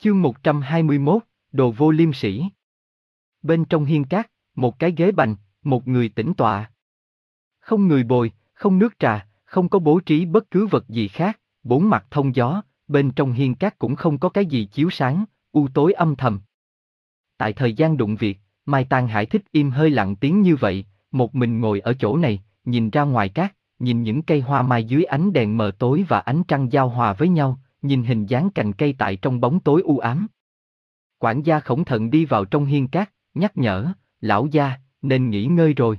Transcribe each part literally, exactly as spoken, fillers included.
Chương một trăm hai mươi mốt, Đồ vô liêm sỉ. Bên trong hiên cát, một cái ghế bành, một người tĩnh tọa. Không người bồi, không nước trà, không có bố trí bất cứ vật gì khác, bốn mặt thông gió, bên trong hiên cát cũng không có cái gì chiếu sáng, u tối âm thầm. Tại thời gian đụng việc, Mai Tang Hải thích im hơi lặng tiếng như vậy, một mình ngồi ở chỗ này, nhìn ra ngoài cát, nhìn những cây hoa mai dưới ánh đèn mờ tối và ánh trăng giao hòa với nhau, nhìn hình dáng cành cây tại trong bóng tối u ám. Quản gia Khổng Thận đi vào trong hiên cát, nhắc nhở, lão gia, nên nghỉ ngơi rồi.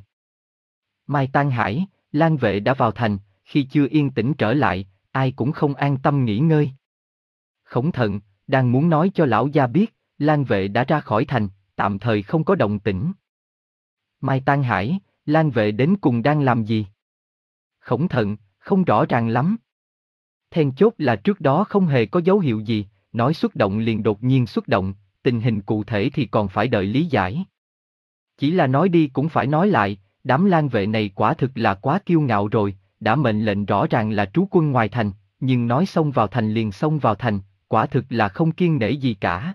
Mai Tang Hải, Lang Vệ đã vào thành, khi chưa yên tĩnh trở lại, ai cũng không an tâm nghỉ ngơi. Khổng Thận, đang muốn nói cho lão gia biết, Lang Vệ đã ra khỏi thành, tạm thời không có động tĩnh. Mai Tang Hải, Lang Vệ đến cùng đang làm gì? Khổng Thận, không rõ ràng lắm. Then chốt là trước đó không hề có dấu hiệu gì, nói xuất động liền đột nhiên xuất động, tình hình cụ thể thì còn phải đợi lý giải. Chỉ là nói đi cũng phải nói lại, đám Lang Vệ này quả thực là quá kiêu ngạo rồi, đã mệnh lệnh rõ ràng là trú quân ngoài thành, nhưng nói xông vào thành liền xông vào thành, quả thực là không kiêng nể gì cả.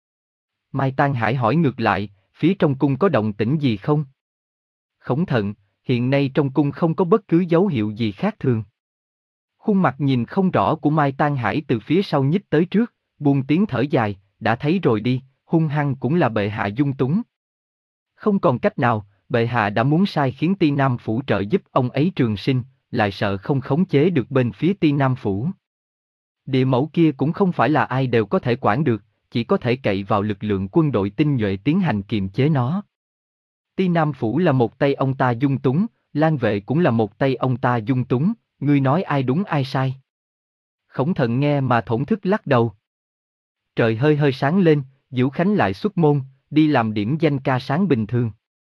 Mai Tang Hải hỏi ngược lại, phía trong cung có động tĩnh gì không? Khổng Thận, hiện nay trong cung không có bất cứ dấu hiệu gì khác thường. Khuôn mặt nhìn không rõ của Mai Tang Hải từ phía sau nhích tới trước, buông tiếng thở dài, đã thấy rồi đi, hung hăng cũng là bệ hạ dung túng. Không còn cách nào, bệ hạ đã muốn sai khiến Ti Nam Phủ trợ giúp ông ấy trường sinh, lại sợ không khống chế được bên phía Ti Nam Phủ. Địa mẫu kia cũng không phải là ai đều có thể quản được, chỉ có thể cậy vào lực lượng quân đội tinh nhuệ tiến hành kiềm chế nó. Ti Nam Phủ là một tay ông ta dung túng, Lang Vệ cũng là một tay ông ta dung túng, ngươi nói ai đúng ai sai? Khổng Thận nghe mà thổn thức lắc đầu. Trời hơi hơi sáng lên, Diễu Khánh lại xuất môn, đi làm điểm danh ca sáng bình thường.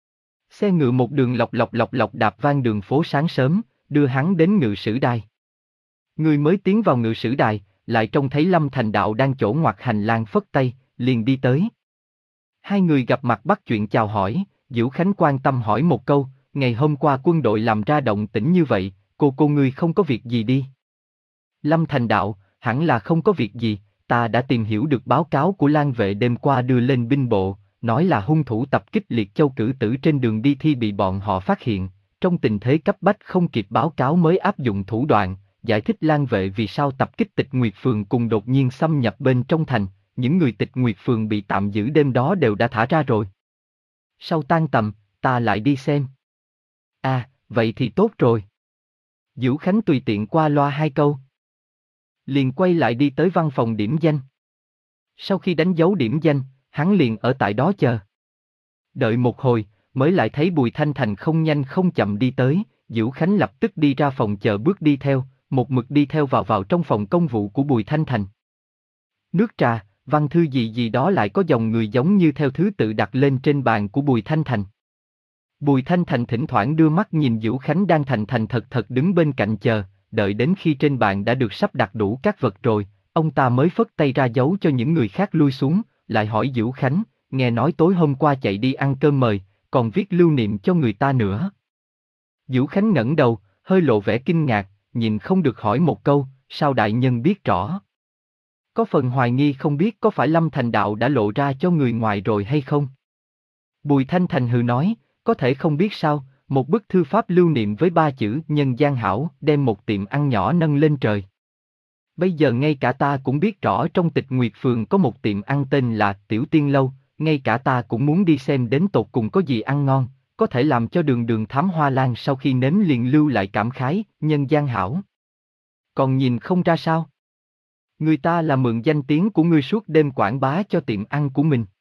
Xe ngựa một đường lọc lọc lọc lọc đạp vang đường phố sáng sớm, đưa hắn đến ngự sử đài. Người mới tiến vào ngự sử đài, lại trông thấy Lâm Thành Đạo đang chỗ ngoặt hành lang phất tay, liền đi tới. Hai người gặp mặt bắt chuyện chào hỏi, Diễu Khánh quan tâm hỏi một câu, ngày hôm qua quân đội làm ra động tĩnh như vậy, cô cô ngươi không có việc gì đi. Lâm Thành Đạo, hẳn là không có việc gì, ta đã tìm hiểu được báo cáo của Lang Vệ đêm qua đưa lên binh bộ, nói là hung thủ tập kích Liệt Châu cử tử trên đường đi thi bị bọn họ phát hiện, trong tình thế cấp bách không kịp báo cáo mới áp dụng thủ đoạn, giải thích Lang Vệ vì sao tập kích Tịch Nguyệt Phường cùng đột nhiên xâm nhập bên trong thành, những người Tịch Nguyệt Phường bị tạm giữ đêm đó đều đã thả ra rồi. Sau tan tầm, ta lại đi xem. À, vậy thì tốt rồi. Diễu Khánh tùy tiện qua loa hai câu. Liền quay lại đi tới văn phòng điểm danh. Sau khi đánh dấu điểm danh, hắn liền ở tại đó chờ. Đợi một hồi, mới lại thấy Bùi Thanh Thành không nhanh không chậm đi tới, Diễu Khánh lập tức đi ra phòng chờ bước đi theo, một mực đi theo vào vào trong phòng công vụ của Bùi Thanh Thành. Nước trà, văn thư gì gì đó lại có dòng người giống như theo thứ tự đặt lên trên bàn của Bùi Thanh Thành. Bùi Thanh Thành thỉnh thoảng đưa mắt nhìn Diễu Khánh đang thành thành thật thật đứng bên cạnh chờ, đợi đến khi trên bàn đã được sắp đặt đủ các vật rồi, ông ta mới phất tay ra dấu cho những người khác lui xuống, lại hỏi Diễu Khánh, nghe nói tối hôm qua chạy đi ăn cơm mời, còn viết lưu niệm cho người ta nữa. Diễu Khánh ngẩng đầu, hơi lộ vẻ kinh ngạc, nhìn không được hỏi một câu, sao đại nhân biết rõ? Có phần hoài nghi không biết có phải Lâm Thành Đạo đã lộ ra cho người ngoài rồi hay không? Bùi Thanh Thành hừ nói, có thể không biết sao, một bức thư pháp lưu niệm với ba chữ nhân gian hảo đem một tiệm ăn nhỏ nâng lên trời. Bây giờ ngay cả ta cũng biết rõ trong Tịch Nguyệt Phường có một tiệm ăn tên là Tiểu Tiên Lâu, ngay cả ta cũng muốn đi xem đến tột cùng có gì ăn ngon, có thể làm cho Đường Đường Thám Hoa Lan sau khi nếm liền lưu lại cảm khái, nhân gian hảo. Còn nhìn không ra sao? Người ta là mượn danh tiếng của ngươi suốt đêm quảng bá cho tiệm ăn của mình.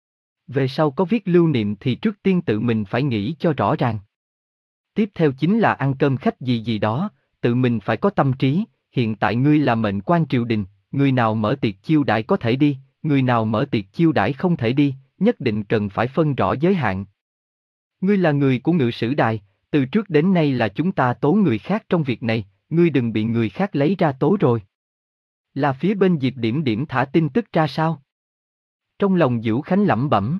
Về sau có viết lưu niệm thì trước tiên tự mình phải nghĩ cho rõ ràng. Tiếp theo chính là ăn cơm khách gì gì đó, tự mình phải có tâm trí, hiện tại ngươi là mệnh quan triều đình, người nào mở tiệc chiêu đãi có thể đi, người nào mở tiệc chiêu đãi không thể đi, nhất định cần phải phân rõ giới hạn. Ngươi là người của ngự sử đài, từ trước đến nay là chúng ta tố người khác trong việc này, ngươi đừng bị người khác lấy ra tố rồi. Là phía bên Diệp Điểm Điểm thả tin tức ra sao? Trong lòng Diễu Khánh lẩm bẩm.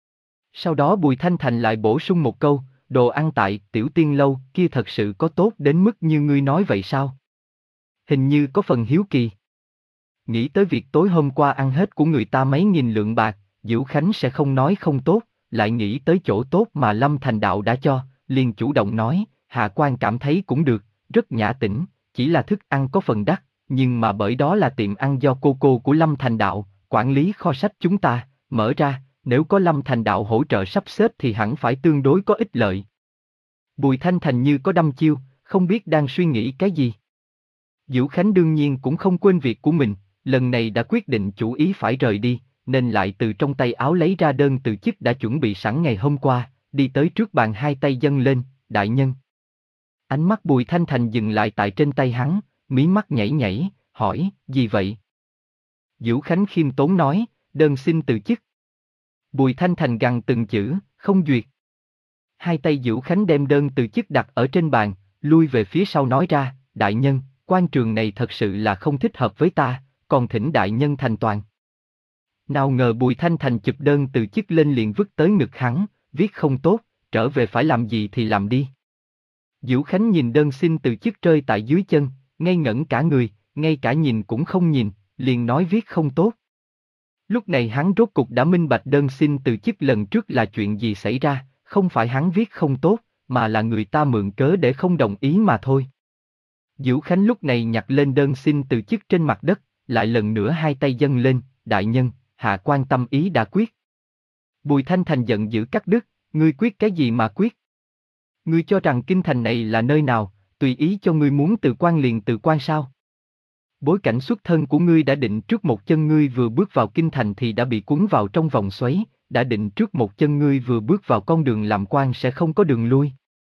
Sau đó Bùi Thanh Thành lại bổ sung một câu, đồ ăn tại Tiểu Tiên Lâu kia thật sự có tốt đến mức như ngươi nói vậy sao? Hình như có phần hiếu kỳ. nghĩ tới việc tối hôm qua ăn hết của người ta mấy nghìn lượng bạc, Diễu Khánh sẽ không nói không tốt, lại nghĩ tới chỗ tốt mà Lâm Thành Đạo đã cho, liền chủ động nói, Hạ Quan cảm thấy cũng được, rất nhã tĩnh, chỉ là thức ăn có phần đắt, nhưng mà bởi đó là tiệm ăn do cô cô của Lâm Thành Đạo, quản lý kho sách chúng ta, mở ra, nếu có Lâm Thành Đạo hỗ trợ sắp xếp thì hẳn phải tương đối có ích lợi. Bùi Thanh Thành như có đăm chiêu, không biết đang suy nghĩ cái gì. Diễu Khánh đương nhiên cũng không quên việc của mình, lần này đã quyết định chủ ý phải rời đi, nên lại từ trong tay áo lấy ra đơn từ chức đã chuẩn bị sẵn ngày hôm qua, đi tới trước bàn hai tay dâng lên, đại nhân. Ánh mắt Bùi Thanh Thành dừng lại tại trên tay hắn, mí mắt nhảy nhảy, hỏi, gì vậy? Diễu Khánh khiêm tốn nói, đơn xin từ chức. Bùi Thanh Thành gằn từng chữ, không duyệt. Hai tay Diễu Khánh đem đơn từ chức đặt ở trên bàn, lui về phía sau nói ra, đại nhân, quan trường này thật sự là không thích hợp với ta, còn thỉnh đại nhân thành toàn. Nào ngờ Bùi Thanh Thành chụp đơn từ chức lên liền vứt tới ngực hắn, viết không tốt, trở về phải làm gì thì làm đi. Diễu Khánh nhìn đơn xin từ chức rơi tại dưới chân, ngây ngẩn cả người, ngay cả nhìn cũng không nhìn, liền nói viết không tốt. Lúc này hắn rốt cục đã minh bạch đơn xin từ chức lần trước là chuyện gì xảy ra, không phải hắn viết không tốt, mà là người ta mượn cớ để không đồng ý mà thôi. Diễu Khánh lúc này nhặt lên đơn xin từ chức trên mặt đất, lại lần nữa hai tay dâng lên, đại nhân, hạ quan tâm ý đã quyết. Bùi Thanh Thành giận dữ cắt đứt, ngươi quyết cái gì mà quyết? Ngươi cho rằng kinh thành này là nơi nào, tùy ý cho ngươi muốn từ quan liền từ quan sao? Bối cảnh xuất thân của ngươi đã định trước một chân ngươi vừa bước vào kinh thành thì đã bị cuốn vào trong vòng xoáy, đã định trước một chân ngươi vừa bước vào con đường làm quan sẽ không có đường lui.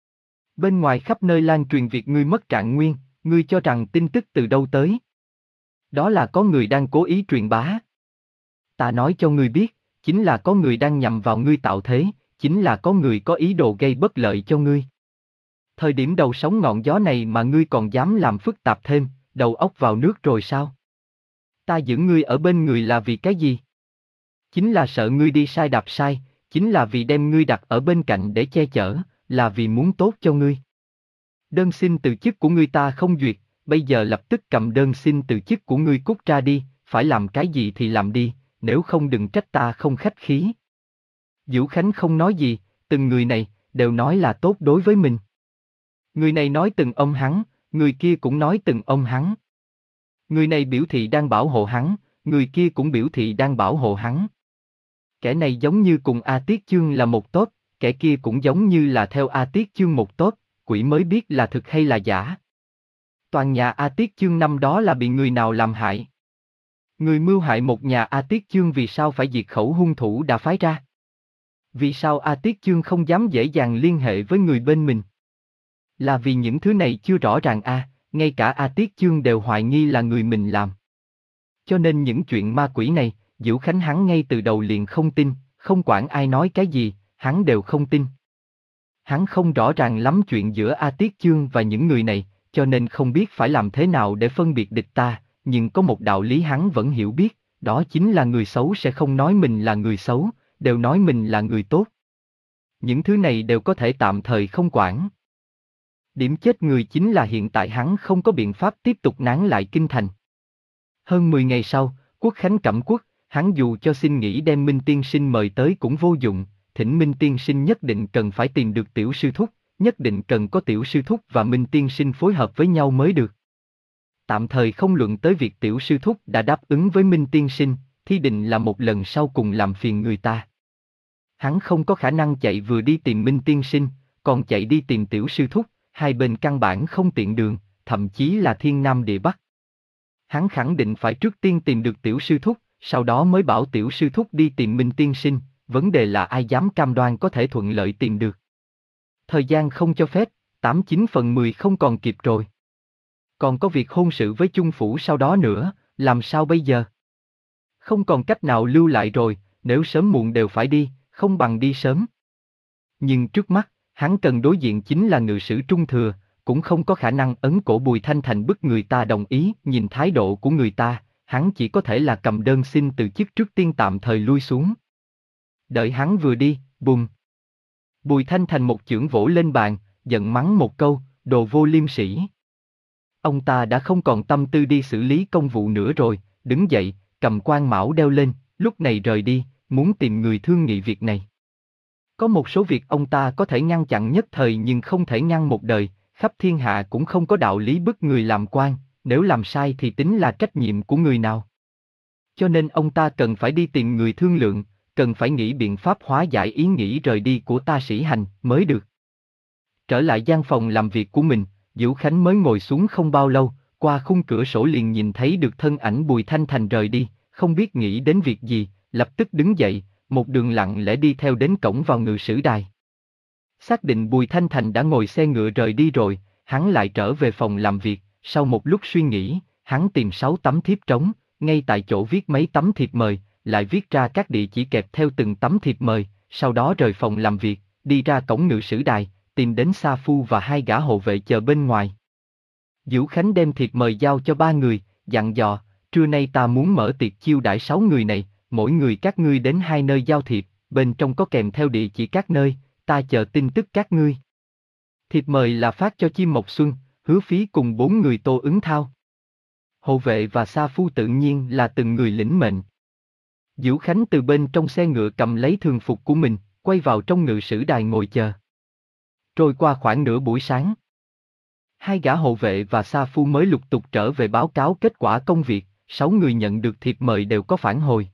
Bên ngoài khắp nơi lan truyền việc ngươi mất trạng nguyên, ngươi cho rằng tin tức từ đâu tới? Đó là có người đang cố ý truyền bá. Ta nói cho ngươi biết, chính là có người đang nhằm vào ngươi tạo thế, chính là có người có ý đồ gây bất lợi cho ngươi. Thời điểm đầu sóng ngọn gió này mà ngươi còn dám làm phức tạp thêm, đầu óc vào nước rồi sao? Ta giữ ngươi ở bên người là vì cái gì? Chính là sợ ngươi đi sai đạp sai, chính là vì đem ngươi đặt ở bên cạnh để che chở, là vì muốn tốt cho ngươi. Đơn xin từ chức của ngươi ta không duyệt, bây giờ lập tức cầm đơn xin từ chức của ngươi cút ra đi, phải làm cái gì thì làm đi, nếu không đừng trách ta không khách khí. Diễu Khánh không nói gì, từng người này, đều nói là tốt đối với mình. Người này nói từng ông hắn, người kia cũng nói từng ông hắn. Người này biểu thị đang bảo hộ hắn, người kia cũng biểu thị đang bảo hộ hắn. Kẻ này giống như cùng A Tiết Chương là một tốt, kẻ kia cũng giống như là theo A Tiết Chương một tốt, quỷ mới biết là thực hay là giả. Toàn nhà A Tiết Chương năm đó là bị người nào làm hại? Người mưu hại một nhà A Tiết Chương vì sao phải diệt khẩu hung thủ đã phái ra? Vì sao A Tiết Chương không dám dễ dàng liên hệ với người bên mình? Là vì những thứ này chưa rõ ràng a, à, ngay cả A Tiết Chương đều hoài nghi là người mình làm. Cho nên những chuyện ma quỷ này, Diễu Khánh hắn ngay từ đầu liền không tin, không quản ai nói cái gì, hắn đều không tin. Hắn không rõ ràng lắm chuyện giữa A Tiết Chương và những người này, cho nên không biết phải làm thế nào để phân biệt địch ta, nhưng có một đạo lý hắn vẫn hiểu biết, đó chính là người xấu sẽ không nói mình là người xấu, đều nói mình là người tốt. Những thứ này đều có thể tạm thời không quản. Điểm chết người chính là hiện tại hắn không có biện pháp tiếp tục nán lại kinh thành. Hơn mười ngày sau, quốc khánh cẩm quốc, hắn dù cho xin nghỉ đem Minh Tiên Sinh mời tới cũng vô dụng, thỉnh Minh Tiên Sinh nhất định cần phải tìm được Tiểu Sư Thúc, nhất định cần có Tiểu Sư Thúc và Minh Tiên Sinh phối hợp với nhau mới được. Tạm thời không luận tới việc Tiểu Sư Thúc đã đáp ứng với Minh Tiên Sinh, thi định là một lần sau cùng làm phiền người ta. Hắn không có khả năng chạy vừa đi tìm Minh Tiên Sinh, còn chạy đi tìm Tiểu Sư Thúc, hai bên căn bản không tiện đường, thậm chí là thiên nam địa bắc. Hắn khẳng định phải trước tiên tìm được Tiểu Sư Thúc, sau đó mới bảo Tiểu Sư Thúc đi tìm Minh Tiên Sinh, vấn đề là ai dám cam đoan có thể thuận lợi tìm được. Thời gian không cho phép, tám chín phần mười không còn kịp rồi. Còn có việc hôn sự với Chung Phủ sau đó nữa, làm sao bây giờ? Không còn cách nào lưu lại rồi, nếu sớm muộn đều phải đi, không bằng đi sớm. Nhưng trước mắt, hắn cần đối diện chính là ngự sử Trung Thừa, cũng không có khả năng ấn cổ Bùi Thanh Thành bức người ta đồng ý, nhìn thái độ của người ta, hắn chỉ có thể là cầm đơn xin từ chức trước tiên tạm thời lui xuống. Đợi hắn vừa đi, bùm. Bùi Thanh Thành một chưởng vỗ lên bàn, giận mắng một câu, đồ vô liêm sỉ. Ông ta đã không còn tâm tư đi xử lý công vụ nữa rồi, đứng dậy, cầm quan mão đeo lên, lúc này rời đi, muốn tìm người thương nghị việc này. Có một số việc ông ta có thể ngăn chặn nhất thời nhưng không thể ngăn một đời, khắp thiên hạ cũng không có đạo lý bức người làm quan, nếu làm sai thì tính là trách nhiệm của người nào. Cho nên ông ta cần phải đi tìm người thương lượng, cần phải nghĩ biện pháp hóa giải ý nghĩ rời đi của Ta Sĩ Hành mới được. Trở lại gian phòng làm việc của mình, Dữu Khánh mới ngồi xuống không bao lâu, qua khung cửa sổ liền nhìn thấy được thân ảnh Bùi Thanh Thành rời đi, không biết nghĩ đến việc gì, lập tức đứng dậy, một đường lặng lẽ đi theo đến cổng vào Ngự Sử Đài. Xác định Bùi Thanh Thành đã ngồi xe ngựa rời đi rồi, hắn lại trở về phòng làm việc, sau một lúc suy nghĩ, hắn tìm sáu tấm thiếp trống, ngay tại chỗ viết mấy tấm thiệp mời, lại viết ra các địa chỉ kẹp theo từng tấm thiệp mời, sau đó rời phòng làm việc, đi ra cổng Ngự Sử Đài, tìm đến Sa Phu và hai gã hộ vệ chờ bên ngoài. Dữu Khánh đem thiệp mời giao cho ba người, dặn dò, trưa nay ta muốn mở tiệc chiêu đãi sáu người này, mỗi người các ngươi đến hai nơi giao thiệp, bên trong có kèm theo địa chỉ các nơi, ta chờ tin tức các ngươi. Thiệp mời là phát cho Chim Mộc Xuân, Hứa Phí cùng bốn người Tô Ứng Thao. Hộ vệ và Sa Phu tự nhiên là từng người lĩnh mệnh. Dữu Khánh từ bên trong xe ngựa cầm lấy thường phục của mình, quay vào trong Ngự Sử Đài ngồi chờ. Trôi qua khoảng nửa buổi sáng, hai gã hộ vệ và Sa Phu mới lục tục trở về báo cáo kết quả công việc, sáu người nhận được thiệp mời đều có phản hồi.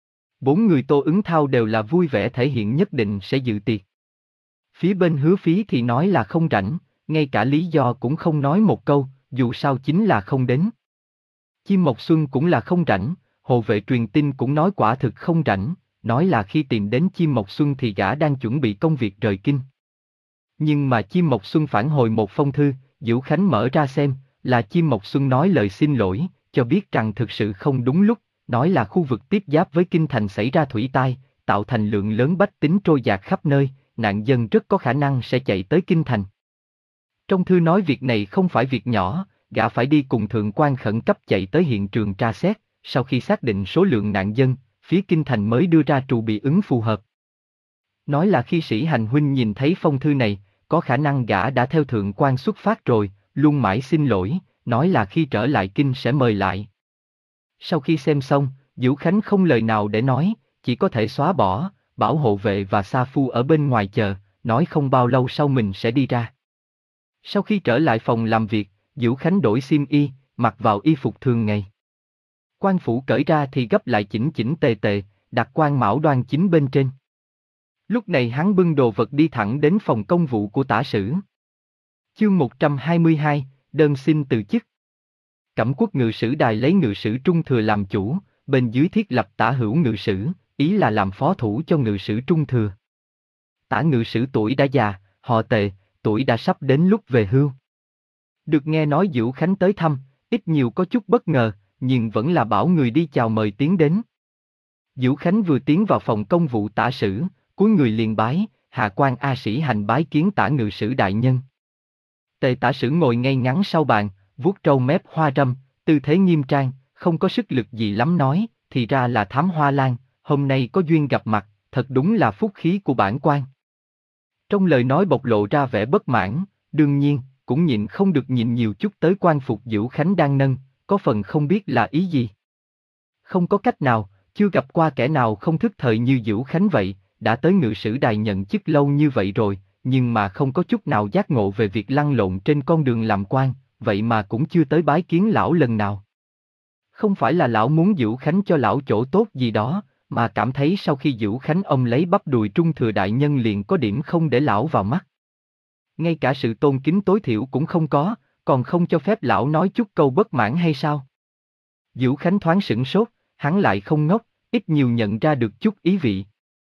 Bốn người Tô Ứng Thao đều là vui vẻ thể hiện nhất định sẽ dự tiệc. Phía bên Hứa Phí thì nói là không rảnh, ngay cả lý do cũng không nói một câu, dù sao chính là không đến. Chim Mộc Xuân cũng là không rảnh, hộ vệ truyền tin cũng nói quả thực không rảnh, nói là khi tìm đến Chim Mộc Xuân thì gã đang chuẩn bị công việc rời kinh. Nhưng mà Chim Mộc Xuân phản hồi một phong thư, Dữu Khánh mở ra xem, là Chim Mộc Xuân nói lời xin lỗi, cho biết rằng thực sự không đúng lúc, nói là khu vực tiếp giáp với kinh thành xảy ra thủy tai, tạo thành lượng lớn bách tính trôi dạt khắp nơi, nạn dân rất có khả năng sẽ chạy tới kinh thành. Trong thư nói việc này không phải việc nhỏ, gã phải đi cùng thượng quan khẩn cấp chạy tới hiện trường tra xét, sau khi xác định số lượng nạn dân, phía kinh thành mới đưa ra trù bị ứng phù hợp. Nói là khi Sĩ Hành huynh nhìn thấy phong thư này, có khả năng gã đã theo thượng quan xuất phát rồi, luôn mãi xin lỗi, nói là khi trở lại kinh sẽ mời lại. Sau khi xem xong, Dữu Khánh không lời nào để nói, chỉ có thể xóa bỏ, bảo hộ vệ và Sa Phu ở bên ngoài chờ, nói không bao lâu sau mình sẽ đi ra. Sau khi trở lại phòng làm việc, Dữu Khánh đổi xiêm y, mặc vào y phục thường ngày. Quan phủ cởi ra thì gấp lại chỉnh chỉnh tề tề, đặt quan mão đoan chính bên trên. Lúc này hắn bưng đồ vật đi thẳng đến phòng công vụ của tả sử. Chương một trăm hai mươi hai, đơn xin từ chức. Cẩm Quốc Ngự Sử Đài lấy Ngự Sử Trung Thừa làm chủ, bên dưới thiết lập Tả Hữu Ngự Sử, ý là làm phó thủ cho Ngự Sử Trung Thừa. Tả Ngự Sử tuổi đã già, họ Tề, tuổi đã sắp đến lúc về hưu. Được nghe nói Dữu Khánh tới thăm, ít nhiều có chút bất ngờ, nhưng vẫn là bảo người đi chào mời tiến đến. Dữu Khánh vừa tiến vào phòng công vụ tả sử, cúi người liền bái, hạ quan A Sĩ Hành bái kiến Tả Ngự Sử đại nhân. Tề tả sử ngồi ngay ngắn sau bàn, vuốt râu mép hoa râm, tư thế nghiêm trang, không có sức lực gì lắm nói, thì ra là Thám Hoa Lan, hôm nay có duyên gặp mặt, thật đúng là phúc khí của bản quan. Trong lời nói bộc lộ ra vẻ bất mãn, đương nhiên, cũng nhịn không được nhìn nhiều chút tới quan phục Dữu Khánh đang nâng, có phần không biết là ý gì. Không có cách nào, chưa gặp qua kẻ nào không thức thời như Dữu Khánh vậy, đã tới Ngự Sử Đài nhận chức lâu như vậy rồi, nhưng mà không có chút nào giác ngộ về việc lăn lộn trên con đường làm quan, vậy mà cũng chưa tới bái kiến lão lần nào. Không phải là lão muốn Dữu Khánh cho lão chỗ tốt gì đó, mà cảm thấy sau khi Dữu Khánh ông lấy bắp đùi Trung Thừa đại nhân liền có điểm không để lão vào mắt. Ngay cả sự tôn kính tối thiểu cũng không có, còn không cho phép lão nói chút câu bất mãn hay sao? Dữu Khánh thoáng sửng sốt, hắn lại không ngốc, ít nhiều nhận ra được chút ý vị.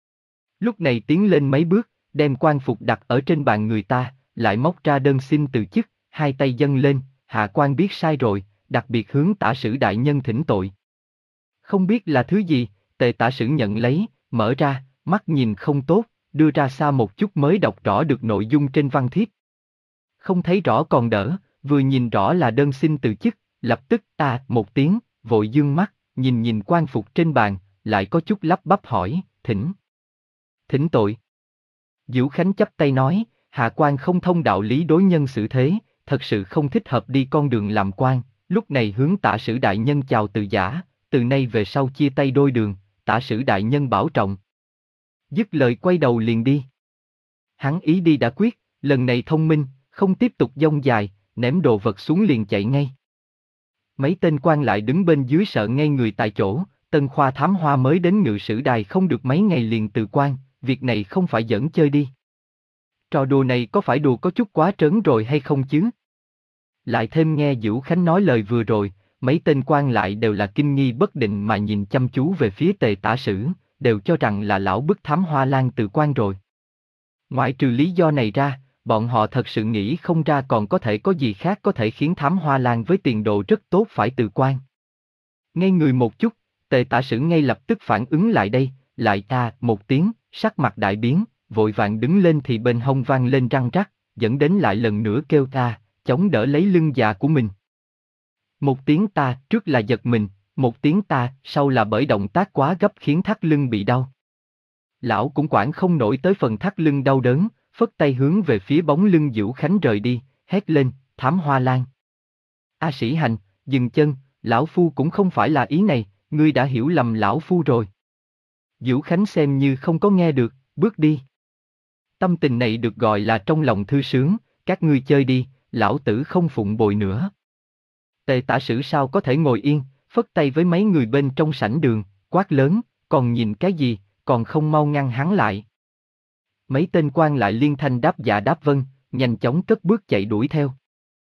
Lúc này tiến lên mấy bước, đem quan phục đặt ở trên bàn người ta, lại móc ra đơn xin từ chức, hai tay dâng lên, hạ quan biết sai rồi, đặc biệt hướng tả sử đại nhân thỉnh tội. Không biết là thứ gì, Tề tả sử nhận lấy, mở ra, mắt nhìn không tốt, đưa ra xa một chút mới đọc rõ được nội dung trên văn thiếp. Không thấy rõ còn đỡ, vừa nhìn rõ là đơn xin từ chức, lập tức ta một tiếng, vội dương mắt, nhìn nhìn quan phục trên bàn, lại có chút lắp bắp hỏi, thỉnh. Thỉnh tội. Dữu Khánh chắp tay nói, hạ quan không thông đạo lý đối nhân xử thế, thật sự không thích hợp đi con đường làm quan, lúc này hướng tả sử đại nhân chào từ giả, từ nay về sau chia tay đôi đường, tả sử đại nhân bảo trọng. Dứt lời quay đầu liền đi. Hắn ý đi đã quyết, lần này thông minh, không tiếp tục dông dài, ném đồ vật xuống liền chạy ngay. Mấy tên quan lại đứng bên dưới sợ ngây người tại chỗ, Tân Khoa Thám Hoa mới đến Ngự Sử Đài không được mấy ngày liền từ quan, việc này không phải giỡn chơi đi. Trò đùa này có phải đùa có chút quá trớn rồi hay không chứ? Lại thêm nghe Dữu Khánh nói lời vừa rồi, mấy tên quan lại đều là kinh nghi bất định mà nhìn chăm chú về phía Tề Tả Sử, đều cho rằng là lão bức Thám Hoa Lan từ quan rồi. Ngoại trừ lý do này ra, bọn họ thật sự nghĩ không ra còn có thể có gì khác có thể khiến Thám Hoa Lan với tiền đồ rất tốt phải từ quan. Ngây người một chút, Tề Tả Sử ngay lập tức phản ứng lại đây, lại ta một tiếng, sắc mặt đại biến, vội vàng đứng lên thì bên hông vang lên răng rắc, dẫn đến lại lần nữa kêu ta, chống đỡ lấy lưng già của mình. Một tiếng ta trước là giật mình, một tiếng ta sau là bởi động tác quá gấp khiến thắt lưng bị đau. Lão cũng quản không nổi tới phần thắt lưng đau đớn, phất tay hướng về phía bóng lưng Dữu Khánh rời đi, hét lên, Thám Hoa Lan. A Sĩ Hành, dừng chân, lão phu cũng không phải là ý này, ngươi đã hiểu lầm lão phu rồi. Dữu Khánh xem như không có nghe được, bước đi. Tâm tình này được gọi là trong lòng thư sướng, các ngươi chơi đi, lão tử không phụng bồi nữa. Tề Tả Sử sao có thể ngồi yên, phất tay với mấy người bên trong sảnh đường, quát lớn, còn nhìn cái gì, còn không mau ngăn hắn lại. Mấy tên quan lại liên thanh đáp dạ đáp vâng, nhanh chóng cất bước chạy đuổi theo.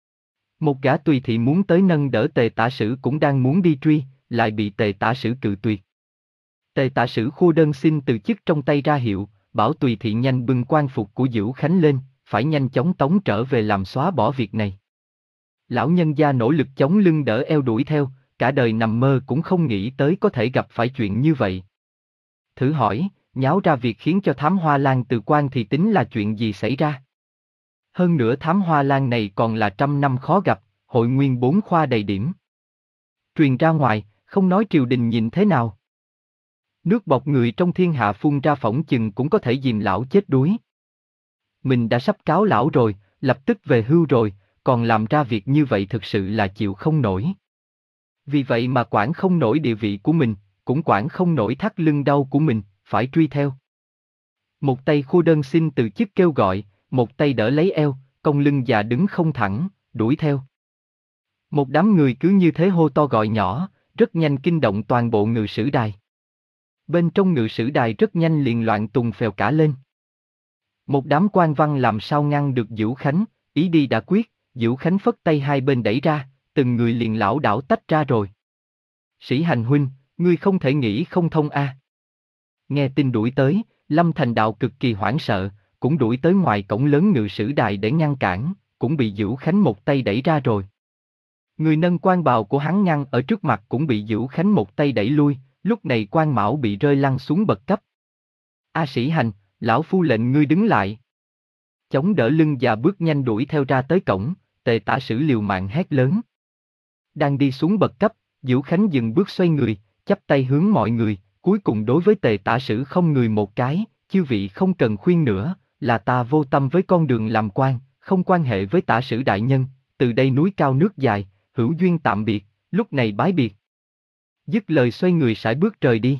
Một gã tùy thị muốn tới nâng đỡ Tề Tả Sử cũng đang muốn đi truy, lại bị Tề Tả Sử cự tuyệt. Tề Tả Sử khua đơn xin từ chức trong tay ra hiệu, bảo tùy thị nhanh bưng quan phục của Dữu Khánh lên, phải nhanh chóng tống trở về làm xóa bỏ việc này. Lão nhân gia nỗ lực chống lưng đỡ eo đuổi theo, cả đời nằm mơ cũng không nghĩ tới có thể gặp phải chuyện như vậy. Thử hỏi, nháo ra việc khiến cho Thám Hoa Lan từ quan thì tính là chuyện gì xảy ra? Hơn nữa Thám Hoa Lan này còn là trăm năm khó gặp, hội nguyên bốn khoa đầy điểm. Truyền ra ngoài, không nói triều đình nhìn thế nào. Nước bọt người trong thiên hạ phun ra phỏng chừng cũng có thể dìm lão chết đuối. Mình đã sắp cáo lão rồi, lập tức về hưu rồi, còn làm ra việc như vậy thực sự là chịu không nổi. Vì vậy mà quản không nổi địa vị của mình, cũng quản không nổi thắt lưng đau của mình, phải truy theo. Một tay khua đơn xin từ chức kêu gọi, một tay đỡ lấy eo, cong lưng già đứng không thẳng, đuổi theo. Một đám người cứ như thế hô to gọi nhỏ, rất nhanh kinh động toàn bộ Ngự Sử Đài. Bên trong Ngự Sử Đài rất nhanh liền loạn tùng phèo cả lên. Một đám quan văn làm sao ngăn được Dữu Khánh, ý đi đã quyết, Dữu Khánh phất tay hai bên đẩy ra, từng người liền lảo đảo tách ra rồi. Sĩ Hành huynh, ngươi không thể nghĩ không thông a. À. Nghe tin đuổi tới, Lâm Thành Đạo cực kỳ hoảng sợ, cũng đuổi tới ngoài cổng lớn Ngự Sử Đài để ngăn cản, cũng bị Dữu Khánh một tay đẩy ra rồi. Người nâng quan bào của hắn ngăn ở trước mặt cũng bị Dữu Khánh một tay đẩy lui, lúc này quan mão bị rơi lăn xuống bậc cấp. A Sĩ Hành, lão phu lệnh ngươi đứng lại. Chống đỡ lưng và bước nhanh đuổi theo ra tới cổng, Tề Tả Sử liều mạng hét lớn. Đang đi xuống bậc cấp, Dữu Khánh dừng bước xoay người, chắp tay hướng mọi người, cuối cùng đối với Tề Tả Sử không người một cái, chư vị không cần khuyên nữa, là ta vô tâm với con đường làm quan, không quan hệ với Tả Sử đại nhân, từ đây núi cao nước dài, hữu duyên tạm biệt, lúc này bái biệt. Dứt lời xoay người sải bước rời đi.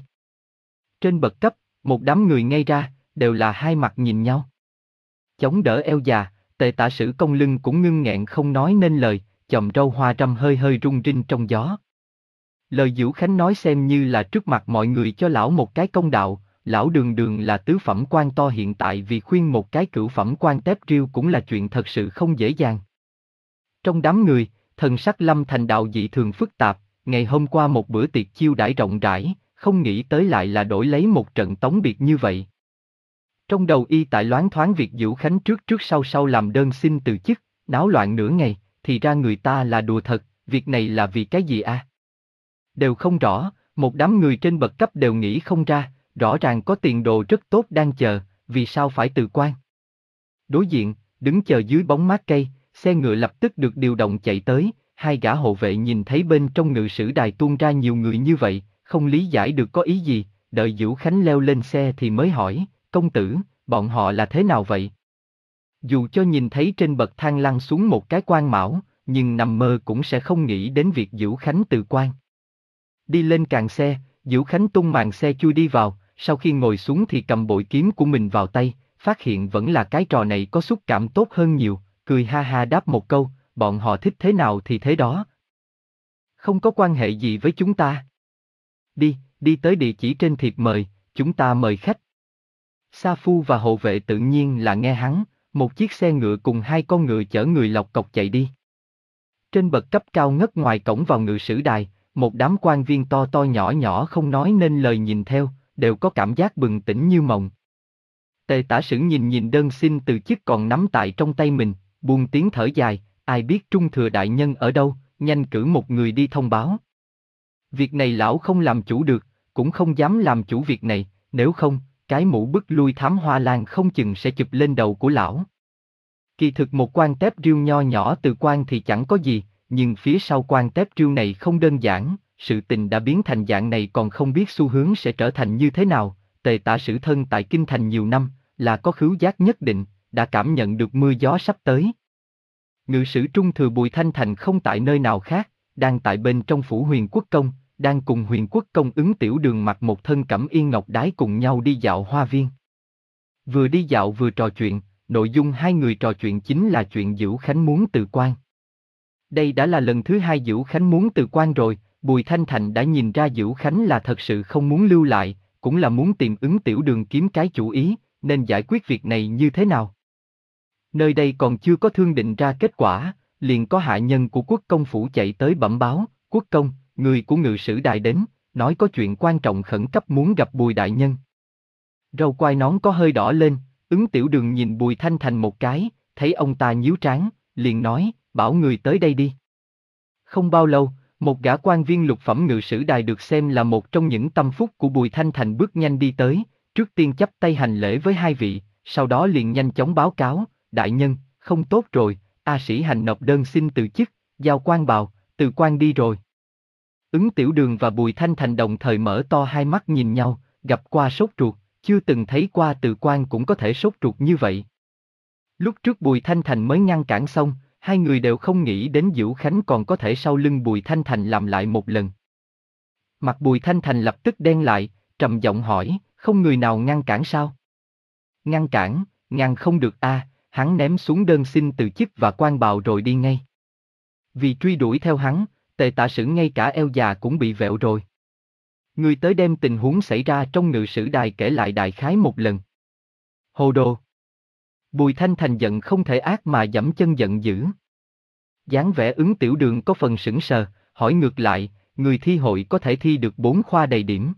Trên bậc cấp, một đám người ngay ra, đều là hai mặt nhìn nhau. Chống đỡ eo già, Tề Tả Sử cong lưng cũng ngưng nghẹn không nói nên lời, chòm râu hoa râm hơi hơi rung rinh trong gió. Lời Dữu Khánh nói xem như là trước mặt mọi người cho lão một cái công đạo, lão đường đường là tứ phẩm quan to hiện tại vì khuyên một cái cửu phẩm quan tép riêu cũng là chuyện thật sự không dễ dàng. Trong đám người, thần sắc Lâm Thành Đạo dị thường phức tạp, ngày hôm qua một bữa tiệc chiêu đãi rộng rãi, không nghĩ tới lại là đổi lấy một trận tống biệt như vậy. Trong đầu y tại loáng thoáng việc Dữu Khánh trước trước sau sau làm đơn xin từ chức, náo loạn nửa ngày, thì ra người ta là đùa thật, việc này là vì cái gì à? Đều không rõ, một đám người trên bậc cấp đều nghĩ không ra, rõ ràng có tiền đồ rất tốt đang chờ, vì sao phải từ quan? Đối diện, đứng chờ dưới bóng mát cây, xe ngựa lập tức được điều động chạy tới, hai gã hộ vệ nhìn thấy bên trong Ngự Sử Đài tuôn ra nhiều người như vậy, không lý giải được có ý gì, đợi Dữu Khánh leo lên xe thì mới hỏi, công tử, bọn họ là thế nào vậy? Dù cho nhìn thấy trên bậc thang lăn xuống một cái quan mão, nhưng nằm mơ cũng sẽ không nghĩ đến việc Dữu Khánh từ quan. Đi lên càng xe, Diễu Khánh tung màn xe chui đi vào, sau khi ngồi xuống thì cầm bội kiếm của mình vào tay, phát hiện vẫn là cái trò này có xúc cảm tốt hơn nhiều, cười ha ha đáp một câu, bọn họ thích thế nào thì thế đó. Không có quan hệ gì với chúng ta. Đi, đi tới địa chỉ trên thiệp mời, chúng ta mời khách. Sa Phu và hộ vệ tự nhiên là nghe hắn, một chiếc xe ngựa cùng hai con ngựa chở người lọc cọc chạy đi. Trên bậc cấp cao ngất ngoài cổng vào ngự sử đài, một đám quan viên to to nhỏ nhỏ không nói nên lời nhìn theo, đều có cảm giác bừng tỉnh như mộng. Tề Tả Sử nhìn nhìn đơn xin từ chức còn nắm tại trong tay mình, buông tiếng thở dài, ai biết Trung Thừa đại nhân ở đâu, nhanh cử một người đi thông báo. Việc này lão không làm chủ được, cũng không dám làm chủ việc này, nếu không, cái mũ bức lui thám hoa lan không chừng sẽ chụp lên đầu của lão. Kỳ thực một quan tép riêu nho nhỏ từ quan thì chẳng có gì, nhưng phía sau quan tép riêu này không đơn giản, sự tình đã biến thành dạng này còn không biết xu hướng sẽ trở thành như thế nào. Tề Tả Sử thân tại kinh thành nhiều năm, là có khứu giác nhất định, đã cảm nhận được mưa gió sắp tới. Ngự sử Trung Thừa Bùi Thanh Thành không tại nơi nào khác, đang tại bên trong phủ Huyền Quốc Công, đang cùng Huyền Quốc Công Ứng Tiểu Đường mặc một thân cẩm y ngọc đái cùng nhau đi dạo hoa viên. Vừa đi dạo vừa trò chuyện, nội dung hai người trò chuyện chính là chuyện Dữu Khánh muốn từ quan. Đây đã là lần thứ hai Dữu Khánh muốn từ quan rồi, Bùi Thanh Thành đã nhìn ra Dữu Khánh là thật sự không muốn lưu lại, cũng là muốn tìm Ứng Tiểu Đường kiếm cái chủ ý, nên giải quyết việc này như thế nào. Nơi đây còn chưa có thương định ra kết quả, liền có hạ nhân của quốc công phủ chạy tới bẩm báo, quốc công, người của ngự sử đài đến, nói có chuyện quan trọng khẩn cấp muốn gặp Bùi đại nhân. Râu quai nón có hơi đỏ lên, Ứng Tiểu Đường nhìn Bùi Thanh Thành một cái, thấy ông ta nhíu trán, liền nói, bảo người tới đây đi. Không bao lâu, một gã quan viên lục phẩm ngự sử đài được xem là một trong những tâm phúc của Bùi Thanh Thành bước nhanh đi tới, trước tiên chắp tay hành lễ với hai vị, sau đó liền nhanh chóng báo cáo, đại nhân, không tốt rồi, A Sĩ Hành nộp đơn xin từ chức, giao quan bào, từ quan đi rồi. Ứng Tiểu Đường và Bùi Thanh Thành đồng thời mở to hai mắt nhìn nhau, gặp qua sốt ruột, chưa từng thấy qua từ quan cũng có thể sốt ruột như vậy. Lúc trước Bùi Thanh Thành mới ngăn cản xong, hai người đều không nghĩ đến Dữu Khánh còn có thể sau lưng Bùi Thanh Thành làm lại một lần. Mặt Bùi Thanh Thành lập tức đen lại, trầm giọng hỏi, không người nào ngăn cản sao? Ngăn cản, ngăn không được a, hắn ném xuống đơn xin từ chức và quan bào rồi đi ngay. Vì truy đuổi theo hắn, Tề Tả Sử ngay cả eo già cũng bị vẹo rồi. Người tới đem tình huống xảy ra trong ngự sử đài kể lại đại khái một lần. Hồ đồ! Bùi Thanh Thành giận không thể ác mà giẫm chân giận dữ. Dáng vẻ Ứng Tiểu Đường có phần sững sờ, hỏi ngược lại, người thi hội có thể thi được bốn khoa đầy điểm.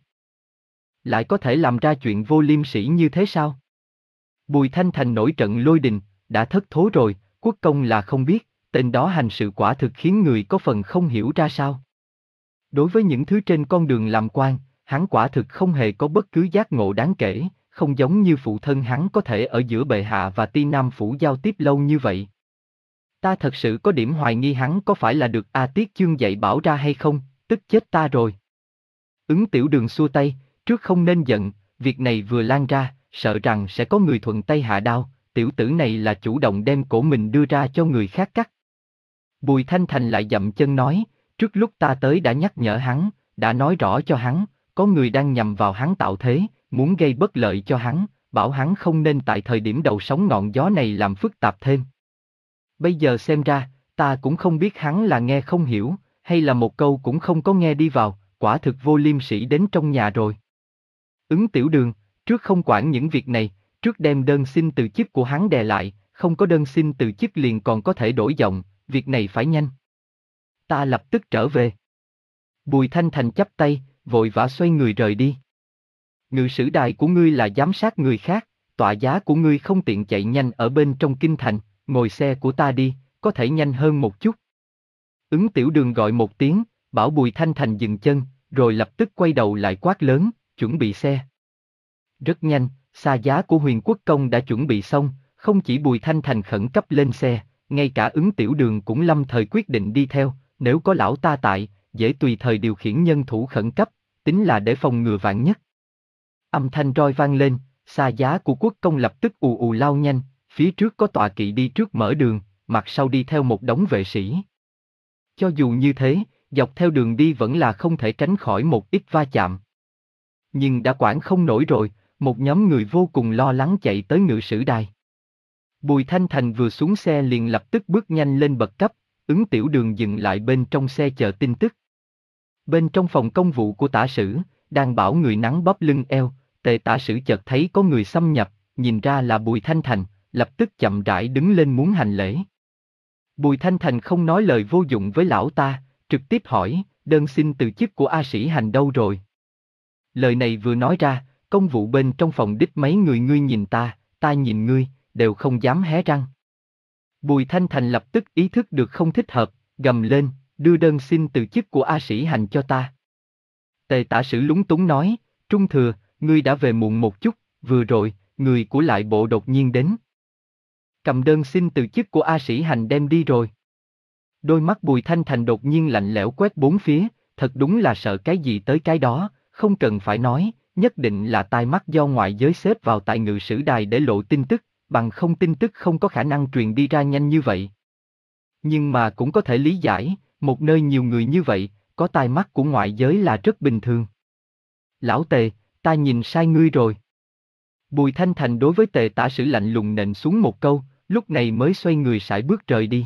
Lại có thể làm ra chuyện vô liêm sỉ như thế sao? Bùi Thanh Thành nổi trận lôi đình, đã thất thố rồi, quốc công là không biết, tên đó hành sự quả thực khiến người có phần không hiểu ra sao. Đối với những thứ trên con đường làm quan, hắn quả thực không hề có bất cứ giác ngộ đáng kể, không giống như phụ thân hắn có thể ở giữa bệ hạ và Ti Nam phủ giao tiếp lâu như vậy. Ta thật sự có điểm hoài nghi hắn có phải là được A Tiết Chương dạy bảo ra hay không, tức chết ta rồi. Ứng Tiểu Đường xua tay, trước không nên giận, việc này vừa lan ra, sợ rằng sẽ có người thuận tay hạ đao, tiểu tử này là chủ động đem cổ mình đưa ra cho người khác cắt. Bùi Thanh Thành lại dậm chân nói, trước lúc ta tới đã nhắc nhở hắn, đã nói rõ cho hắn, có người đang nhằm vào hắn tạo thế, muốn gây bất lợi cho hắn, bảo hắn không nên tại thời điểm đầu sóng ngọn gió này làm phức tạp thêm. Bây giờ xem ra, ta cũng không biết hắn là nghe không hiểu, hay là một câu cũng không có nghe đi vào, quả thực vô liêm sỉ đến trong nhà rồi. Ứng Tiểu Đường, trước không quản những việc này, trước đem đơn xin từ chức của hắn đè lại, không có đơn xin từ chức liền còn có thể đổi giọng, việc này phải nhanh. Ta lập tức trở về. Bùi Thanh Thành chắp tay, vội vã xoay người rời đi. Ngự sử đài của ngươi là giám sát người khác, tọa giá của ngươi không tiện chạy nhanh ở bên trong kinh thành, ngồi xe của ta đi, có thể nhanh hơn một chút. Ứng Tiểu Đường gọi một tiếng, bảo Bùi Thanh Thành dừng chân, rồi lập tức quay đầu lại quát lớn, chuẩn bị xe. Rất nhanh, xa giá của Huyền Quốc Công đã chuẩn bị xong, không chỉ Bùi Thanh Thành khẩn cấp lên xe, ngay cả Ứng Tiểu Đường cũng lâm thời quyết định đi theo, nếu có lão ta tại, dễ tùy thời điều khiển nhân thủ khẩn cấp, tính là để phòng ngừa vạn nhất. Âm thanh roi vang lên, xa giá của Quốc Công lập tức ù ù lao nhanh, phía trước có tọa kỵ đi trước mở đường, mặt sau đi theo một đống vệ sĩ. Cho dù như thế, dọc theo đường đi vẫn là không thể tránh khỏi một ít va chạm. Nhưng đã quản không nổi rồi, một nhóm người vô cùng lo lắng chạy tới ngự sử đài. Bùi Thanh Thành vừa xuống xe liền lập tức bước nhanh lên bậc cấp, Ứng Tiểu Đường dừng lại bên trong xe chờ tin tức. Bên trong phòng công vụ của tả sử, đang bảo người nắng bóp lưng eo, Tề tả sử chợt thấy có người xâm nhập, nhìn ra là Bùi Thanh Thành, lập tức chậm rãi đứng lên muốn hành lễ. Bùi Thanh Thành không nói lời vô dụng với lão ta, trực tiếp hỏi, đơn xin từ chức của A Sĩ Hành đâu rồi? Lời này vừa nói ra, công vụ bên trong phòng đích mấy người ngươi nhìn ta, ta nhìn ngươi, đều không dám hé răng. Bùi Thanh Thành lập tức ý thức được không thích hợp, gầm lên, đưa đơn xin từ chức của A Sĩ Hành cho ta. Tề tả sử lúng túng nói, Trung Thừa, ngươi đã về muộn một chút, vừa rồi, người của lại bộ đột nhiên đến. Cầm đơn xin từ chức của A Sĩ Hành đem đi rồi. Đôi mắt Bùi Thanh Thành đột nhiên lạnh lẽo quét bốn phía, thật đúng là sợ cái gì tới cái đó, không cần phải nói, nhất định là tai mắt do ngoại giới xếp vào tại ngự sử đài để lộ tin tức, bằng không tin tức không có khả năng truyền đi ra nhanh như vậy. Nhưng mà cũng có thể lý giải, một nơi nhiều người như vậy, có tai mắt của ngoại giới là rất bình thường. Lão Tề, ta nhìn sai ngươi rồi. Bùi Thanh Thành đối với Tề tả sử lạnh lùng nện xuống một câu, lúc này mới xoay người sải bước rời đi.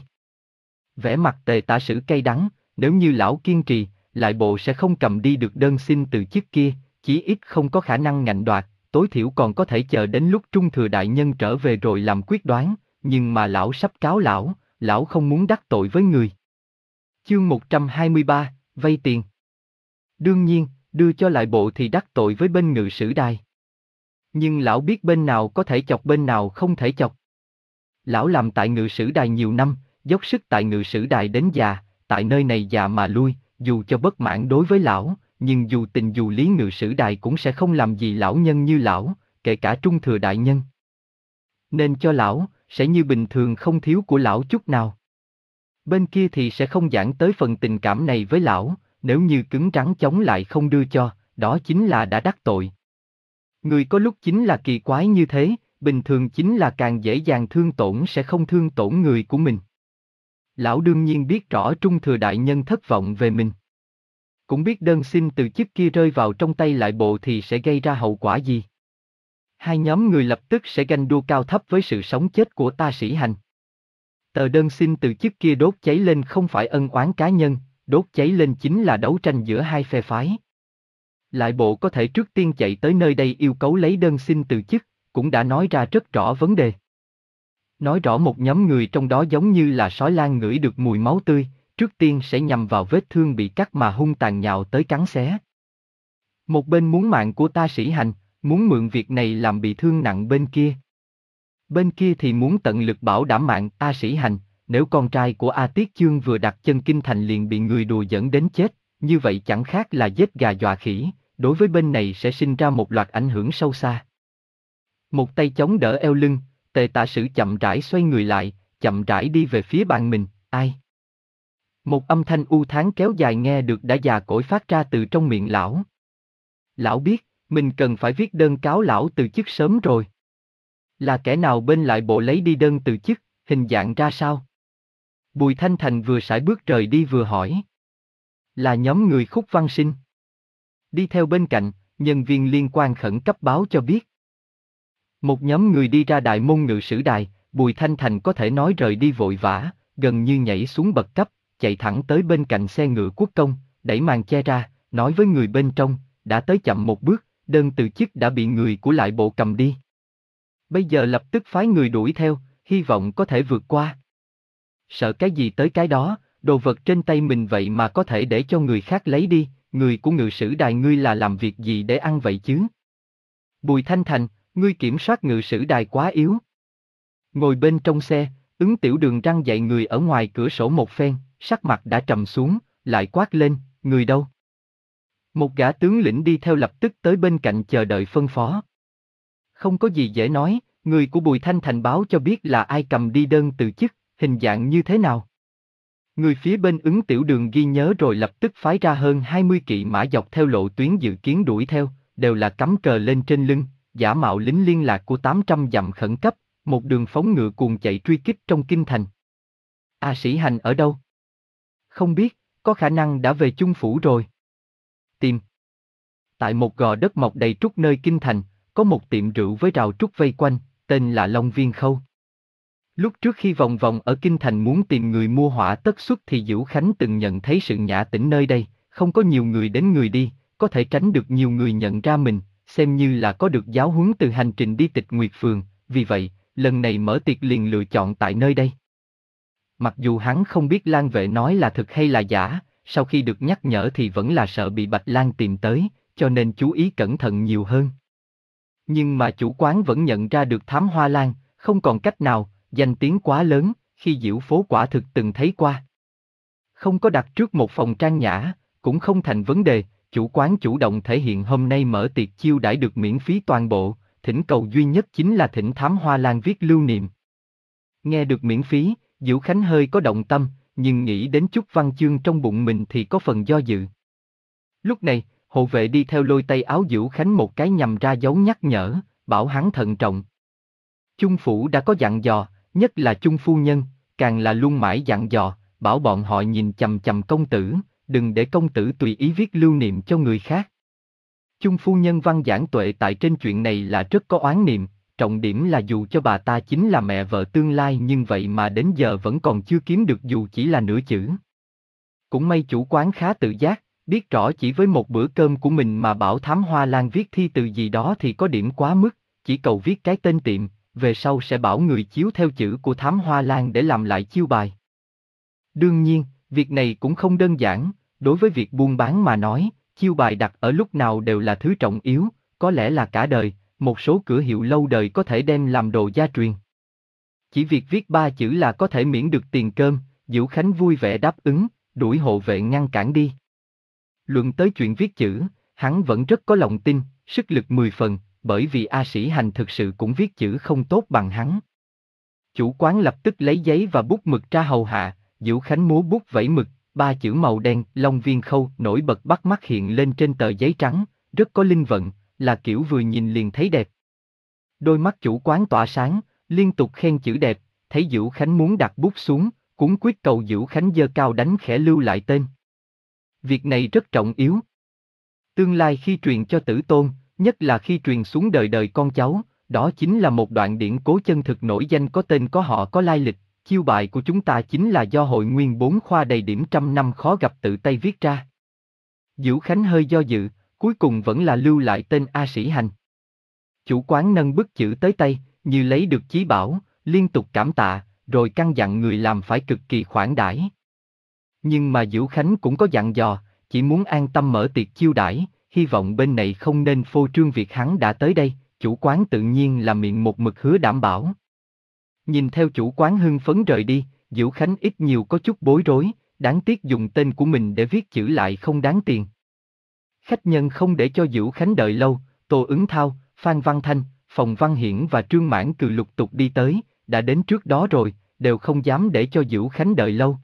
Vẻ mặt Tề tả sử cay đắng, nếu như lão kiên trì, lại bộ sẽ không cầm đi được đơn xin từ chức kia, chí ít không có khả năng ngạnh đoạt, tối thiểu còn có thể chờ đến lúc Trung Thừa đại nhân trở về rồi làm quyết đoán, nhưng mà lão sắp cáo lão, lão không muốn đắc tội với người. Chương một trăm hai mươi ba, vay tiền. Đương nhiên, đưa cho lại bộ thì đắc tội với bên ngự sử đài. Nhưng lão biết bên nào có thể chọc bên nào không thể chọc. Lão làm tại ngự sử đài nhiều năm, dốc sức tại ngự sử đài đến già, tại nơi này già mà lui, dù cho bất mãn đối với lão, nhưng dù tình dù lý ngự sử đài cũng sẽ không làm gì lão nhân như lão, kể cả Trung Thừa đại nhân. Nên cho lão, sẽ như bình thường không thiếu của lão chút nào. Bên kia thì sẽ không giảng tới phần tình cảm này với lão, nếu như cứng rắn chống lại không đưa cho, đó chính là đã đắc tội. Người có lúc chính là kỳ quái như thế, bình thường chính là càng dễ dàng thương tổn sẽ không thương tổn người của mình. Lão đương nhiên biết rõ Trung Thừa đại nhân thất vọng về mình. Cũng biết đơn xin từ chức kia rơi vào trong tay lại bộ thì sẽ gây ra hậu quả gì. Hai nhóm người lập tức sẽ ganh đua cao thấp với sự sống chết của Ta Sĩ Hành. Tờ đơn xin từ chức kia đốt cháy lên không phải ân oán cá nhân, đốt cháy lên chính là đấu tranh giữa hai phe phái. Lại bộ có thể trước tiên chạy tới nơi đây yêu cầu lấy đơn xin từ chức, cũng đã nói ra rất rõ vấn đề. Nói rõ một nhóm người trong đó giống như là sói lang ngửi được mùi máu tươi, trước tiên sẽ nhằm vào vết thương bị cắt mà hung tàn nhào tới cắn xé. Một bên muốn mạng của Ta Sĩ Hành, muốn mượn việc này làm bị thương nặng bên kia. Bên kia thì muốn tận lực bảo đảm mạng A Sĩ Hành, nếu con trai của A Tiết Chương vừa đặt chân kinh thành liền bị người đùa dẫn đến chết, như vậy chẳng khác là giết gà dọa khỉ, đối với bên này sẽ sinh ra một loạt ảnh hưởng sâu xa. Một tay chống đỡ eo lưng, Tề tả sử chậm rãi xoay người lại, chậm rãi đi về phía bàn mình, ai? Một âm thanh u thán kéo dài nghe được đã già cỗi phát ra từ trong miệng lão. Lão biết, mình cần phải viết đơn cáo lão từ chức sớm rồi. Là kẻ nào bên lại bộ lấy đi đơn từ chức, hình dạng ra sao? Bùi Thanh Thành vừa sải bước rời đi vừa hỏi. Là nhóm người Khúc Văn Sinh. Đi theo bên cạnh, nhân viên liên quan khẩn cấp báo cho biết. Một nhóm người đi ra đại môn ngự sử đài, Bùi Thanh Thành có thể nói rời đi vội vã, gần như nhảy xuống bậc cấp, chạy thẳng tới bên cạnh xe ngựa quốc công, đẩy màn che ra, nói với người bên trong, đã tới chậm một bước, đơn từ chức đã bị người của lại bộ cầm đi. Bây giờ lập tức phái người đuổi theo, hy vọng có thể vượt qua. Sợ cái gì tới cái đó, đồ vật trên tay mình vậy mà có thể để cho người khác lấy đi, người của ngự sử đài ngươi là làm việc gì để ăn vậy chứ? Bùi Thanh Thành, ngươi kiểm soát ngự sử đài quá yếu. Ngồi bên trong xe, Ứng Tiểu Đường răng dạy người ở ngoài cửa sổ một phen, sắc mặt đã trầm xuống, lại quát lên, người đâu? Một gã tướng lĩnh đi theo lập tức tới bên cạnh chờ đợi phân phó. Không có gì dễ nói, người của Bùi Thanh Thành báo cho biết là ai cầm đi đơn từ chức, hình dạng như thế nào. Người phía bên Ứng Tiểu Đường ghi nhớ rồi lập tức phái ra hơn hai mươi kỵ mã dọc theo lộ tuyến dự kiến đuổi theo, đều là cắm cờ lên trên lưng, giả mạo lính liên lạc của tám trăm dặm khẩn cấp, một đường phóng ngựa cuồng chạy truy kích trong kinh thành. A Sĩ Hành ở đâu? Không biết, có khả năng đã về chung phủ rồi. Tìm. Tại một gò đất mọc đầy trúc nơi kinh thành, có một tiệm rượu với rào trúc vây quanh, tên là Long Viên Khâu. Lúc trước khi vòng vòng ở kinh thành muốn tìm người mua hỏa tất xuất thì Dữu Khánh từng nhận thấy sự nhã tĩnh nơi đây, không có nhiều người đến người đi, có thể tránh được nhiều người nhận ra mình, xem như là có được giáo huấn từ hành trình đi Tịch Nguyệt Phường, vì vậy, lần này mở tiệc liền lựa chọn tại nơi đây. Mặc dù hắn không biết Lan Vệ nói là thực hay là giả, sau khi được nhắc nhở thì vẫn là sợ bị Bạch Lan tìm tới, cho nên chú ý cẩn thận nhiều hơn. Nhưng mà chủ quán vẫn nhận ra được Thám Hoa Lan, không còn cách nào, danh tiếng quá lớn, khi diễu phố quả thực từng thấy qua. Không có đặt trước một phòng trang nhã, cũng không thành vấn đề, chủ quán chủ động thể hiện hôm nay mở tiệc chiêu đãi được miễn phí toàn bộ, thỉnh cầu duy nhất chính là thỉnh Thám Hoa Lan viết lưu niệm. Nghe được miễn phí, Dữu Khánh hơi có động tâm, nhưng nghĩ đến chút văn chương trong bụng mình thì có phần do dự. Lúc này, hộ vệ đi theo lôi tay áo Dữu Khánh một cái nhằm ra dấu nhắc nhở, bảo hắn thận trọng. Chung phủ đã có dặn dò, nhất là Chung phu nhân, càng là luôn mãi dặn dò, bảo bọn họ nhìn chằm chằm công tử, đừng để công tử tùy ý viết lưu niệm cho người khác. Chung phu nhân văn giảng tuệ tại trên chuyện này là rất có oán niệm, trọng điểm là dù cho bà ta chính là mẹ vợ tương lai nhưng vậy mà đến giờ vẫn còn chưa kiếm được dù chỉ là nửa chữ. Cũng may chủ quán khá tự giác, biết rõ chỉ với một bữa cơm của mình mà bảo Thám Hoa Lan viết thi từ gì đó thì có điểm quá mức, chỉ cầu viết cái tên tiệm, về sau sẽ bảo người chiếu theo chữ của Thám Hoa Lan để làm lại chiêu bài. Đương nhiên, việc này cũng không đơn giản, đối với việc buôn bán mà nói, chiêu bài đặt ở lúc nào đều là thứ trọng yếu, có lẽ là cả đời, một số cửa hiệu lâu đời có thể đem làm đồ gia truyền. Chỉ việc viết ba chữ là có thể miễn được tiền cơm, Dữu Khánh vui vẻ đáp ứng, đuổi hộ vệ ngăn cản đi. Luận tới chuyện viết chữ, hắn vẫn rất có lòng tin, sức lực mười phần, bởi vì A Sĩ Hành thực sự cũng viết chữ không tốt bằng hắn. Chủ quán lập tức lấy giấy và bút mực ra hầu hạ, Dữu Khánh múa bút vẩy mực, ba chữ màu đen, Long Viên Khâu nổi bật bắt mắt hiện lên trên tờ giấy trắng, rất có linh vận, là kiểu vừa nhìn liền thấy đẹp. Đôi mắt chủ quán tỏa sáng, liên tục khen chữ đẹp, thấy Dữu Khánh muốn đặt bút xuống, cuống quyết cầu Dữu Khánh giơ cao đánh khẽ lưu lại tên. Việc này rất trọng yếu. Tương lai khi truyền cho tử tôn, nhất là khi truyền xuống đời đời con cháu, đó chính là một đoạn điển cố chân thực nổi danh có tên có họ có lai lịch, chiêu bài của chúng ta chính là do hội nguyên bốn khoa đầy điểm trăm năm khó gặp tự tay viết ra. Dữu Khánh hơi do dự, cuối cùng vẫn là lưu lại tên A Sĩ Hành. Chủ quán nâng bức chữ tới tay, như lấy được chí bảo, liên tục cảm tạ, rồi căn dặn người làm phải cực kỳ khoản đãi. Nhưng mà Dữu Khánh cũng có dặn dò, chỉ muốn an tâm mở tiệc chiêu đãi, hy vọng bên này không nên phô trương việc hắn đã tới đây, chủ quán tự nhiên là miệng một mực hứa đảm bảo. Nhìn theo chủ quán hưng phấn rời đi, Dữu Khánh ít nhiều có chút bối rối, đáng tiếc dùng tên của mình để viết chữ lại không đáng tiền. Khách nhân không để cho Dữu Khánh đợi lâu, Tô Ứng Thao, Phan Văn Thanh, Phòng Văn Hiển và Trương Mãn Cừ lục tục đi tới, đã đến trước đó rồi, đều không dám để cho Dữu Khánh đợi lâu.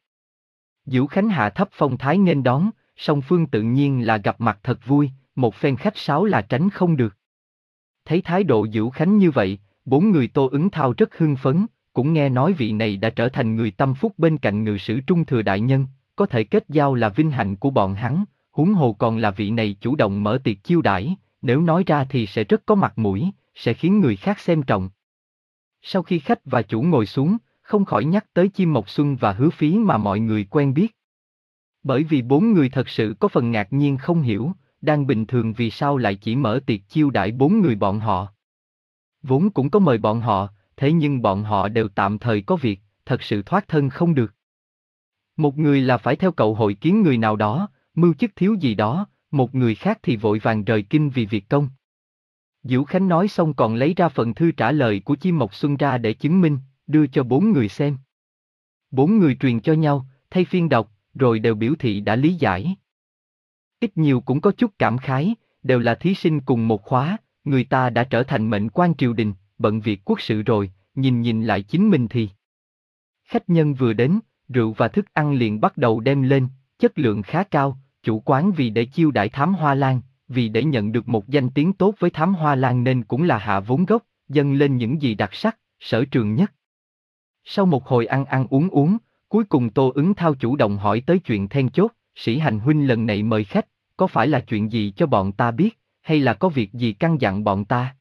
Dữu Khánh hạ thấp phong thái nghênh đón, song phương tự nhiên là gặp mặt thật vui, một phen khách sáo là tránh không được. Thấy thái độ Dữu Khánh như vậy, bốn người Tô Ứng Thao rất hưng phấn, cũng nghe nói vị này đã trở thành người tâm phúc bên cạnh ngự sử Trung Thừa đại nhân, có thể kết giao là vinh hạnh của bọn hắn, huống hồ còn là vị này chủ động mở tiệc chiêu đãi, nếu nói ra thì sẽ rất có mặt mũi, sẽ khiến người khác xem trọng. Sau khi khách và chủ ngồi xuống, không khỏi nhắc tới Chim Mộc Xuân và Hứa Phí mà mọi người quen biết. Bởi vì bốn người thật sự có phần ngạc nhiên không hiểu, đang bình thường vì sao lại chỉ mở tiệc chiêu đãi bốn người bọn họ. Vốn cũng có mời bọn họ, thế nhưng bọn họ đều tạm thời có việc, thật sự thoát thân không được. Một người là phải theo cậu hội kiến người nào đó, mưu chức thiếu gì đó, một người khác thì vội vàng rời kinh vì việc công. Dữu Khánh nói xong còn lấy ra phần thư trả lời của Chim Mộc Xuân ra để chứng minh, đưa cho bốn người xem. Bốn người truyền cho nhau, thay phiên đọc, rồi đều biểu thị đã lý giải. Ít nhiều cũng có chút cảm khái, đều là thí sinh cùng một khóa, người ta đã trở thành mệnh quan triều đình, bận việc quốc sự rồi, nhìn nhìn lại chính mình thì. Khách nhân vừa đến, rượu và thức ăn liền bắt đầu đem lên, chất lượng khá cao, chủ quán vì để chiêu đãi Thám Hoa Lan, vì để nhận được một danh tiếng tốt với Thám Hoa Lan nên cũng là hạ vốn gốc, dâng lên những gì đặc sắc, sở trường nhất. Sau một hồi ăn ăn uống uống, cuối cùng Tô Ứng Thao chủ động hỏi tới chuyện then chốt, Sĩ Hành huynh lần này mời khách, có phải là chuyện gì cho bọn ta biết, hay là có việc gì căn dặn bọn ta?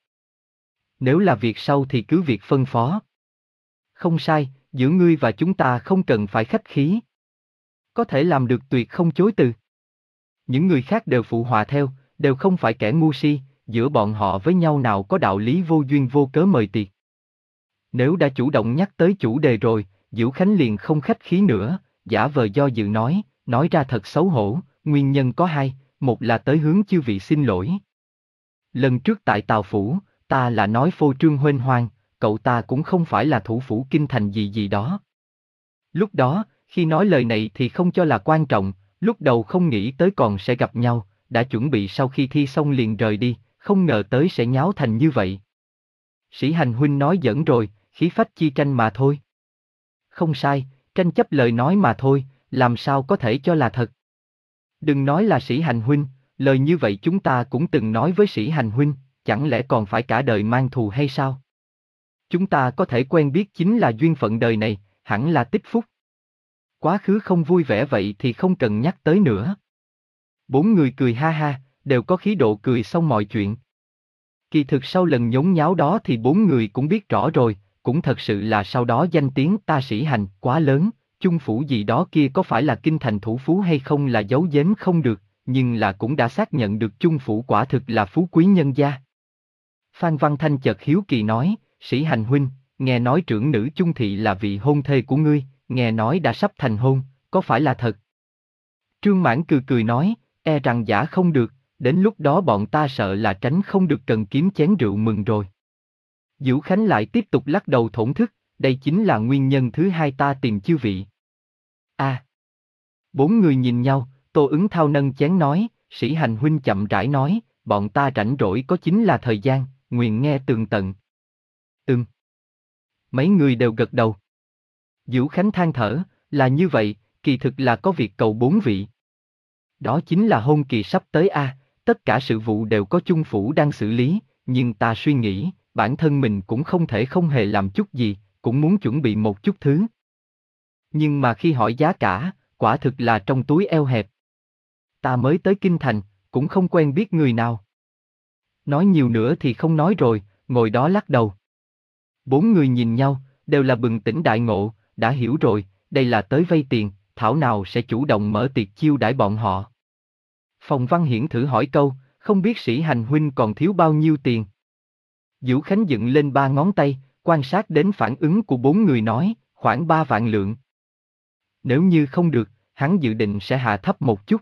Nếu là việc sau thì cứ việc phân phó. Không sai, giữa ngươi và chúng ta không cần phải khách khí. Có thể làm được tuyệt không chối từ. Những người khác đều phụ họa theo, đều không phải kẻ ngu si, giữa bọn họ với nhau nào có đạo lý vô duyên vô cớ mời tiệc. Nếu đã chủ động nhắc tới chủ đề rồi, Diễu Khánh liền không khách khí nữa, giả vờ do dự nói, nói ra thật xấu hổ, nguyên nhân có hai, một là tới hướng chư vị xin lỗi. Lần trước tại Tào Phủ, ta là nói phô trương huênh hoang, cậu ta cũng không phải là thủ phủ kinh thành gì gì đó. Lúc đó, khi nói lời này thì không cho là quan trọng, lúc đầu không nghĩ tới còn sẽ gặp nhau, đã chuẩn bị sau khi thi xong liền rời đi, không ngờ tới sẽ nháo thành như vậy. Sĩ Hành huynh nói giỡn rồi, khí phách chi tranh mà thôi. Không sai, tranh chấp lời nói mà thôi, làm sao có thể cho là thật. Đừng nói là Sĩ Hành huynh, lời như vậy chúng ta cũng từng nói với Sĩ Hành huynh, chẳng lẽ còn phải cả đời mang thù hay sao? Chúng ta có thể quen biết chính là duyên phận đời này, hẳn là tích phúc. Quá khứ không vui vẻ vậy thì không cần nhắc tới nữa. Bốn người cười ha ha, đều có khí độ cười xong mọi chuyện. Kỳ thực sau lần nhốn nháo đó thì bốn người cũng biết rõ rồi, cũng thật sự là sau đó danh tiếng ta Sĩ Hành quá lớn, chung phủ gì đó kia có phải là kinh thành thủ phú hay không là giấu giếm không được, nhưng là cũng đã xác nhận được chung phủ quả thực là phú quý nhân gia. Phan Văn Thanh chợt hiếu kỳ nói, Sĩ Hành huynh, nghe nói trưởng nữ chung thị là vị hôn thê của ngươi, nghe nói đã sắp thành hôn, có phải là thật? Trương Mãn cười cười nói, e rằng giả không được, đến lúc đó bọn ta sợ là tránh không được cần kiếm chén rượu mừng rồi. Diễu Khánh lại tiếp tục lắc đầu thổn thức, đây chính là nguyên nhân thứ hai ta tìm chư vị. A. À. Bốn người nhìn nhau, Tô Ứng Thao nâng chén nói, Sĩ Hành huynh chậm rãi nói, bọn ta rảnh rỗi có chính là thời gian, nguyện nghe tường tận. Ừm. Mấy người đều gật đầu. Diễu Khánh than thở, là như vậy, kỳ thực là có việc cầu bốn vị. Đó chính là hôn kỳ sắp tới a, à, tất cả sự vụ đều có chung phủ đang xử lý, nhưng ta suy nghĩ, bản thân mình cũng không thể không hề làm chút gì, cũng muốn chuẩn bị một chút thứ. Nhưng mà khi hỏi giá cả, quả thực là trong túi eo hẹp. Ta mới tới kinh thành, cũng không quen biết người nào. Nói nhiều nữa thì không nói rồi, ngồi đó lắc đầu. Bốn người nhìn nhau, đều là bừng tỉnh đại ngộ, đã hiểu rồi, đây là tới vay tiền, thảo nào sẽ chủ động mở tiệc chiêu đãi bọn họ. Phòng Văn Hiển thử hỏi câu, không biết Sĩ Hành huynh còn thiếu bao nhiêu tiền. Diễu Khánh dựng lên ba ngón tay, quan sát đến phản ứng của bốn người nói, khoảng ba vạn lượng. Nếu như không được, hắn dự định sẽ hạ thấp một chút.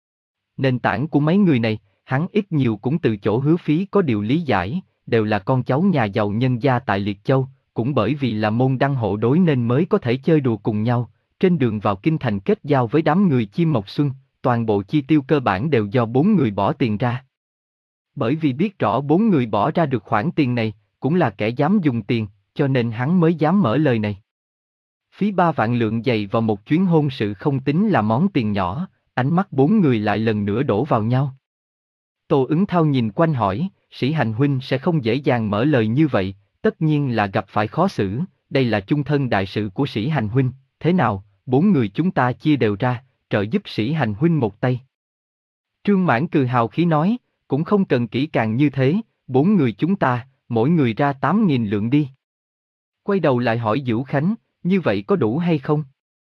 Nền tảng của mấy người này, hắn ít nhiều cũng từ chỗ hứa phí có điều lý giải, đều là con cháu nhà giàu nhân gia tại Liệt Châu, cũng bởi vì là môn đăng hộ đối nên mới có thể chơi đùa cùng nhau, trên đường vào kinh thành kết giao với đám người Chim Mộc Xuân, toàn bộ chi tiêu cơ bản đều do bốn người bỏ tiền ra. Bởi vì biết rõ bốn người bỏ ra được khoản tiền này, cũng là kẻ dám dùng tiền, cho nên hắn mới dám mở lời này. Phí ba vạn lượng giày vào một chuyến hôn sự không tính là món tiền nhỏ, ánh mắt bốn người lại lần nữa đổ vào nhau. Tô Ứng Thao nhìn quanh hỏi, Sĩ Hành huynh sẽ không dễ dàng mở lời như vậy, tất nhiên là gặp phải khó xử, đây là chung thân đại sự của Sĩ Hành huynh, thế nào, bốn người chúng ta chia đều ra, trợ giúp Sĩ Hành huynh một tay. Trương Mãn cười hào khí nói, cũng không cần kỹ càng như thế, bốn người chúng ta, mỗi người ra tám nghìn lượng đi. Quay đầu lại hỏi Diễu Khánh, như vậy có đủ hay không?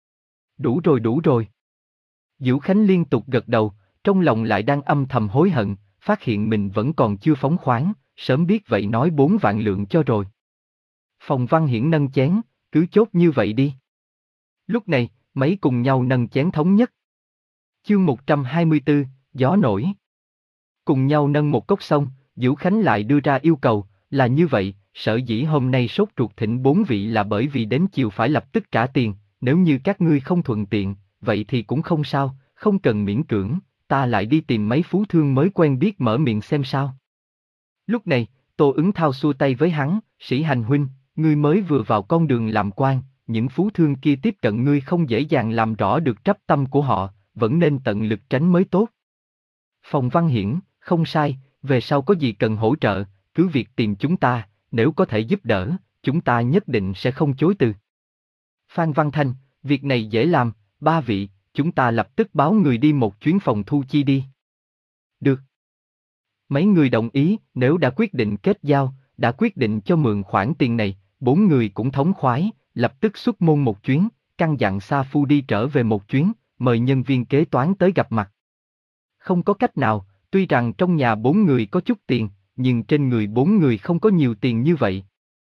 Đủ rồi đủ rồi. Diễu Khánh liên tục gật đầu, trong lòng lại đang âm thầm hối hận, phát hiện mình vẫn còn chưa phóng khoáng, sớm biết vậy nói bốn vạn lượng cho rồi. Phòng Văn Hiển nâng chén, cứ chốt như vậy đi. Lúc này, mấy cùng nhau nâng chén thống nhất. Chương một trăm hai mươi tư, gió nổi. Cùng nhau nâng một cốc xong, Diễu Khánh lại đưa ra yêu cầu, là như vậy, sở dĩ hôm nay sốt ruột thỉnh bốn vị là bởi vì đến chiều phải lập tức trả tiền, nếu như các ngươi không thuận tiện, vậy thì cũng không sao, không cần miễn cưỡng, ta lại đi tìm mấy phú thương mới quen biết mở miệng xem sao. Lúc này, Tô Ứng Thao xua tay với hắn, Sĩ Hành huynh, ngươi mới vừa vào con đường làm quan, những phú thương kia tiếp cận ngươi không dễ dàng làm rõ được trắp tâm của họ, vẫn nên tận lực tránh mới tốt. Phòng Văn Hiển, không sai, về sau có gì cần hỗ trợ, cứ việc tìm chúng ta, nếu có thể giúp đỡ, chúng ta nhất định sẽ không chối từ. Phan Văn Thanh, việc này dễ làm, ba vị, chúng ta lập tức báo người đi một chuyến phòng thu chi đi. Được. Mấy người đồng ý, nếu đã quyết định kết giao, đã quyết định cho mượn khoản tiền này, bốn người cũng thống khoái, lập tức xuất môn một chuyến, căn dặn Sa Phu đi trở về một chuyến, mời nhân viên kế toán tới gặp mặt. Không có cách nào, tuy rằng trong nhà bốn người có chút tiền, nhưng trên người bốn người không có nhiều tiền như vậy.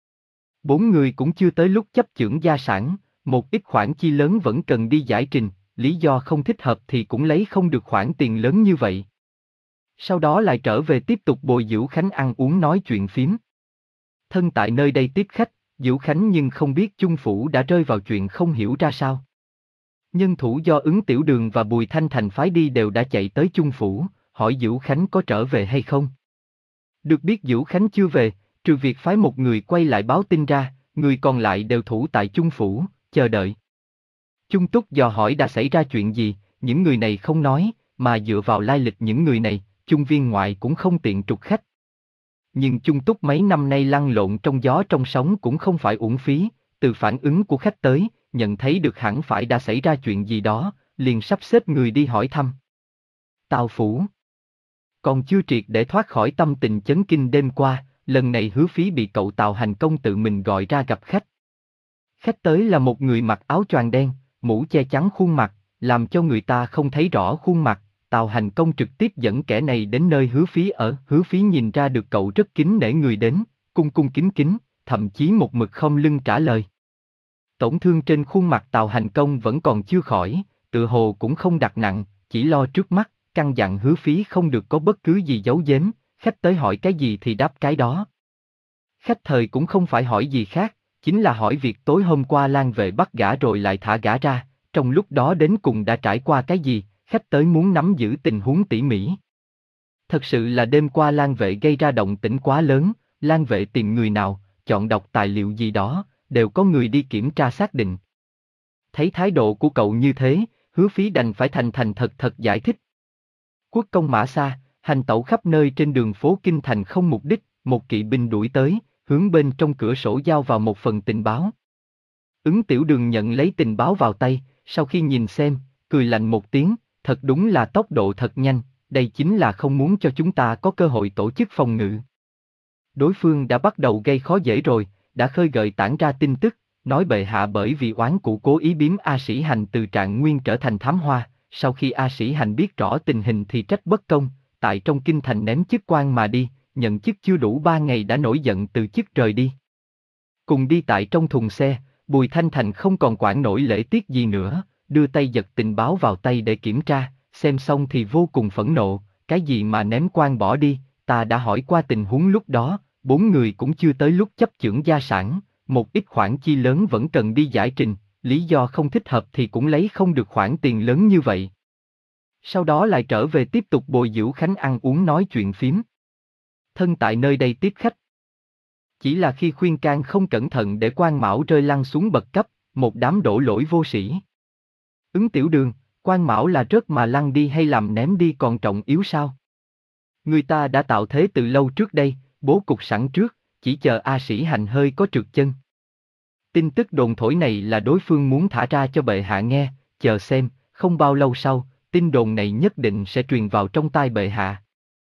Bốn người cũng chưa tới lúc chấp chưởng gia sản, một ít khoản chi lớn vẫn cần đi giải trình, lý do không thích hợp thì cũng lấy không được khoản tiền lớn như vậy. Sau đó lại trở về tiếp tục bồi Dữu Khánh ăn uống nói chuyện phím. Thân tại nơi đây tiếp khách, Dữu Khánh nhưng không biết Chung Phủ đã rơi vào chuyện không hiểu ra sao. Nhân thủ do Ứng Tiểu Đường và Bùi Thanh Thành phái đi đều đã chạy tới Chung Phủ, hỏi Dữu Khánh có trở về hay không. Được biết Dữu Khánh chưa về, trừ việc phái một người quay lại báo tin ra, người còn lại đều thủ tại Chung Phủ, chờ đợi. Chung Túc dò hỏi đã xảy ra chuyện gì, những người này không nói, mà dựa vào lai lịch những người này, Chung Viên ngoại cũng không tiện trục khách. Nhưng Chung Túc mấy năm nay lăn lộn trong gió trong sóng cũng không phải uổng phí, từ phản ứng của khách tới, nhận thấy được hẳn phải đã xảy ra chuyện gì đó, liền sắp xếp người đi hỏi thăm. Tào Phủ còn chưa triệt để thoát khỏi tâm tình chấn kinh đêm qua, lần này Hứa Phí bị cậu Tào Hành Công tự mình gọi ra gặp khách. Khách tới là một người mặc áo choàng đen, mũ che chắn khuôn mặt, làm cho người ta không thấy rõ khuôn mặt. Tào Hành Công trực tiếp dẫn kẻ này đến nơi Hứa Phí ở. Hứa Phí nhìn ra được cậu rất kính nể người đến, cung cung kính kính, thậm chí một mực khom lưng trả lời. Tổn thương trên khuôn mặt Tào Hành Công vẫn còn chưa khỏi, tự hồ cũng không đặt nặng, chỉ lo trước mắt, căn dặn Hứa Phí không được có bất cứ gì giấu giếm, khách tới hỏi cái gì thì đáp cái đó. Khách thời cũng không phải hỏi gì khác, chính là hỏi việc tối hôm qua Lan Vệ bắt gã rồi lại thả gã ra, trong lúc đó đến cùng đã trải qua cái gì, khách tới muốn nắm giữ tình huống tỉ mỉ. Thật sự là đêm qua Lan Vệ gây ra động tĩnh quá lớn, Lan Vệ tìm người nào, chọn đọc tài liệu gì đó, đều có người đi kiểm tra xác định. Thấy thái độ của cậu như thế, Hứa Phí đành phải thành thành thật thật giải thích. Quốc công Mã Sa, hành tẩu khắp nơi trên đường phố Kinh Thành không mục đích, một kỵ binh đuổi tới, hướng bên trong cửa sổ giao vào một phần tình báo. Ứng Tiểu Đường nhận lấy tình báo vào tay, sau khi nhìn xem, cười lạnh một tiếng, thật đúng là tốc độ thật nhanh, đây chính là không muốn cho chúng ta có cơ hội tổ chức phòng ngự. Đối phương đã bắt đầu gây khó dễ rồi, đã khơi gợi tản ra tin tức, nói bệ hạ bởi vì oán cũ cố ý biếm A Sĩ Hành từ trạng nguyên trở thành thám hoa, sau khi A Sĩ Hành biết rõ tình hình thì trách bất công, tại trong kinh thành ném chức quan mà đi, nhận chức chưa đủ ba ngày đã nổi giận từ chức rời đi. Cùng đi tại trong thùng xe, Bùi Thanh Thành không còn quản nổi lễ tiết gì nữa, đưa tay giật tình báo vào tay để kiểm tra, xem xong thì vô cùng phẫn nộ, cái gì mà ném quan bỏ đi, ta đã hỏi qua tình huống lúc đó, bốn người cũng chưa tới lúc chấp chưởng gia sản, một ít khoản chi lớn vẫn cần đi giải trình, lý do không thích hợp thì cũng lấy không được khoản tiền lớn như vậy. Sau đó lại trở về tiếp tục bồi Dữu Khánh ăn uống nói chuyện phím. Thân tại nơi đây tiếp khách. Chỉ là khi khuyên can không cẩn thận để Quan Mão rơi lăn xuống bậc cấp, một đám đổ lỗi vô sĩ. Ứng Tiểu Đường, Quan Mão là rớt mà lăn đi hay làm ném đi còn trọng yếu sao? Người ta đã tạo thế từ lâu trước đây, bố cục sẵn trước, chỉ chờ A Sĩ Hành hơi có trượt chân. Tin tức đồn thổi này là đối phương muốn thả ra cho bệ hạ nghe, chờ xem, không bao lâu sau, tin đồn này nhất định sẽ truyền vào trong tai bệ hạ.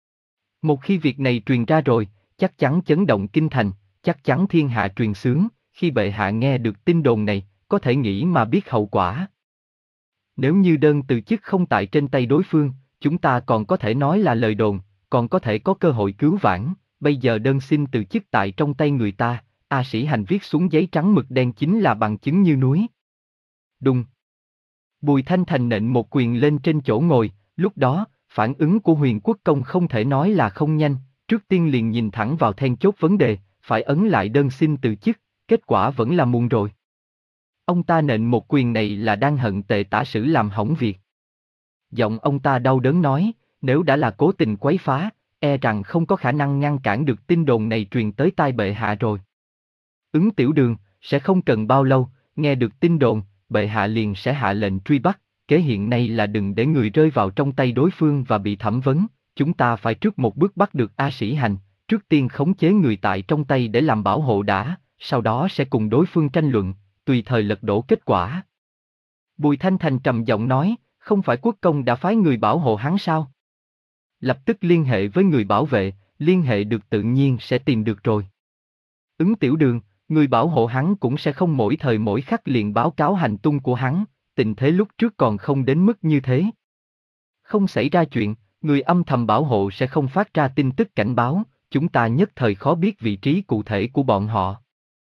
Một khi việc này truyền ra rồi, chắc chắn chấn động kinh thành, chắc chắn thiên hạ truyền xướng, khi bệ hạ nghe được tin đồn này, có thể nghĩ mà biết hậu quả. Nếu như đơn từ chức không tại trên tay đối phương, chúng ta còn có thể nói là lời đồn, còn có thể có cơ hội cứu vãn, bây giờ đơn xin từ chức tại trong tay người ta, A Sĩ Hành viết xuống giấy trắng mực đen chính là bằng chứng như núi. Đùng. Bùi Thanh Thành nện một quyền lên trên chỗ ngồi, lúc đó, phản ứng của Huyền Quốc Công không thể nói là không nhanh, trước tiên liền nhìn thẳng vào then chốt vấn đề, phải ấn lại đơn xin từ chức, kết quả vẫn là muộn rồi. Ông ta nện một quyền này là đang hận Tề Tả Sử làm hỏng việc. Giọng ông ta đau đớn nói, nếu đã là cố tình quấy phá, e rằng không có khả năng ngăn cản được tin đồn này truyền tới tai bệ hạ rồi. Ứng Tiểu Đường, sẽ không cần bao lâu, nghe được tin đồn, bệ hạ liền sẽ hạ lệnh truy bắt, kế hiện nay là đừng để người rơi vào trong tay đối phương và bị thẩm vấn, chúng ta phải trước một bước bắt được A Sĩ Hành, trước tiên khống chế người tại trong tay để làm bảo hộ đã, sau đó sẽ cùng đối phương tranh luận, tùy thời lật đổ kết quả. Bùi Thanh Thành trầm giọng nói, không phải quốc công đã phái người bảo hộ hắn sao? Lập tức liên hệ với người bảo vệ, liên hệ được tự nhiên sẽ tìm được rồi. Ứng Tiểu Đường, người bảo hộ hắn cũng sẽ không mỗi thời mỗi khắc liền báo cáo hành tung của hắn, tình thế lúc trước còn không đến mức như thế. Không xảy ra chuyện, người âm thầm bảo hộ sẽ không phát ra tin tức cảnh báo, chúng ta nhất thời khó biết vị trí cụ thể của bọn họ.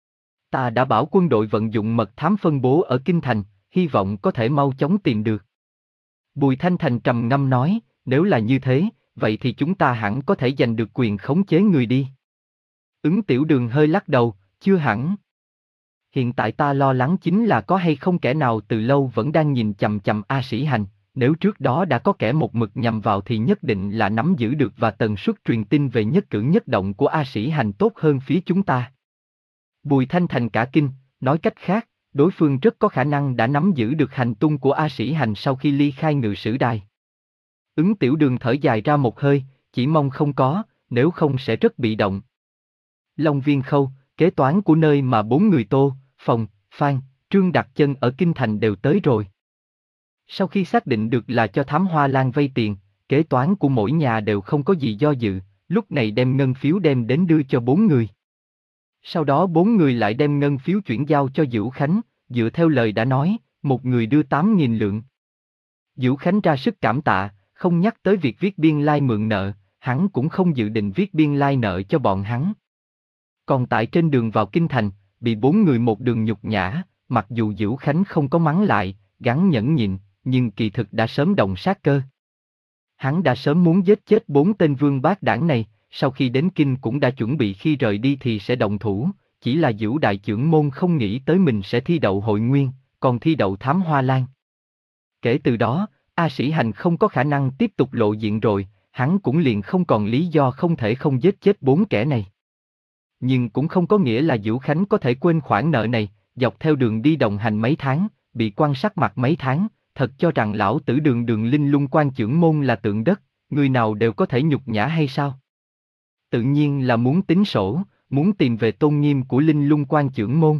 Ta đã bảo quân đội vận dụng mật thám phân bố ở Kinh Thành, hy vọng có thể mau chóng tìm được. Bùi Thanh Thành trầm ngâm nói, nếu là như thế, vậy thì chúng ta hẳn có thể giành được quyền khống chế người đi. Ứng Tiểu Đường hơi lắc đầu, chưa hẳn. Hiện tại ta lo lắng chính là có hay không kẻ nào từ lâu vẫn đang nhìn chằm chằm A Sĩ Hành, nếu trước đó đã có kẻ một mực nhằm vào thì nhất định là nắm giữ được và tần suất truyền tin về nhất cử nhất động của A Sĩ Hành tốt hơn phía chúng ta. Bùi Thanh Thành cả kinh, nói cách khác, đối phương rất có khả năng đã nắm giữ được hành tung của A Sĩ Hành sau khi ly khai Ngự Sử Đài. Ứng Tiểu Đường thở dài ra một hơi, chỉ mong không có, nếu không sẽ rất bị động. Long Viên Khâu, kế toán của nơi mà bốn người Tô, Phòng, Phan, Trương đặt chân ở Kinh Thành đều tới rồi. Sau khi xác định được là cho Thám Hoa Lan vay tiền, kế toán của mỗi nhà đều không có gì do dự, lúc này đem ngân phiếu đem đến đưa cho bốn người. Sau đó bốn người lại đem ngân phiếu chuyển giao cho Dữu Khánh, dựa theo lời đã nói, một người đưa tám nghìn lượng. Dữu Khánh ra sức cảm tạ, không nhắc tới việc viết biên lai mượn nợ, hắn cũng không dự định viết biên lai nợ cho bọn hắn. Còn tại trên đường vào Kinh Thành, bị bốn người một đường nhục nhã, mặc dù Dữu Khánh không có mắng lại, gắng nhẫn nhịn, nhưng kỳ thực đã sớm động sát cơ. Hắn đã sớm muốn giết chết bốn tên vương bát đảng này, sau khi đến Kinh cũng đã chuẩn bị khi rời đi thì sẽ động thủ, chỉ là Dữu đại trưởng môn không nghĩ tới mình sẽ thi đậu hội nguyên, còn thi đậu Thám Hoa Lan. Kể từ đó, A Sĩ Hành không có khả năng tiếp tục lộ diện rồi, hắn cũng liền không còn lý do không thể không giết chết bốn kẻ này. Nhưng cũng không có nghĩa là Dữu Khánh có thể quên khoản nợ này, dọc theo đường đi đồng hành mấy tháng, bị quan sát mặt mấy tháng, thật cho rằng lão tử Đường Đường Linh Lung Quan trưởng môn là tượng đất, người nào đều có thể nhục nhã hay sao? Tự nhiên là muốn tính sổ, muốn tìm về tôn nghiêm của Linh Lung Quan trưởng môn.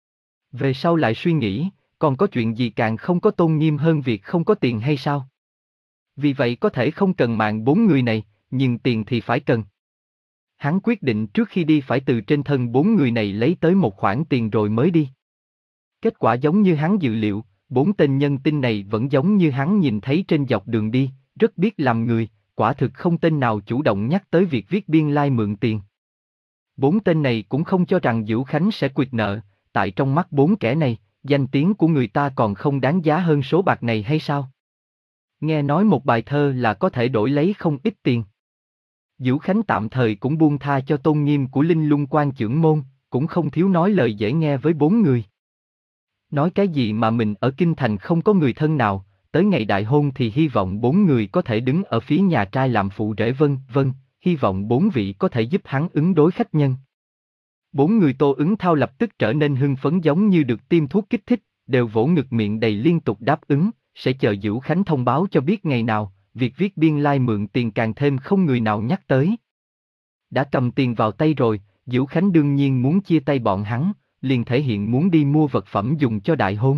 Về sau lại suy nghĩ, còn có chuyện gì càng không có tôn nghiêm hơn việc không có tiền hay sao? Vì vậy có thể không cần mạng bốn người này, nhưng tiền thì phải cần. Hắn quyết định trước khi đi phải từ trên thân bốn người này lấy tới một khoản tiền rồi mới đi. Kết quả giống như hắn dự liệu, bốn tên nhân tinh này vẫn giống như hắn nhìn thấy trên dọc đường đi, rất biết làm người, quả thực không tên nào chủ động nhắc tới việc viết biên lai mượn tiền. Bốn tên này cũng không cho rằng Dữu Khánh sẽ quyệt nợ, tại trong mắt bốn kẻ này, danh tiếng của người ta còn không đáng giá hơn số bạc này hay sao? Nghe nói một bài thơ là có thể đổi lấy không ít tiền. Dữu Khánh tạm thời cũng buông tha cho tôn nghiêm của Linh Lung Quan trưởng môn, cũng không thiếu nói lời dễ nghe với bốn người. Nói cái gì mà mình ở Kinh Thành không có người thân nào, tới ngày đại hôn thì hy vọng bốn người có thể đứng ở phía nhà trai làm phụ rể vân vân, hy vọng bốn vị có thể giúp hắn ứng đối khách nhân. Bốn người Tô Ứng Thao lập tức trở nên hưng phấn giống như được tiêm thuốc kích thích, đều vỗ ngực miệng đầy liên tục đáp ứng, sẽ chờ Dữu Khánh thông báo cho biết ngày nào, việc viết biên lai mượn tiền càng thêm không người nào nhắc tới. Đã cầm tiền vào tay rồi, Dữu Khánh đương nhiên muốn chia tay bọn hắn, liền thể hiện muốn đi mua vật phẩm dùng cho đại hôn.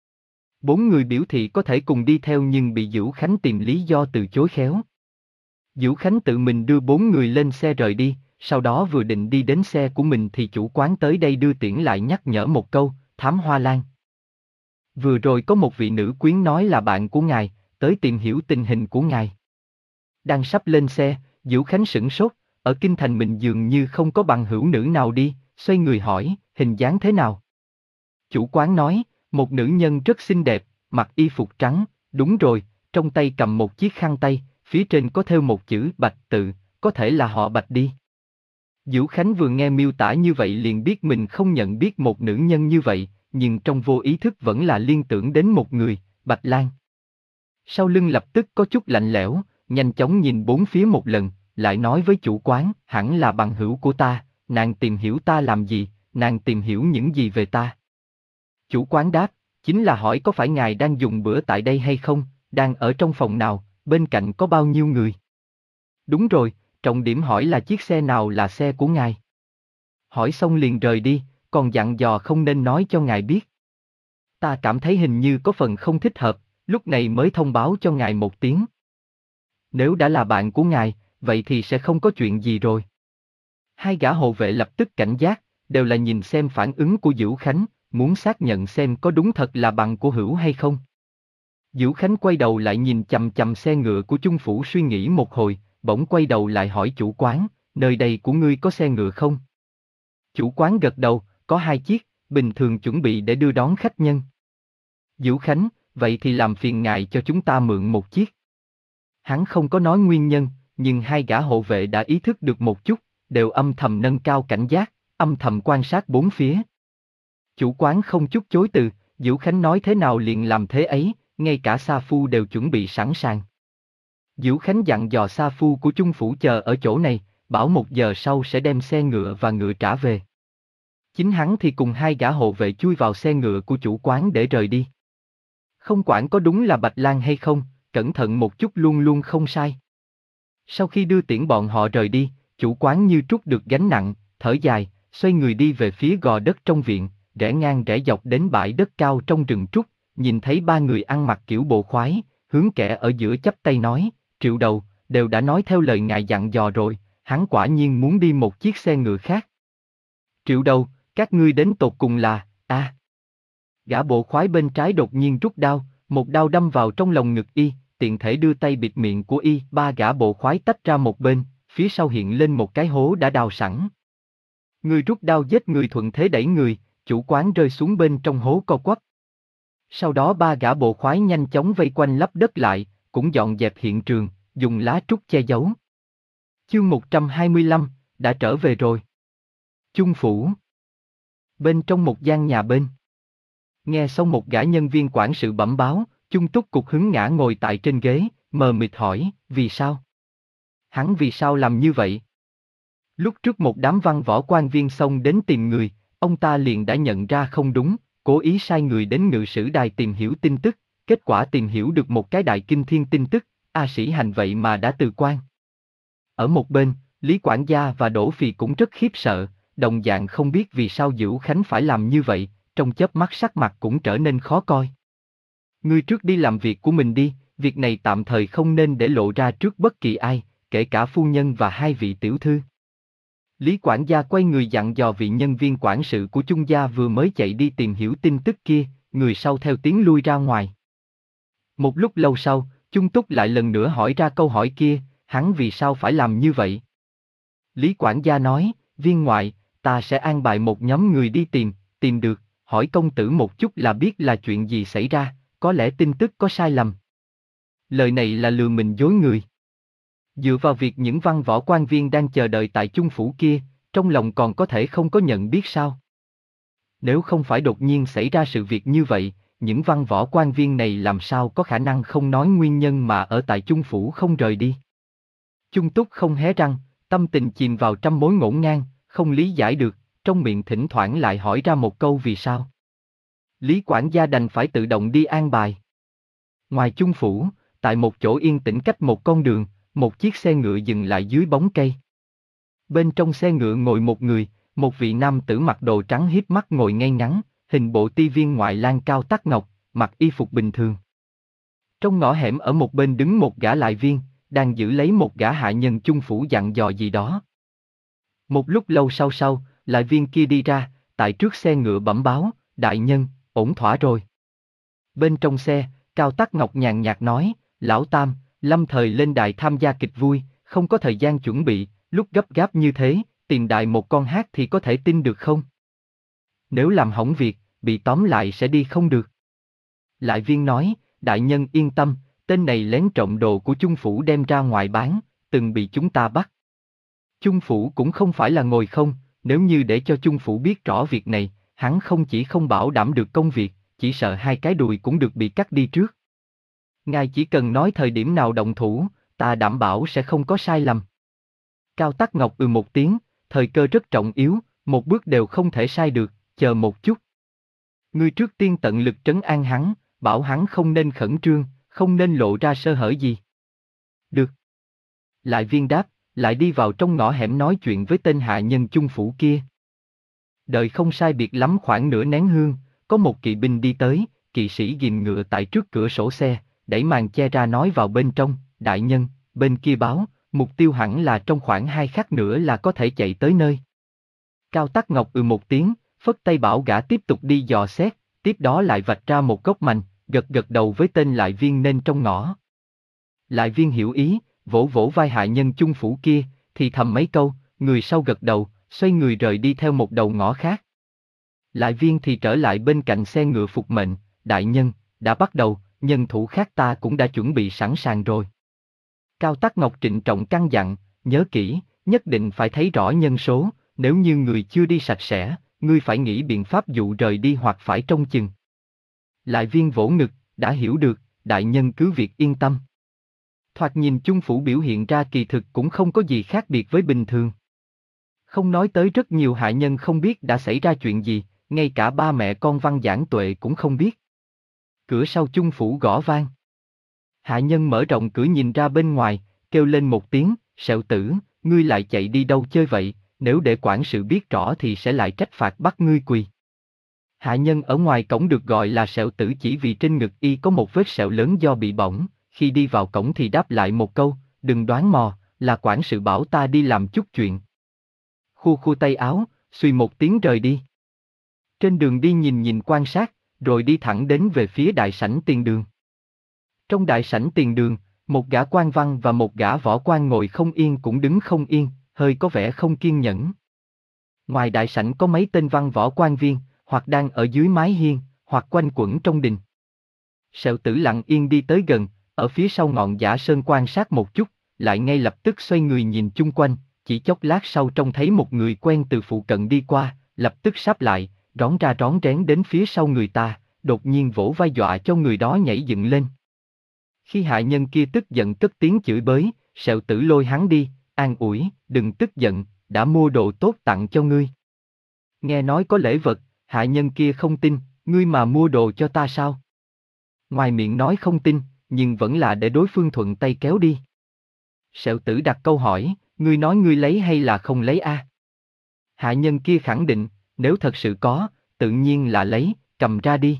Bốn người biểu thị có thể cùng đi theo nhưng bị Dữu Khánh tìm lý do từ chối khéo. Dữu Khánh tự mình đưa bốn người lên xe rời đi, sau đó vừa định đi đến xe của mình thì chủ quán tới đây đưa tiễn lại nhắc nhở một câu, Thám Hoa Lan. Vừa rồi có một vị nữ quyến nói là bạn của ngài, tới tìm hiểu tình hình của ngài. Đang sắp lên xe, Dữu Khánh sửng sốt, ở Kinh Thành mình dường như không có bằng hữu nữ nào đi, xoay người hỏi, hình dáng thế nào? Chủ quán nói, một nữ nhân rất xinh đẹp, mặc y phục trắng, đúng rồi, trong tay cầm một chiếc khăn tay, phía trên có thêu một chữ Bạch tự, có thể là họ Bạch đi. Dữu Khánh vừa nghe miêu tả như vậy liền biết mình không nhận biết một nữ nhân như vậy, nhưng trong vô ý thức vẫn là liên tưởng đến một người, Bạch Lan. Sau lưng lập tức có chút lạnh lẽo, nhanh chóng nhìn bốn phía một lần, lại nói với chủ quán, hẳn là bằng hữu của ta, nàng tìm hiểu ta làm gì, nàng tìm hiểu những gì về ta. Chủ quán đáp, chính là hỏi có phải ngài đang dùng bữa tại đây hay không, đang ở trong phòng nào, bên cạnh có bao nhiêu người. Đúng rồi, trọng điểm hỏi là chiếc xe nào là xe của ngài. Hỏi xong liền rời đi, còn dặn dò không nên nói cho ngài biết. Ta cảm thấy hình như có phần không thích hợp, lúc này mới thông báo cho ngài một tiếng. Nếu đã là bạn của ngài, vậy thì sẽ không có chuyện gì rồi. Hai gã hộ vệ lập tức cảnh giác, đều là nhìn xem phản ứng của Dữu Khánh, muốn xác nhận xem có đúng thật là bằng của Hữu hay không. Dữu Khánh quay đầu lại nhìn chằm chằm xe ngựa của Chung Phủ suy nghĩ một hồi, bỗng quay đầu lại hỏi chủ quán, nơi đây của ngươi có xe ngựa không? Chủ quán gật đầu, có hai chiếc, bình thường chuẩn bị để đưa đón khách nhân. Dữu Khánh, vậy thì làm phiền ngài cho chúng ta mượn một chiếc. Hắn không có nói nguyên nhân, nhưng hai gã hộ vệ đã ý thức được một chút, đều âm thầm nâng cao cảnh giác, âm thầm quan sát bốn phía. Chủ quán không chút chối từ, Dữu Khánh nói thế nào liền làm thế ấy, ngay cả sa phu đều chuẩn bị sẵn sàng. Dữu Khánh dặn dò sa phu của Chung Phủ chờ ở chỗ này, bảo một giờ sau sẽ đem xe ngựa và ngựa trả về. Chính hắn thì cùng hai gã hộ vệ chui vào xe ngựa của chủ quán để rời đi. Không quản có đúng là Bạch Lang hay không, cẩn thận một chút luôn luôn không sai. Sau khi đưa tiễn bọn họ rời đi, chủ quán như trút được gánh nặng, thở dài, xoay người đi về phía gò đất trong viện, rẽ ngang rẽ dọc đến bãi đất cao trong rừng trúc, nhìn thấy ba người ăn mặc kiểu bộ khoái, hướng kẻ ở giữa chắp tay nói, Triệu Đầu, đều đã nói theo lời ngài dặn dò rồi, hắn quả nhiên muốn đi một chiếc xe ngựa khác. Triệu Đầu, các ngươi đến tột cùng là, a à. Gã bộ khoái bên trái đột nhiên rút đao, một đao đâm vào trong lồng ngực y, tiện thể đưa tay bịt miệng của y, ba gã bộ khoái tách ra một bên, phía sau hiện lên một cái hố đã đào sẵn. Người rút đao giết người thuận thế đẩy người, chủ quán rơi xuống bên trong hố co quắp. Sau đó ba gã bộ khoái nhanh chóng vây quanh lấp đất lại, cũng dọn dẹp hiện trường, dùng lá trúc che giấu. Chương một trăm hai mươi lăm, đã trở về rồi. Chung Phủ. Bên trong một gian nhà bên. Nghe xong một gã nhân viên quản sự bẩm báo, Chung Túc cục hứng ngã ngồi tại trên ghế, mờ mịt hỏi, vì sao? Hắn vì sao làm như vậy? Lúc trước một đám văn võ quan viên xông đến tìm người, ông ta liền đã nhận ra không đúng, cố ý sai người đến ngự sử đài tìm hiểu tin tức, kết quả tìm hiểu được một cái đại kinh thiên tin tức, A Sĩ Hành vậy mà đã từ quan. Ở một bên, Lý Quản gia và Đỗ Phì cũng rất khiếp sợ, đồng dạng không biết vì sao Dữu Khánh phải làm như vậy, trong chớp mắt sắc mặt cũng trở nên khó coi. Ngươi trước đi làm việc của mình đi, việc này tạm thời không nên để lộ ra trước bất kỳ ai, kể cả phu nhân và hai vị tiểu thư. Lý quản gia quay người dặn dò vị nhân viên quản sự của Chung gia vừa mới chạy đi tìm hiểu tin tức kia, người sau theo tiếng lui ra ngoài. Một lúc lâu sau, Chung Túc lại lần nữa hỏi ra câu hỏi kia, hắn vì sao phải làm như vậy? Lý quản gia nói, viên ngoại, ta sẽ an bài một nhóm người đi tìm, tìm được, hỏi công tử một chút là biết là chuyện gì xảy ra, có lẽ tin tức có sai lầm. Lời này là lừa mình dối người. Dựa vào việc những văn võ quan viên đang chờ đợi tại Chung Phủ kia, trong lòng còn có thể không có nhận biết sao? Nếu không phải đột nhiên xảy ra sự việc như vậy, những văn võ quan viên này làm sao có khả năng không nói nguyên nhân mà ở tại Chung Phủ không rời đi? Chung Túc không hé răng, tâm tình chìm vào trăm mối ngổn ngang, không lý giải được, trong miệng thỉnh thoảng lại hỏi ra một câu vì sao. Lý quản gia đành phải tự động đi an bài. Ngoài Chung Phủ, tại một chỗ yên tĩnh cách một con đường, một chiếc xe ngựa dừng lại dưới bóng cây. Bên trong xe ngựa ngồi một người, một vị nam tử mặc đồ trắng hiếp mắt ngồi ngay ngắn, hình bộ ti viên ngoại lang cao tắc ngọc, mặc y phục bình thường. Trong ngõ hẻm ở một bên đứng một gã lại viên, đang giữ lấy một gã hạ nhân Chung Phủ dặn dò gì đó. Một lúc lâu sau sau, lại viên kia đi ra, tại trước xe ngựa bẩm báo, đại nhân, ổn thỏa rồi. Bên trong xe, Cao Tắc Ngọc nhàn nhạt nói, lão Tam, lâm thời lên đài tham gia kịch vui, không có thời gian chuẩn bị, lúc gấp gáp như thế, tìm đại một con hát thì có thể tin được không? Nếu làm hỏng việc, bị tóm lại sẽ đi không được. Lại viên nói, đại nhân yên tâm, tên này lén trộm đồ của Chung Phủ đem ra ngoài bán, từng bị chúng ta bắt. Chung Phủ cũng không phải là ngồi không, nếu như để cho Chung Phủ biết rõ việc này, hắn không chỉ không bảo đảm được công việc, chỉ sợ hai cái đùi cũng được bị cắt đi trước. Ngài chỉ cần nói thời điểm nào động thủ, ta đảm bảo sẽ không có sai lầm. Cao Tắc Ngọc ừ một tiếng, thời cơ rất trọng yếu, một bước đều không thể sai được, chờ một chút. Ngươi trước tiên tận lực trấn an hắn, bảo hắn không nên khẩn trương, không nên lộ ra sơ hở gì. Được. Lại viên đáp, lại đi vào trong ngõ hẻm nói chuyện với tên hạ nhân Chung Phủ kia. Đợi không sai biệt lắm khoảng nửa nén hương, có một kỵ binh đi tới, kỵ sĩ ghìm ngựa tại trước cửa sổ xe, đẩy màn che ra nói vào bên trong, đại nhân, bên kia báo, mục tiêu hẳn là trong khoảng hai khắc nữa là có thể chạy tới nơi. Cao Tắc Ngọc ừ một tiếng, phất tay bảo gã tiếp tục đi dò xét, tiếp đó lại vạch ra một gốc mành, gật gật đầu với tên lại viên nên trong ngõ. Lại viên hiểu ý, vỗ vỗ vai hạ nhân chung phủ kia, thì thầm mấy câu, người sau gật đầu, xoay người rời đi theo một đầu ngõ khác. Lại viên thì trở lại bên cạnh xe ngựa phục mệnh, đại nhân, đã bắt đầu, nhân thủ khác ta cũng đã chuẩn bị sẵn sàng rồi. Cao Tắc Ngọc trịnh trọng căn dặn, nhớ kỹ, nhất định phải thấy rõ nhân số, nếu như người chưa đi sạch sẽ, ngươi phải nghĩ biện pháp dụ rời đi hoặc phải trông chừng. Lại viên vỗ ngực, đã hiểu được, đại nhân cứ việc yên tâm. Thoạt nhìn chung phủ biểu hiện ra kỳ thực cũng không có gì khác biệt với bình thường. Không nói tới rất nhiều hạ nhân không biết đã xảy ra chuyện gì, ngay cả ba mẹ con Văn Giảng Tuệ cũng không biết. Cửa sau chung phủ gõ vang. Hạ nhân mở rộng cửa nhìn ra bên ngoài, kêu lên một tiếng, Sẹo Tử, ngươi lại chạy đi đâu chơi vậy, nếu để quản sự biết rõ thì sẽ lại trách phạt bắt ngươi quỳ. Hạ nhân ở ngoài cổng được gọi là Sẹo Tử chỉ vì trên ngực y có một vết sẹo lớn do bị bỏng, khi đi vào cổng thì đáp lại một câu, đừng đoán mò, là quản sự bảo ta đi làm chút chuyện. Khu khu tay áo, xuy một tiếng rời đi. Trên đường đi nhìn nhìn quan sát, rồi đi thẳng đến về phía đại sảnh tiền đường. Trong đại sảnh tiền đường, một gã quan văn và một gã võ quan ngồi không yên cũng đứng không yên, hơi có vẻ không kiên nhẫn. Ngoài đại sảnh có mấy tên văn võ quan viên, hoặc đang ở dưới mái hiên, hoặc quanh quẩn trong đình. Sẹo Tử lặng yên đi tới gần, ở phía sau ngọn giả sơn quan sát một chút, lại ngay lập tức xoay người nhìn chung quanh, chỉ chốc lát sau trông thấy một người quen từ phụ cận đi qua, lập tức sáp lại, rón ra rón rén đến phía sau người ta, đột nhiên vỗ vai dọa cho người đó nhảy dựng lên. Khi hạ nhân kia tức giận cất tiếng chửi bới, Sẹo Tử lôi hắn đi, an ủi, đừng tức giận, đã mua đồ tốt tặng cho ngươi. Nghe nói có lễ vật, hạ nhân kia không tin, ngươi mà mua đồ cho ta sao? Ngoài miệng nói không tin, nhưng vẫn là để đối phương thuận tay kéo đi. Sẹo Tử đặt câu hỏi, ngươi nói ngươi lấy hay là không lấy a? À? Hạ nhân kia khẳng định, nếu thật sự có, tự nhiên là lấy, cầm ra đi.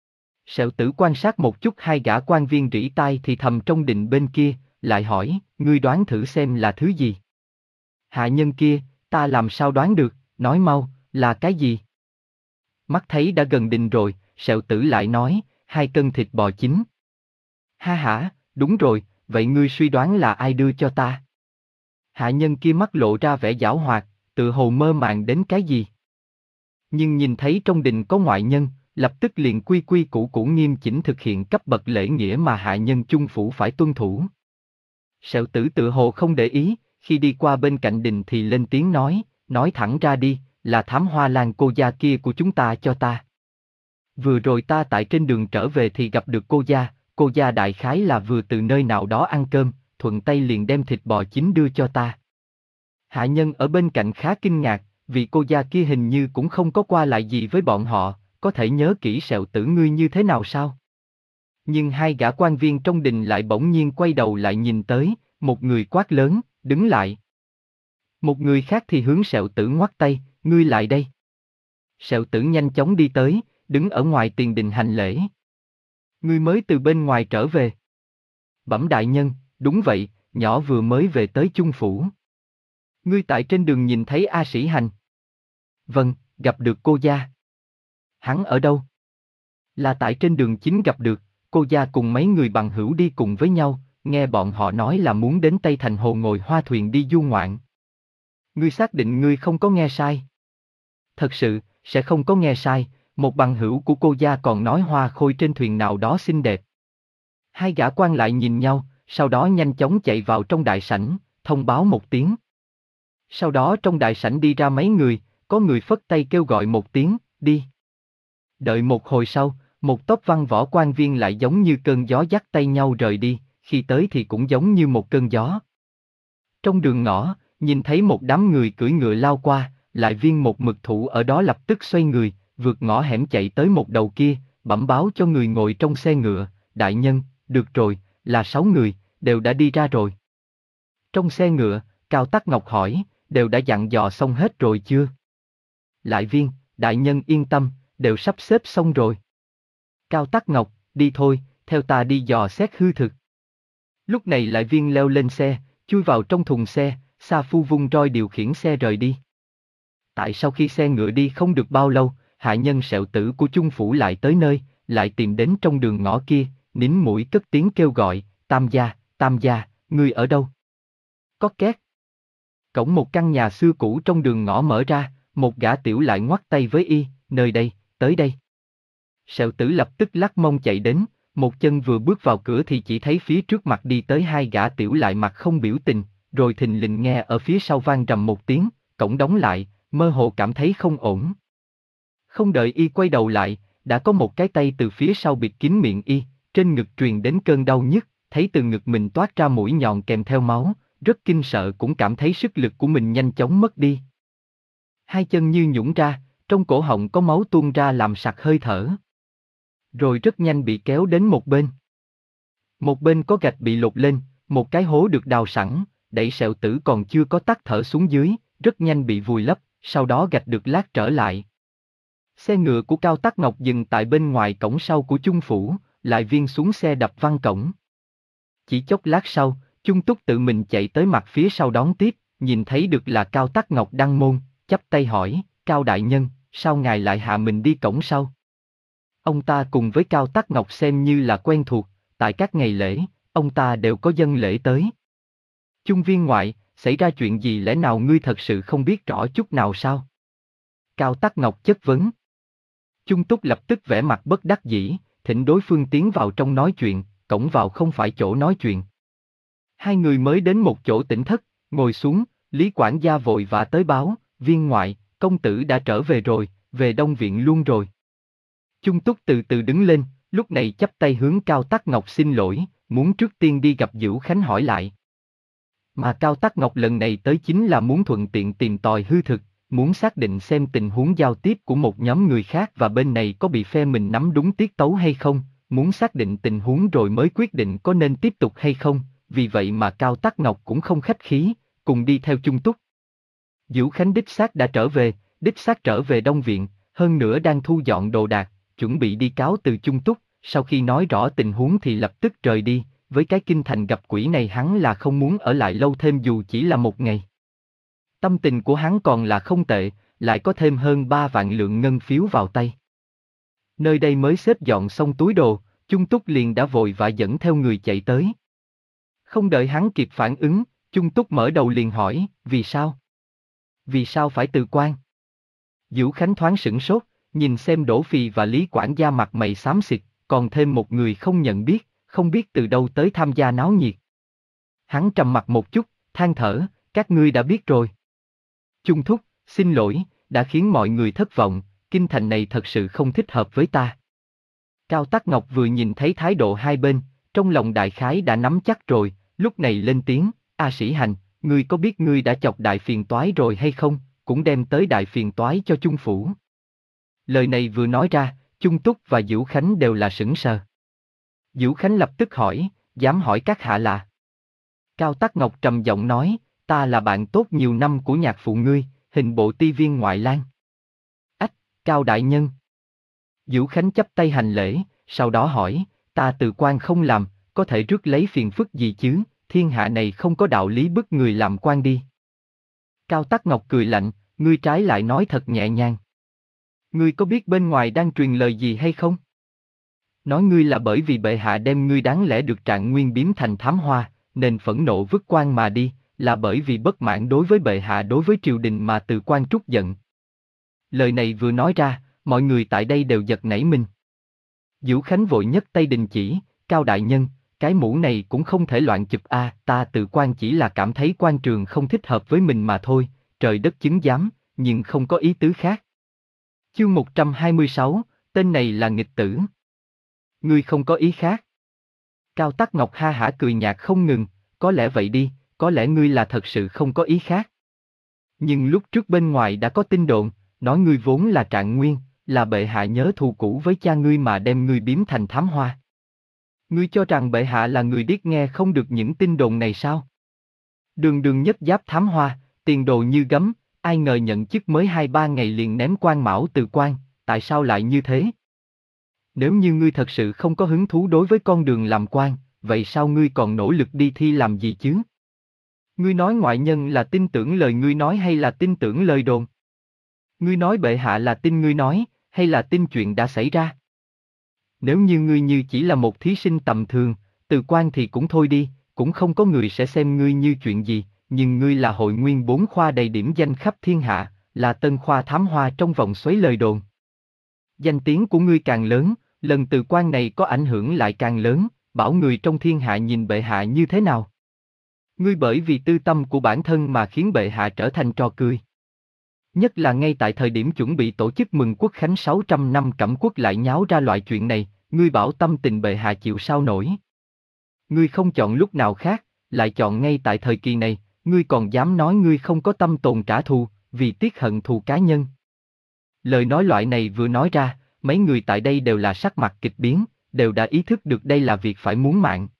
Sẹo Tử quan sát một chút hai gã quan viên rỉ tai thì thầm trong đình bên kia, lại hỏi, ngươi đoán thử xem là thứ gì? Hạ nhân kia, ta làm sao đoán được, nói mau, là cái gì? Mắt thấy đã gần đình rồi, Sẹo Tử lại nói, hai cân thịt bò chín. Ha hả, đúng rồi, vậy ngươi suy đoán là ai đưa cho ta? Hạ nhân kia mắt lộ ra vẻ giảo hoạt, tự hồ mơ màng đến cái gì. Nhưng nhìn thấy trong đình có ngoại nhân, lập tức liền quy quy củ củ nghiêm chỉnh thực hiện cấp bậc lễ nghĩa mà hạ nhân chung phủ phải tuân thủ. Sẹo Tử tự hồ không để ý, khi đi qua bên cạnh đình thì lên tiếng nói, nói thẳng ra đi, là thám hoa lan cô gia kia của chúng ta cho ta. Vừa rồi ta tại trên đường trở về thì gặp được cô gia, cô gia đại khái là vừa từ nơi nào đó ăn cơm, thuận tay liền đem thịt bò chín đưa cho ta. Hạ nhân ở bên cạnh khá kinh ngạc, vì cô gia kia hình như cũng không có qua lại gì với bọn họ, có thể nhớ kỹ Sẹo Tử ngươi như thế nào sao? Nhưng hai gã quan viên trong đình lại bỗng nhiên quay đầu lại nhìn tới, một người quát lớn, đứng lại. Một người khác thì hướng Sẹo Tử ngoắc tay, ngươi lại đây. Sẹo Tử nhanh chóng đi tới, đứng ở ngoài tiền đình hành lễ. Ngươi mới từ bên ngoài trở về. Bẩm đại nhân, đúng vậy, nhỏ vừa mới về tới chung phủ. Ngươi tại trên đường nhìn thấy A Sĩ Hành. Vâng, gặp được cô gia. Hắn ở đâu? Là tại trên đường chính gặp được, cô gia cùng mấy người bằng hữu đi cùng với nhau, nghe bọn họ nói là muốn đến Tây Thành Hồ ngồi hoa thuyền đi du ngoạn. Ngươi xác định ngươi không có nghe sai? Thật sự, sẽ không có nghe sai, một bằng hữu của cô gia còn nói hoa khôi trên thuyền nào đó xinh đẹp. Hai gã quan lại nhìn nhau, sau đó nhanh chóng chạy vào trong đại sảnh, thông báo một tiếng. Sau đó trong đại sảnh đi ra mấy người, có người phất tay kêu gọi một tiếng, đi. Đợi một hồi sau, một tốp văn võ quan viên lại giống như cơn gió dắt tay nhau rời đi, khi tới thì cũng giống như một cơn gió. Trong đường ngõ, nhìn thấy một đám người cưỡi ngựa lao qua, lại viên một mực thủ ở đó lập tức xoay người, vượt ngõ hẻm chạy tới một đầu kia, bẩm báo cho người ngồi trong xe ngựa, đại nhân, được rồi, là sáu người, đều đã đi ra rồi. Trong xe ngựa, Cao Tắc Ngọc hỏi, đều đã dặn dò xong hết rồi chưa? Lại viên, đại nhân yên tâm, đều sắp xếp xong rồi. Cao Tắc Ngọc, đi thôi, theo ta đi dò xét hư thực. Lúc này Lại Viên leo lên xe, chui vào trong thùng xe, Sa Phu vung roi điều khiển xe rời đi. Tại sau khi xe ngựa đi không được bao lâu, hạ nhân sẹo tử của Chung phủ lại tới nơi, lại tìm đến trong đường ngõ kia, nín mũi cất tiếng kêu gọi, Tam gia, Tam gia, ngươi ở đâu? Có két. Cổng một căn nhà xưa cũ trong đường ngõ mở ra, một gã tiểu lại ngoắt tay với y, nơi đây, tới đây. Sẹo tử lập tức lắc mông chạy đến, một chân vừa bước vào cửa thì chỉ thấy phía trước mặt đi tới hai gã tiểu lại mặt không biểu tình, rồi thình lình nghe ở phía sau vang rầm một tiếng, cổng đóng lại, mơ hồ cảm thấy không ổn. Không đợi y quay đầu lại, đã có một cái tay từ phía sau bịt kín miệng y, trên ngực truyền đến cơn đau nhức, thấy từ ngực mình toát ra mũi nhọn kèm theo máu, rất kinh sợ cũng cảm thấy sức lực của mình nhanh chóng mất đi. Hai chân như nhũn ra, trong cổ họng có máu tuôn ra làm sặc hơi thở. Rồi rất nhanh bị kéo đến một bên. Một bên có gạch bị lột lên, một cái hố được đào sẵn, đẩy Sẹo tử còn chưa có tắt thở xuống dưới, rất nhanh bị vùi lấp, sau đó gạch được lát trở lại. Xe ngựa của Cao Tắc Ngọc dừng tại bên ngoài cổng sau của Chung phủ, Lại Viên xuống xe đập văng cổng. Chỉ chốc lát sau, Chung Túc tự mình chạy tới mặt phía sau đón tiếp, nhìn thấy được là Cao Tắc Ngọc đăng môn, chắp tay hỏi, Cao đại nhân, sao ngài lại hạ mình đi cổng sau? Ông ta cùng với Cao Tắc Ngọc xem như là quen thuộc, tại các ngày lễ, ông ta đều có dâng lễ tới. Chung viên ngoại, xảy ra chuyện gì lẽ nào ngươi thật sự không biết rõ chút nào sao? Cao Tắc Ngọc chất vấn. Chung Túc lập tức vẻ mặt bất đắc dĩ, thỉnh đối phương tiến vào trong nói chuyện, cổng vào không phải chỗ nói chuyện. Hai người mới đến một chỗ tĩnh thất, ngồi xuống, Lý quản gia vội vã tới báo, viên ngoại, công tử đã trở về rồi, về Đông Viện luôn rồi. Chung Túc từ từ đứng lên, lúc này chắp tay hướng Cao Tắc Ngọc xin lỗi, muốn trước tiên đi gặp Dữu Khánh hỏi lại. Mà Cao Tắc Ngọc lần này tới chính là muốn thuận tiện tìm tòi hư thực, muốn xác định xem tình huống giao tiếp của một nhóm người khác và bên này có bị phe mình nắm đúng tiết tấu hay không, muốn xác định tình huống rồi mới quyết định có nên tiếp tục hay không, vì vậy mà Cao Tắc Ngọc cũng không khách khí, cùng đi theo Chung Túc. Dữu Khánh đích xác đã trở về, đích xác trở về Đông Viện, hơn nữa đang thu dọn đồ đạc, chuẩn bị đi cáo từ Chung Túc, sau khi nói rõ tình huống thì lập tức rời đi, với cái kinh thành gặp quỷ này hắn là không muốn ở lại lâu thêm dù chỉ là một ngày. Tâm tình của hắn còn là không tệ, lại có thêm hơn ba vạn lượng ngân phiếu vào tay. Nơi đây mới xếp dọn xong túi đồ, Chung Túc liền đã vội vã dẫn theo người chạy tới. Không đợi hắn kịp phản ứng, Chung Túc mở đầu liền hỏi, vì sao? Vì sao phải từ quan? Dữu Khánh thoáng sửng sốt, nhìn xem Đỗ Phì và Lý quản gia mặt mày xám xịt, còn thêm một người không nhận biết, không biết từ đâu tới tham gia náo nhiệt. Hắn trầm mặt một chút, than thở, các ngươi đã biết rồi. Chung thúc, xin lỗi, đã khiến mọi người thất vọng, kinh thành này thật sự không thích hợp với ta. Cao Tắc Ngọc vừa nhìn thấy thái độ hai bên, trong lòng đại khái đã nắm chắc rồi, lúc này lên tiếng, A Sĩ Hành, ngươi có biết ngươi đã chọc đại phiền toái rồi hay không, cũng đem tới đại phiền toái cho Chung phủ. Lời này vừa nói ra, Chung Túc và Dữu Khánh đều là sững sờ. Dữu Khánh lập tức hỏi, dám hỏi các hạ là? Cao Tắc Ngọc trầm giọng nói, ta là bạn tốt nhiều năm của nhạc phụ ngươi, hình bộ ti viên ngoại lang. Ách, Cao đại nhân. Dữu Khánh chắp tay hành lễ, sau đó hỏi, ta từ quan không làm, có thể rước lấy phiền phức gì chứ, thiên hạ này không có đạo lý bức người làm quan đi. Cao Tắc Ngọc cười lạnh, ngươi trái lại nói thật nhẹ nhàng. Ngươi có biết bên ngoài đang truyền lời gì hay không? Nói ngươi là bởi vì bệ hạ đem ngươi đáng lẽ được Trạng Nguyên biếm thành thám hoa, nên phẫn nộ vứt quan mà đi, là bởi vì bất mãn đối với bệ hạ đối với triều đình mà từ quan trút giận. Lời này vừa nói ra, mọi người tại đây đều giật nảy mình. Dữu Khánh vội nhấc tay đình chỉ, Cao đại nhân, cái mũ này cũng không thể loạn chụp a, à, ta từ quan chỉ là cảm thấy quan trường không thích hợp với mình mà thôi, trời đất chứng giám, nhưng không có ý tứ khác. Chương một trăm hai mươi sáu, tên này là nghịch tử. Ngươi không có ý khác. Cao Tắc Ngọc ha hả cười nhạt không ngừng, có lẽ vậy đi, có lẽ ngươi là thật sự không có ý khác. Nhưng lúc trước bên ngoài đã có tin đồn, nói ngươi vốn là Trạng Nguyên, là bệ hạ nhớ thù cũ với cha ngươi mà đem ngươi biếm thành thám hoa. Ngươi cho rằng bệ hạ là người điếc nghe không được những tin đồn này sao? Đường đường nhất giáp thám hoa, tiền đồ như gấm, ai ngờ nhận chức mới hai ba ngày liền ném quan mão từ quan, tại sao lại như thế? Nếu như ngươi thật sự không có hứng thú đối với con đường làm quan, vậy sao ngươi còn nỗ lực đi thi làm gì chứ? Ngươi nói ngoại nhân là tin tưởng lời ngươi nói hay là tin tưởng lời đồn? Ngươi nói bệ hạ là tin ngươi nói, hay là tin chuyện đã xảy ra? Nếu như ngươi như chỉ là một thí sinh tầm thường, từ quan thì cũng thôi đi, cũng không có người sẽ xem ngươi như chuyện gì, nhưng ngươi là hội nguyên bốn khoa đầy điểm danh khắp thiên hạ, là tân khoa thám hoa trong vòng xoáy lời đồn. Danh tiếng của ngươi càng lớn, lần từ quan này có ảnh hưởng lại càng lớn, bảo người trong thiên hạ nhìn bệ hạ như thế nào? Ngươi bởi vì tư tâm của bản thân mà khiến bệ hạ trở thành trò cười. Nhất là ngay tại thời điểm chuẩn bị tổ chức mừng quốc khánh sáu trăm năm Cẩm Quốc lại nháo ra loại chuyện này, ngươi bảo tâm tình bệ hạ chịu sao nổi. Ngươi không chọn lúc nào khác, lại chọn ngay tại thời kỳ này, ngươi còn dám nói ngươi không có tâm tồn trả thù, vì tiếc hận thù cá nhân. Lời nói loại này vừa nói ra, mấy người tại đây đều là sắc mặt kịch biến, đều đã ý thức được đây là việc phải muốn mạng.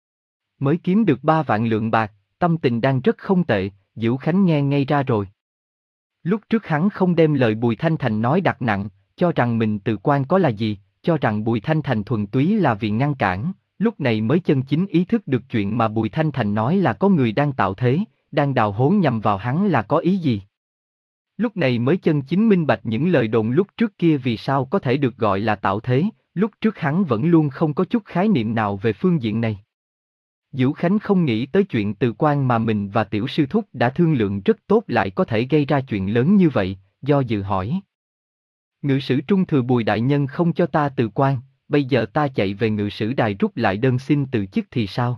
Mới kiếm được ba vạn lượng bạc, tâm tình đang rất không tệ, Dữu Khánh nghe ngay ra rồi. Lúc trước hắn không đem lời Bùi Thanh Thành nói đặt nặng, cho rằng mình từ quan có là gì, cho rằng Bùi Thanh Thành thuần túy là vì ngăn cản, lúc này mới chân chính ý thức được chuyện mà Bùi Thanh Thành nói là có người đang tạo thế, đang đào hố nhằm vào hắn là có ý gì. Lúc này mới chân chính minh bạch những lời đồn lúc trước kia vì sao có thể được gọi là tạo thế, lúc trước hắn vẫn luôn không có chút khái niệm nào về phương diện này. Dữu Khánh không nghĩ tới chuyện từ quan mà mình và tiểu sư thúc đã thương lượng rất tốt lại có thể gây ra chuyện lớn như vậy, do dự hỏi. Ngự sử trung thừa Bùi đại nhân không cho ta từ quan, bây giờ ta chạy về ngự sử đài rút lại đơn xin từ chức thì sao?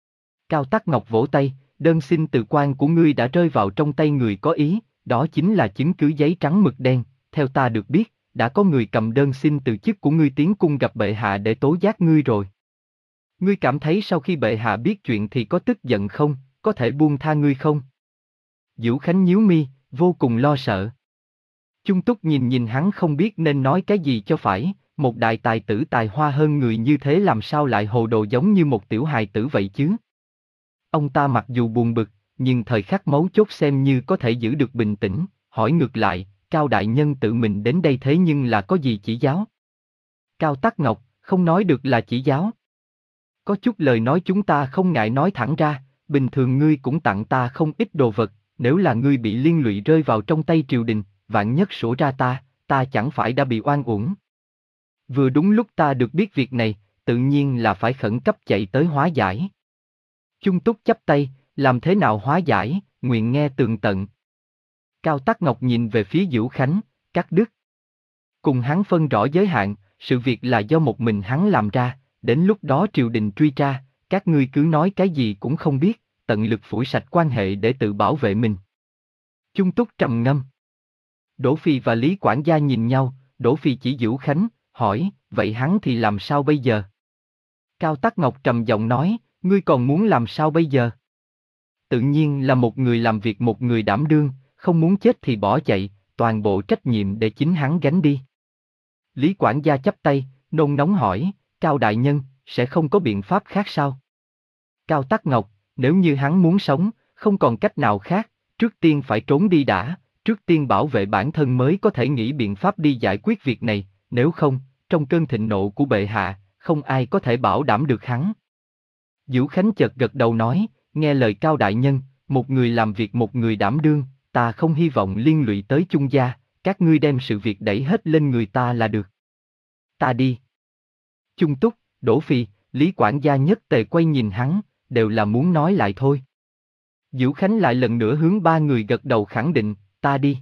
Cao Tắc Ngọc vỗ tay, đơn xin từ quan của ngươi đã rơi vào trong tay người có ý, đó chính là chứng cứ giấy trắng mực đen, theo ta được biết, đã có người cầm đơn xin từ chức của ngươi tiến cung gặp bệ hạ để tố giác ngươi rồi. Ngươi cảm thấy sau khi bệ hạ biết chuyện thì có tức giận không, có thể buông tha ngươi không? Dữu Khánh nhíu mi, vô cùng lo sợ. Chung Túc nhìn nhìn hắn không biết nên nói cái gì cho phải, một đại tài tử tài hoa hơn người như thế làm sao lại hồ đồ giống như một tiểu hài tử vậy chứ? Ông ta mặc dù buồn bực, nhưng thời khắc mấu chốt xem như có thể giữ được bình tĩnh, hỏi ngược lại, Cao đại nhân tự mình đến đây thế nhưng là có gì chỉ giáo? Cao Tắc Ngọc, không nói được là chỉ giáo. Có chút lời nói chúng ta không ngại nói thẳng ra, bình thường ngươi cũng tặng ta không ít đồ vật, nếu là ngươi bị liên lụy rơi vào trong tay triều đình, vạn nhất sổ ra ta, ta chẳng phải đã bị oan uổng. Vừa đúng lúc ta được biết việc này, tự nhiên là phải khẩn cấp chạy tới hóa giải. Chung Túc chắp tay, làm thế nào hóa giải, nguyện nghe tường tận. Cao Tắc Ngọc nhìn về phía Dữu Khánh, cắt đứt. Cùng hắn phân rõ giới hạn, sự việc là do một mình hắn làm ra, đến lúc đó triều đình truy tra, các ngươi cứ nói cái gì cũng không biết, tận lực phủi sạch quan hệ để tự bảo vệ mình. Chung Túc trầm ngâm. Đỗ Phi và Lý quản gia nhìn nhau, Đỗ Phi chỉ Dữu Khánh, hỏi, vậy hắn thì làm sao bây giờ? Cao Tắc Ngọc trầm giọng nói, ngươi còn muốn làm sao bây giờ? Tự nhiên là một người làm việc một người đảm đương, không muốn chết thì bỏ chạy, toàn bộ trách nhiệm để chính hắn gánh đi. Lý quản gia chắp tay, nôn nóng hỏi, Cao đại nhân, sẽ không có biện pháp khác sao? Cao Tắc Ngọc, nếu như hắn muốn sống, không còn cách nào khác, trước tiên phải trốn đi đã, trước tiên bảo vệ bản thân mới có thể nghĩ biện pháp đi giải quyết việc này, nếu không, trong cơn thịnh nộ của bệ hạ, không ai có thể bảo đảm được hắn. Dữu Khánh chợt gật đầu nói, nghe lời Cao đại nhân, một người làm việc một người đảm đương, ta không hy vọng liên lụy tới Chung gia, các ngươi đem sự việc đẩy hết lên người ta là được. Ta đi. Chung Túc, Đỗ Phi, Lý quản gia nhất tề quay nhìn hắn, đều là muốn nói lại thôi. Dữu Khánh lại lần nữa hướng ba người gật đầu khẳng định, ta đi.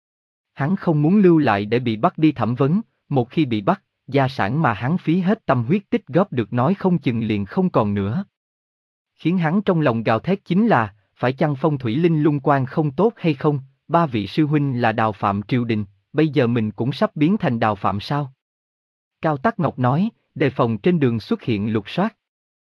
Hắn không muốn lưu lại để bị bắt đi thẩm vấn, một khi bị bắt, gia sản mà hắn phí hết tâm huyết tích góp được nói không chừng liền không còn nữa. Khiến hắn trong lòng gào thét chính là, phải chăng phong thủy linh lung quan không tốt hay không, ba vị sư huynh là đào phạm triều đình, bây giờ mình cũng sắp biến thành đào phạm sao? Cao Tắc Ngọc nói, đề phòng trên đường xuất hiện lục soát.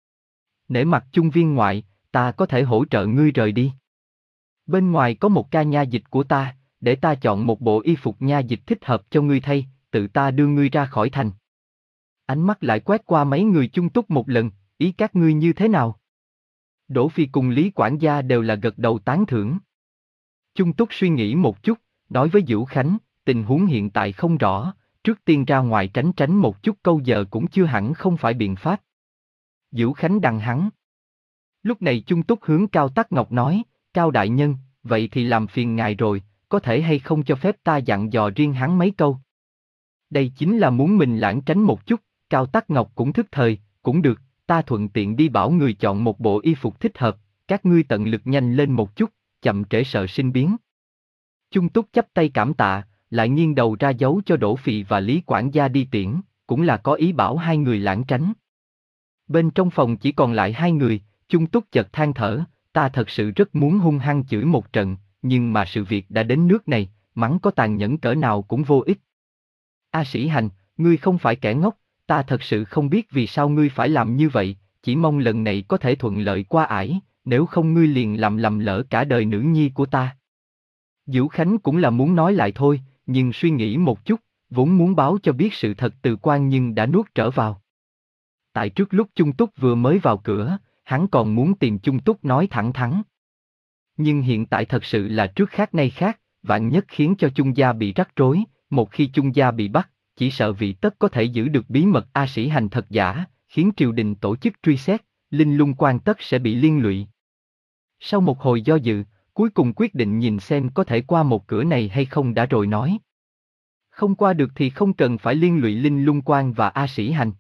Nể mặt Chung viên ngoại, ta có thể hỗ trợ ngươi rời đi. Bên ngoài có một ca nha dịch của ta, để ta chọn một bộ y phục nha dịch thích hợp cho ngươi thay, tự ta đưa ngươi ra khỏi thành. Ánh mắt lại quét qua mấy người Chung Túc một lần, ý các ngươi như thế nào? Đỗ Phi cùng Lý quản gia đều là gật đầu tán thưởng. Chung Túc suy nghĩ một chút, nói với Dữu Khánh, tình huống hiện tại không rõ, trước tiên ra ngoài tránh tránh một chút câu giờ cũng chưa hẳn không phải biện pháp. Dữu Khánh đằng hắn. Lúc này Chung Túc hướng Cao Tắc Ngọc nói, Cao đại nhân, vậy thì làm phiền ngài rồi, có thể hay không cho phép ta dặn dò riêng hắn mấy câu. Đây chính là muốn mình lãng tránh một chút, Cao Tắc Ngọc cũng thức thời, cũng được, ta thuận tiện đi bảo người chọn một bộ y phục thích hợp, các ngươi tận lực nhanh lên một chút, chậm trễ sợ sinh biến. Chung Túc chắp tay cảm tạ, lại nghiêng đầu ra dấu cho Đỗ Phì và Lý quản gia đi tiễn, cũng là có ý bảo hai người lãng tránh. Bên trong phòng chỉ còn lại hai người, Chung Túc chợt than thở, ta thật sự rất muốn hung hăng chửi một trận, nhưng mà sự việc đã đến nước này, mắng có tàn nhẫn cỡ nào cũng vô ích. A Sĩ Hành, ngươi không phải kẻ ngốc, ta thật sự không biết vì sao ngươi phải làm như vậy, chỉ mong lần này có thể thuận lợi qua ải, nếu không ngươi liền làm lầm lỡ cả đời nữ nhi của ta. Dữu Khánh cũng là muốn nói lại thôi, nhưng suy nghĩ một chút, vốn muốn báo cho biết sự thật từ Quan nhưng đã nuốt trở vào. Tại trước lúc Chung Túc vừa mới vào cửa, hắn còn muốn tìm Chung Túc nói thẳng thắn. Nhưng hiện tại thật sự là trước khác nay khác, vạn nhất khiến cho Chung gia bị rắc rối, một khi Chung gia bị bắt, chỉ sợ vị tất có thể giữ được bí mật A Sĩ Hành thật giả, khiến triều đình tổ chức truy xét, Linh Lung Quan tất sẽ bị liên lụy. Sau một hồi do dự, cuối cùng quyết định nhìn xem có thể qua một cửa này hay không đã rồi nói. Không qua được thì không cần phải liên lụy Linh Lung Quan và A Sĩ Hành.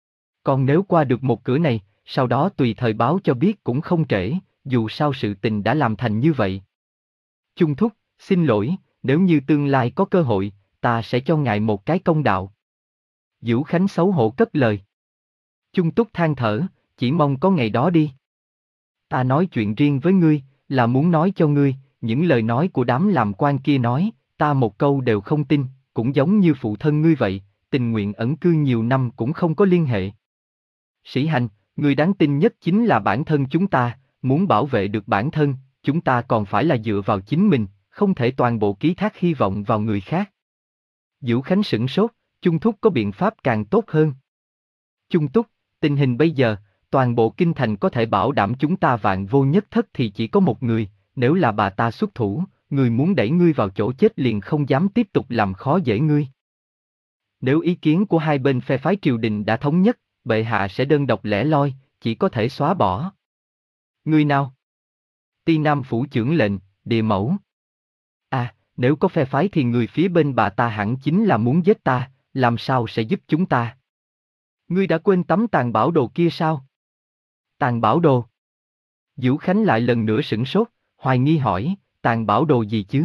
Còn nếu qua được một cửa này, sau đó tùy thời báo cho biết cũng không trễ, dù sao sự tình đã làm thành như vậy. Chung thúc, xin lỗi, nếu như tương lai có cơ hội, ta sẽ cho ngài một cái công đạo. Dữu Khánh xấu hổ cất lời. Chung Túc than thở, chỉ mong có ngày đó đi. Ta nói chuyện riêng với ngươi, là muốn nói cho ngươi, những lời nói của đám làm quan kia nói, ta một câu đều không tin, cũng giống như phụ thân ngươi vậy, tình nguyện ẩn cư nhiều năm cũng không có liên hệ. Sĩ Hành, người đáng tin nhất chính là bản thân chúng ta, muốn bảo vệ được bản thân, chúng ta còn phải là dựa vào chính mình, không thể toàn bộ ký thác hy vọng vào người khác. Dữu Khánh sửng sốt, Chung Thúc có biện pháp càng tốt hơn. Chung Túc, tình hình bây giờ, toàn bộ kinh thành có thể bảo đảm chúng ta vạn vô nhất thất thì chỉ có một người, nếu là bà ta xuất thủ, người muốn đẩy ngươi vào chỗ chết liền không dám tiếp tục làm khó dễ ngươi. Nếu ý kiến của hai bên phe phái triều đình đã thống nhất, bệ hạ sẽ đơn độc lẻ loi, chỉ có thể xóa bỏ. Người nào? Ti Nam phủ trưởng lệnh, Địa Mẫu. À, nếu có phe phái thì người phía bên bà ta hẳn chính là muốn giết ta, làm sao sẽ giúp chúng ta? Ngươi đã quên tấm tàn bảo đồ kia sao? Tàn bảo đồ? Dữu Khánh lại lần nữa sửng sốt, hoài nghi hỏi, tàn bảo đồ gì chứ?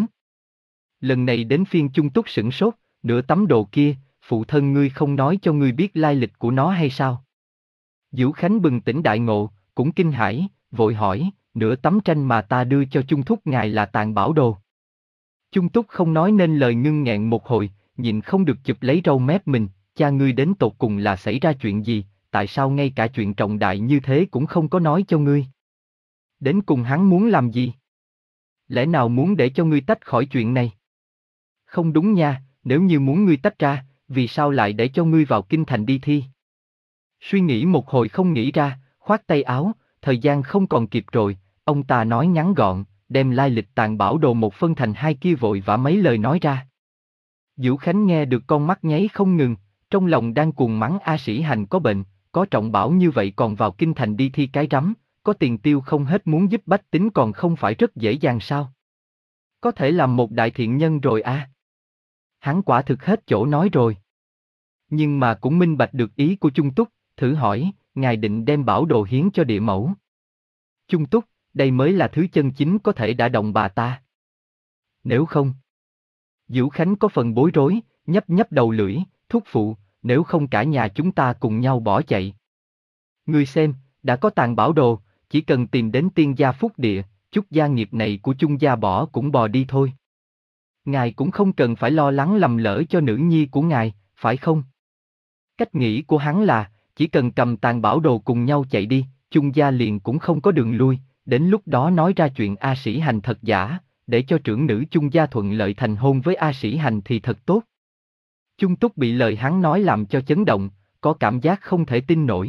Lần này đến phiên Chung Túc sửng sốt, nửa tấm đồ kia, phụ thân ngươi không nói cho ngươi biết lai lịch của nó hay sao? Dữu Khánh bừng tỉnh đại ngộ, cũng kinh hãi, vội hỏi, nửa tấm tranh mà ta đưa cho Chung Thúc ngài là tàn bảo đồ. Chung Túc không nói nên lời ngưng nghẹn một hồi, nhịn không được chụp lấy râu mép mình, cha ngươi đến tột cùng là xảy ra chuyện gì, tại sao ngay cả chuyện trọng đại như thế cũng không có nói cho ngươi? Đến cùng hắn muốn làm gì? Lẽ nào muốn để cho ngươi tách khỏi chuyện này? Không đúng nha, nếu như muốn ngươi tách ra, vì sao lại để cho ngươi vào kinh thành đi thi? Suy nghĩ một hồi không nghĩ ra, khoát tay áo, thời gian không còn kịp rồi, ông ta nói ngắn gọn, đem lai lịch tàn bảo đồ một phân thành hai kia vội vã mấy lời nói ra. Dữu Khánh nghe được con mắt nháy không ngừng, trong lòng đang cuồng mắng A Sĩ Hành có bệnh, có trọng bảo như vậy còn vào kinh thành đi thi cái rắm, có tiền tiêu không hết muốn giúp bách tính còn không phải rất dễ dàng sao? Có thể làm một đại thiện nhân rồi à? Hắn quả thực hết chỗ nói rồi. Nhưng mà cũng minh bạch được ý của Chung Túc, thử hỏi, ngài định đem bảo đồ hiến cho Địa Mẫu. Chung Túc, đây mới là thứ chân chính có thể đả động bà ta. Nếu không... Dữu Khánh có phần bối rối, nhấp nhấp đầu lưỡi, thúc phụ, nếu không cả nhà chúng ta cùng nhau bỏ chạy. Ngươi xem, đã có tàn bảo đồ, chỉ cần tìm đến tiên gia phúc địa, chút gia nghiệp này của Chung gia bỏ cũng bò đi thôi. Ngài cũng không cần phải lo lắng lầm lỡ cho nữ nhi của ngài, phải không? Cách nghĩ của hắn là, chỉ cần cầm tàn bảo đồ cùng nhau chạy đi, Chung gia liền cũng không có đường lui, đến lúc đó nói ra chuyện A Sĩ Hành thật giả, để cho trưởng nữ Chung gia thuận lợi thành hôn với A Sĩ Hành thì thật tốt. Chung Túc bị lời hắn nói làm cho chấn động, có cảm giác không thể tin nổi.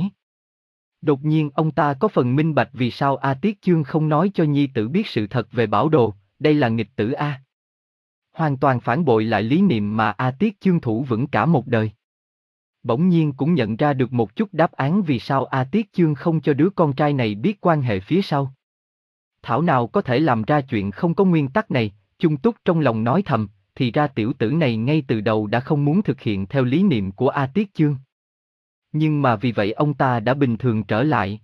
Đột nhiên ông ta có phần minh bạch vì sao A Tiết Chương không nói cho nhi tử biết sự thật về bảo đồ, đây là nghịch tử A. Hoàn toàn phản bội lại lý niệm mà A Tiết Chương thủ vững cả một đời. Bỗng nhiên cũng nhận ra được một chút đáp án vì sao A Tiết Chương không cho đứa con trai này biết quan hệ phía sau. Thảo nào có thể làm ra chuyện không có nguyên tắc này, Chung Túc trong lòng nói thầm, thì ra tiểu tử này ngay từ đầu đã không muốn thực hiện theo lý niệm của A Tiết Chương. Nhưng mà vì vậy ông ta đã bình thường trở lại.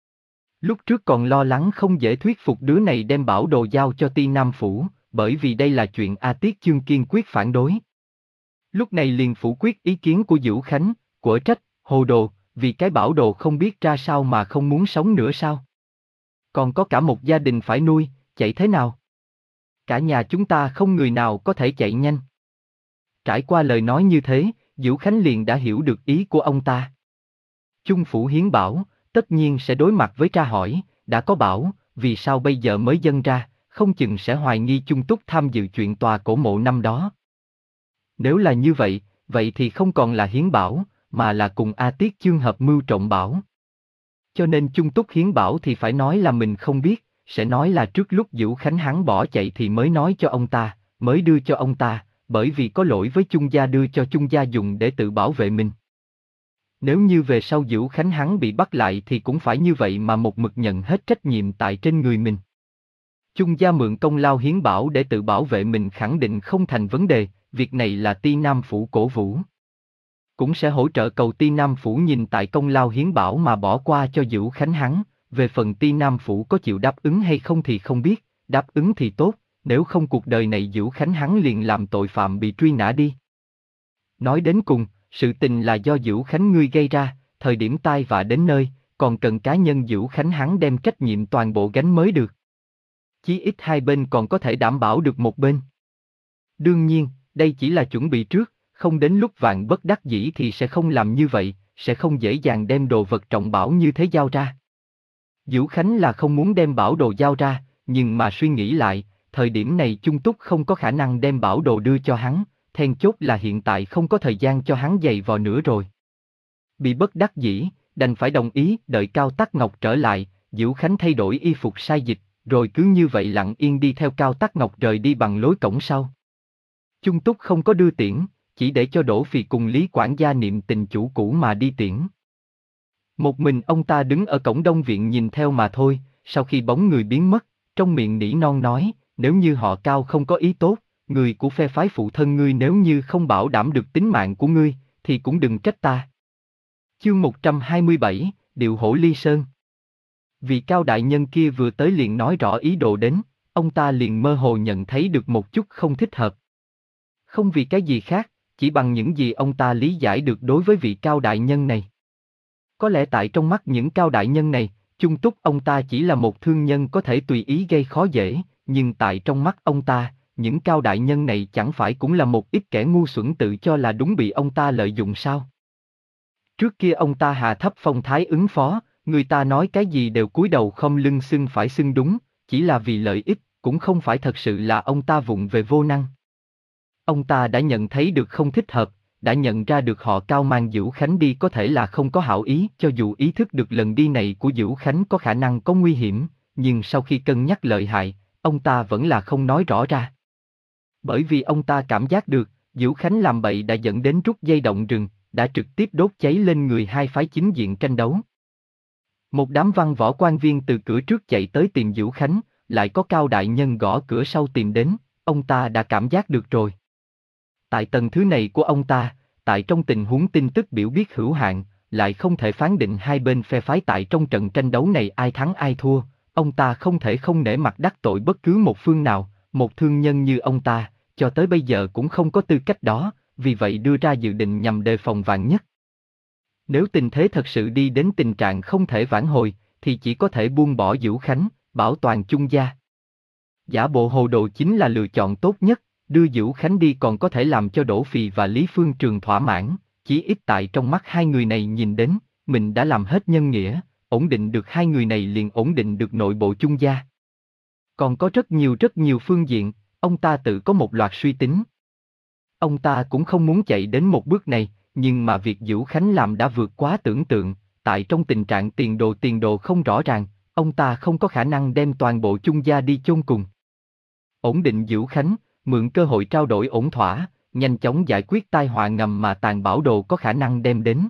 Lúc trước còn lo lắng không dễ thuyết phục đứa này đem bảo đồ giao cho Ti Nam Phủ, bởi vì đây là chuyện A Tiết Chương kiên quyết phản đối. Lúc này liền phủ quyết ý kiến của Dữu Khánh, quở trách, hồ đồ, vì cái bảo đồ không biết ra sao mà không muốn sống nữa sao? Còn có cả một gia đình phải nuôi, chạy thế nào? Cả nhà chúng ta không người nào có thể chạy nhanh. Trải qua lời nói như thế, Dữu Khánh liền đã hiểu được ý của ông ta. Chung Phủ hiến bảo, tất nhiên sẽ đối mặt với tra hỏi, đã có bảo, vì sao bây giờ mới dâng ra, không chừng sẽ hoài nghi Chung Túc tham dự chuyện tòa cổ mộ năm đó. Nếu là như vậy, vậy thì không còn là hiến bảo, mà là cùng A Tiết Chương hợp mưu trộm bảo. Cho nên Chung Túc hiến bảo thì phải nói là mình không biết, sẽ nói là trước lúc Dữu Khánh hắn bỏ chạy thì mới nói cho ông ta, mới đưa cho ông ta, bởi vì có lỗi với Chung gia đưa cho Chung gia dùng để tự bảo vệ mình. Nếu như về sau Dữu Khánh hắn bị bắt lại thì cũng phải như vậy mà một mực nhận hết trách nhiệm tại trên người mình. Chung gia mượn công lao hiến bảo để tự bảo vệ mình khẳng định không thành vấn đề, việc này là Ti Nam Phủ cổ vũ. Cũng sẽ hỗ trợ cầu Ti Nam Phủ nhìn tại công lao hiến bảo mà bỏ qua cho Dữu Khánh hắn, về phần Ti Nam Phủ có chịu đáp ứng hay không thì không biết, đáp ứng thì tốt, nếu không cuộc đời này Dữu Khánh hắn liền làm tội phạm bị truy nã đi. Nói đến cùng, sự tình là do Dữu Khánh ngươi gây ra, thời điểm tai vạ đến nơi, còn cần cá nhân Dữu Khánh hắn đem trách nhiệm toàn bộ gánh mới được. Chí ít hai bên còn có thể đảm bảo được một bên. Đương nhiên, đây chỉ là chuẩn bị trước, không đến lúc vạn bất đắc dĩ thì sẽ không làm như vậy, sẽ không dễ dàng đem đồ vật trọng bảo như thế giao ra. Dữu Khánh là không muốn đem bảo đồ giao ra, nhưng mà suy nghĩ lại, thời điểm này Chung Túc không có khả năng đem bảo đồ đưa cho hắn, then chốt là hiện tại không có thời gian cho hắn giày vò nữa rồi. Bị bất đắc dĩ, đành phải đồng ý, đợi Cao Tắc Ngọc trở lại, Dữu Khánh thay đổi y phục sai dịch, rồi cứ như vậy lặng yên đi theo Cao Tắc Ngọc rời đi bằng lối cổng sau. Chung Túc không có đưa tiễn, chỉ để cho Đỗ Phì cùng Lý quản gia niệm tình chủ cũ mà đi tiễn. Một mình ông ta đứng ở cổng Đông Viện nhìn theo mà thôi, sau khi bóng người biến mất, trong miệng nỉ non nói, nếu như họ Cao không có ý tốt, người của phe phái phụ thân ngươi nếu như không bảo đảm được tính mạng của ngươi, thì cũng đừng trách ta. Chương một trăm hai mươi bảy, Điệu Hổ Ly Sơn. Vì Cao đại nhân kia vừa tới liền nói rõ ý đồ đến, ông ta liền mơ hồ nhận thấy được một chút không thích hợp. Không vì cái gì khác, chỉ bằng những gì ông ta lý giải được đối với vị Cao đại nhân này. Có lẽ tại trong mắt những Cao đại nhân này, Chung Túc ông ta chỉ là một thương nhân có thể tùy ý gây khó dễ, nhưng tại trong mắt ông ta, những Cao đại nhân này chẳng phải cũng là một ít kẻ ngu xuẩn tự cho là đúng bị ông ta lợi dụng sao? Trước kia ông ta hạ thấp phong thái ứng phó, người ta nói cái gì đều cúi đầu không lưng xưng phải xưng đúng, chỉ là vì lợi ích, cũng không phải thật sự là ông ta vụng về vô năng. Ông ta đã nhận thấy được không thích hợp, đã nhận ra được họ Cao mang Dữu Khánh đi có thể là không có hảo ý, cho dù ý thức được lần đi này của Dữu Khánh có khả năng có nguy hiểm, nhưng sau khi cân nhắc lợi hại, ông ta vẫn là không nói rõ ra. Bởi vì ông ta cảm giác được, Dữu Khánh làm bậy đã dẫn đến rút dây động rừng, đã trực tiếp đốt cháy lên người hai phái chính diện tranh đấu. Một đám văn võ quan viên từ cửa trước chạy tới tìm Dữu Khánh, lại có Cao đại nhân gõ cửa sau tìm đến, ông ta đã cảm giác được rồi. Tại tầng thứ này của ông ta, tại trong tình huống tin tức biểu biết hữu hạn, lại không thể phán định hai bên phe phái tại trong trận tranh đấu này ai thắng ai thua, ông ta không thể không nể mặt đắc tội bất cứ một phương nào, một thương nhân như ông ta, cho tới bây giờ cũng không có tư cách đó, vì vậy đưa ra dự định nhằm đề phòng vạn nhất. Nếu tình thế thật sự đi đến tình trạng không thể vãn hồi, thì chỉ có thể buông bỏ Dữu Khánh, bảo toàn Chung gia. Giả bộ hồ đồ chính là lựa chọn tốt nhất, đưa Dữu Khánh đi còn có thể làm cho Đỗ Phì và Lý Phương Trường thỏa mãn, chí ít tại trong mắt hai người này nhìn đến, mình đã làm hết nhân nghĩa, ổn định được hai người này liền ổn định được nội bộ Chung gia. Còn có rất nhiều rất nhiều phương diện, ông ta tự có một loạt suy tính. Ông ta cũng không muốn chạy đến một bước này, nhưng mà việc Dữu Khánh làm đã vượt quá tưởng tượng, tại trong tình trạng tiền đồ tiền đồ không rõ ràng, ông ta không có khả năng đem toàn bộ Chung gia đi chôn cùng. Ổn định Dữu Khánh, mượn cơ hội trao đổi ổn thỏa, nhanh chóng giải quyết tai họa ngầm mà Tàn Bảo Đồ có khả năng đem đến.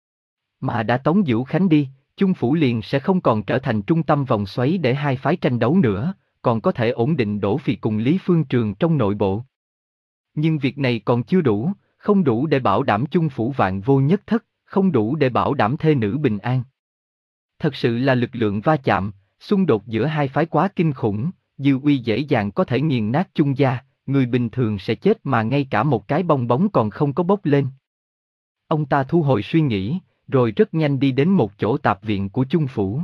Mà đã tống Dữu Khánh đi, Chung Phủ liền sẽ không còn trở thành trung tâm vòng xoáy để hai phái tranh đấu nữa, còn có thể ổn định Đỗ Phi cùng Lý Phương Trường trong nội bộ. Nhưng việc này còn chưa đủ, không đủ để bảo đảm Chung Phủ vạn vô nhất thất, không đủ để bảo đảm thê nữ bình an. Thật sự là lực lượng va chạm, xung đột giữa hai phái quá kinh khủng, dư uy dễ dàng có thể nghiền nát Chung gia, người bình thường sẽ chết mà ngay cả một cái bong bóng còn không có bốc lên. Ông ta thu hồi suy nghĩ, rồi rất nhanh đi đến một chỗ tạp viện của Chung Phủ.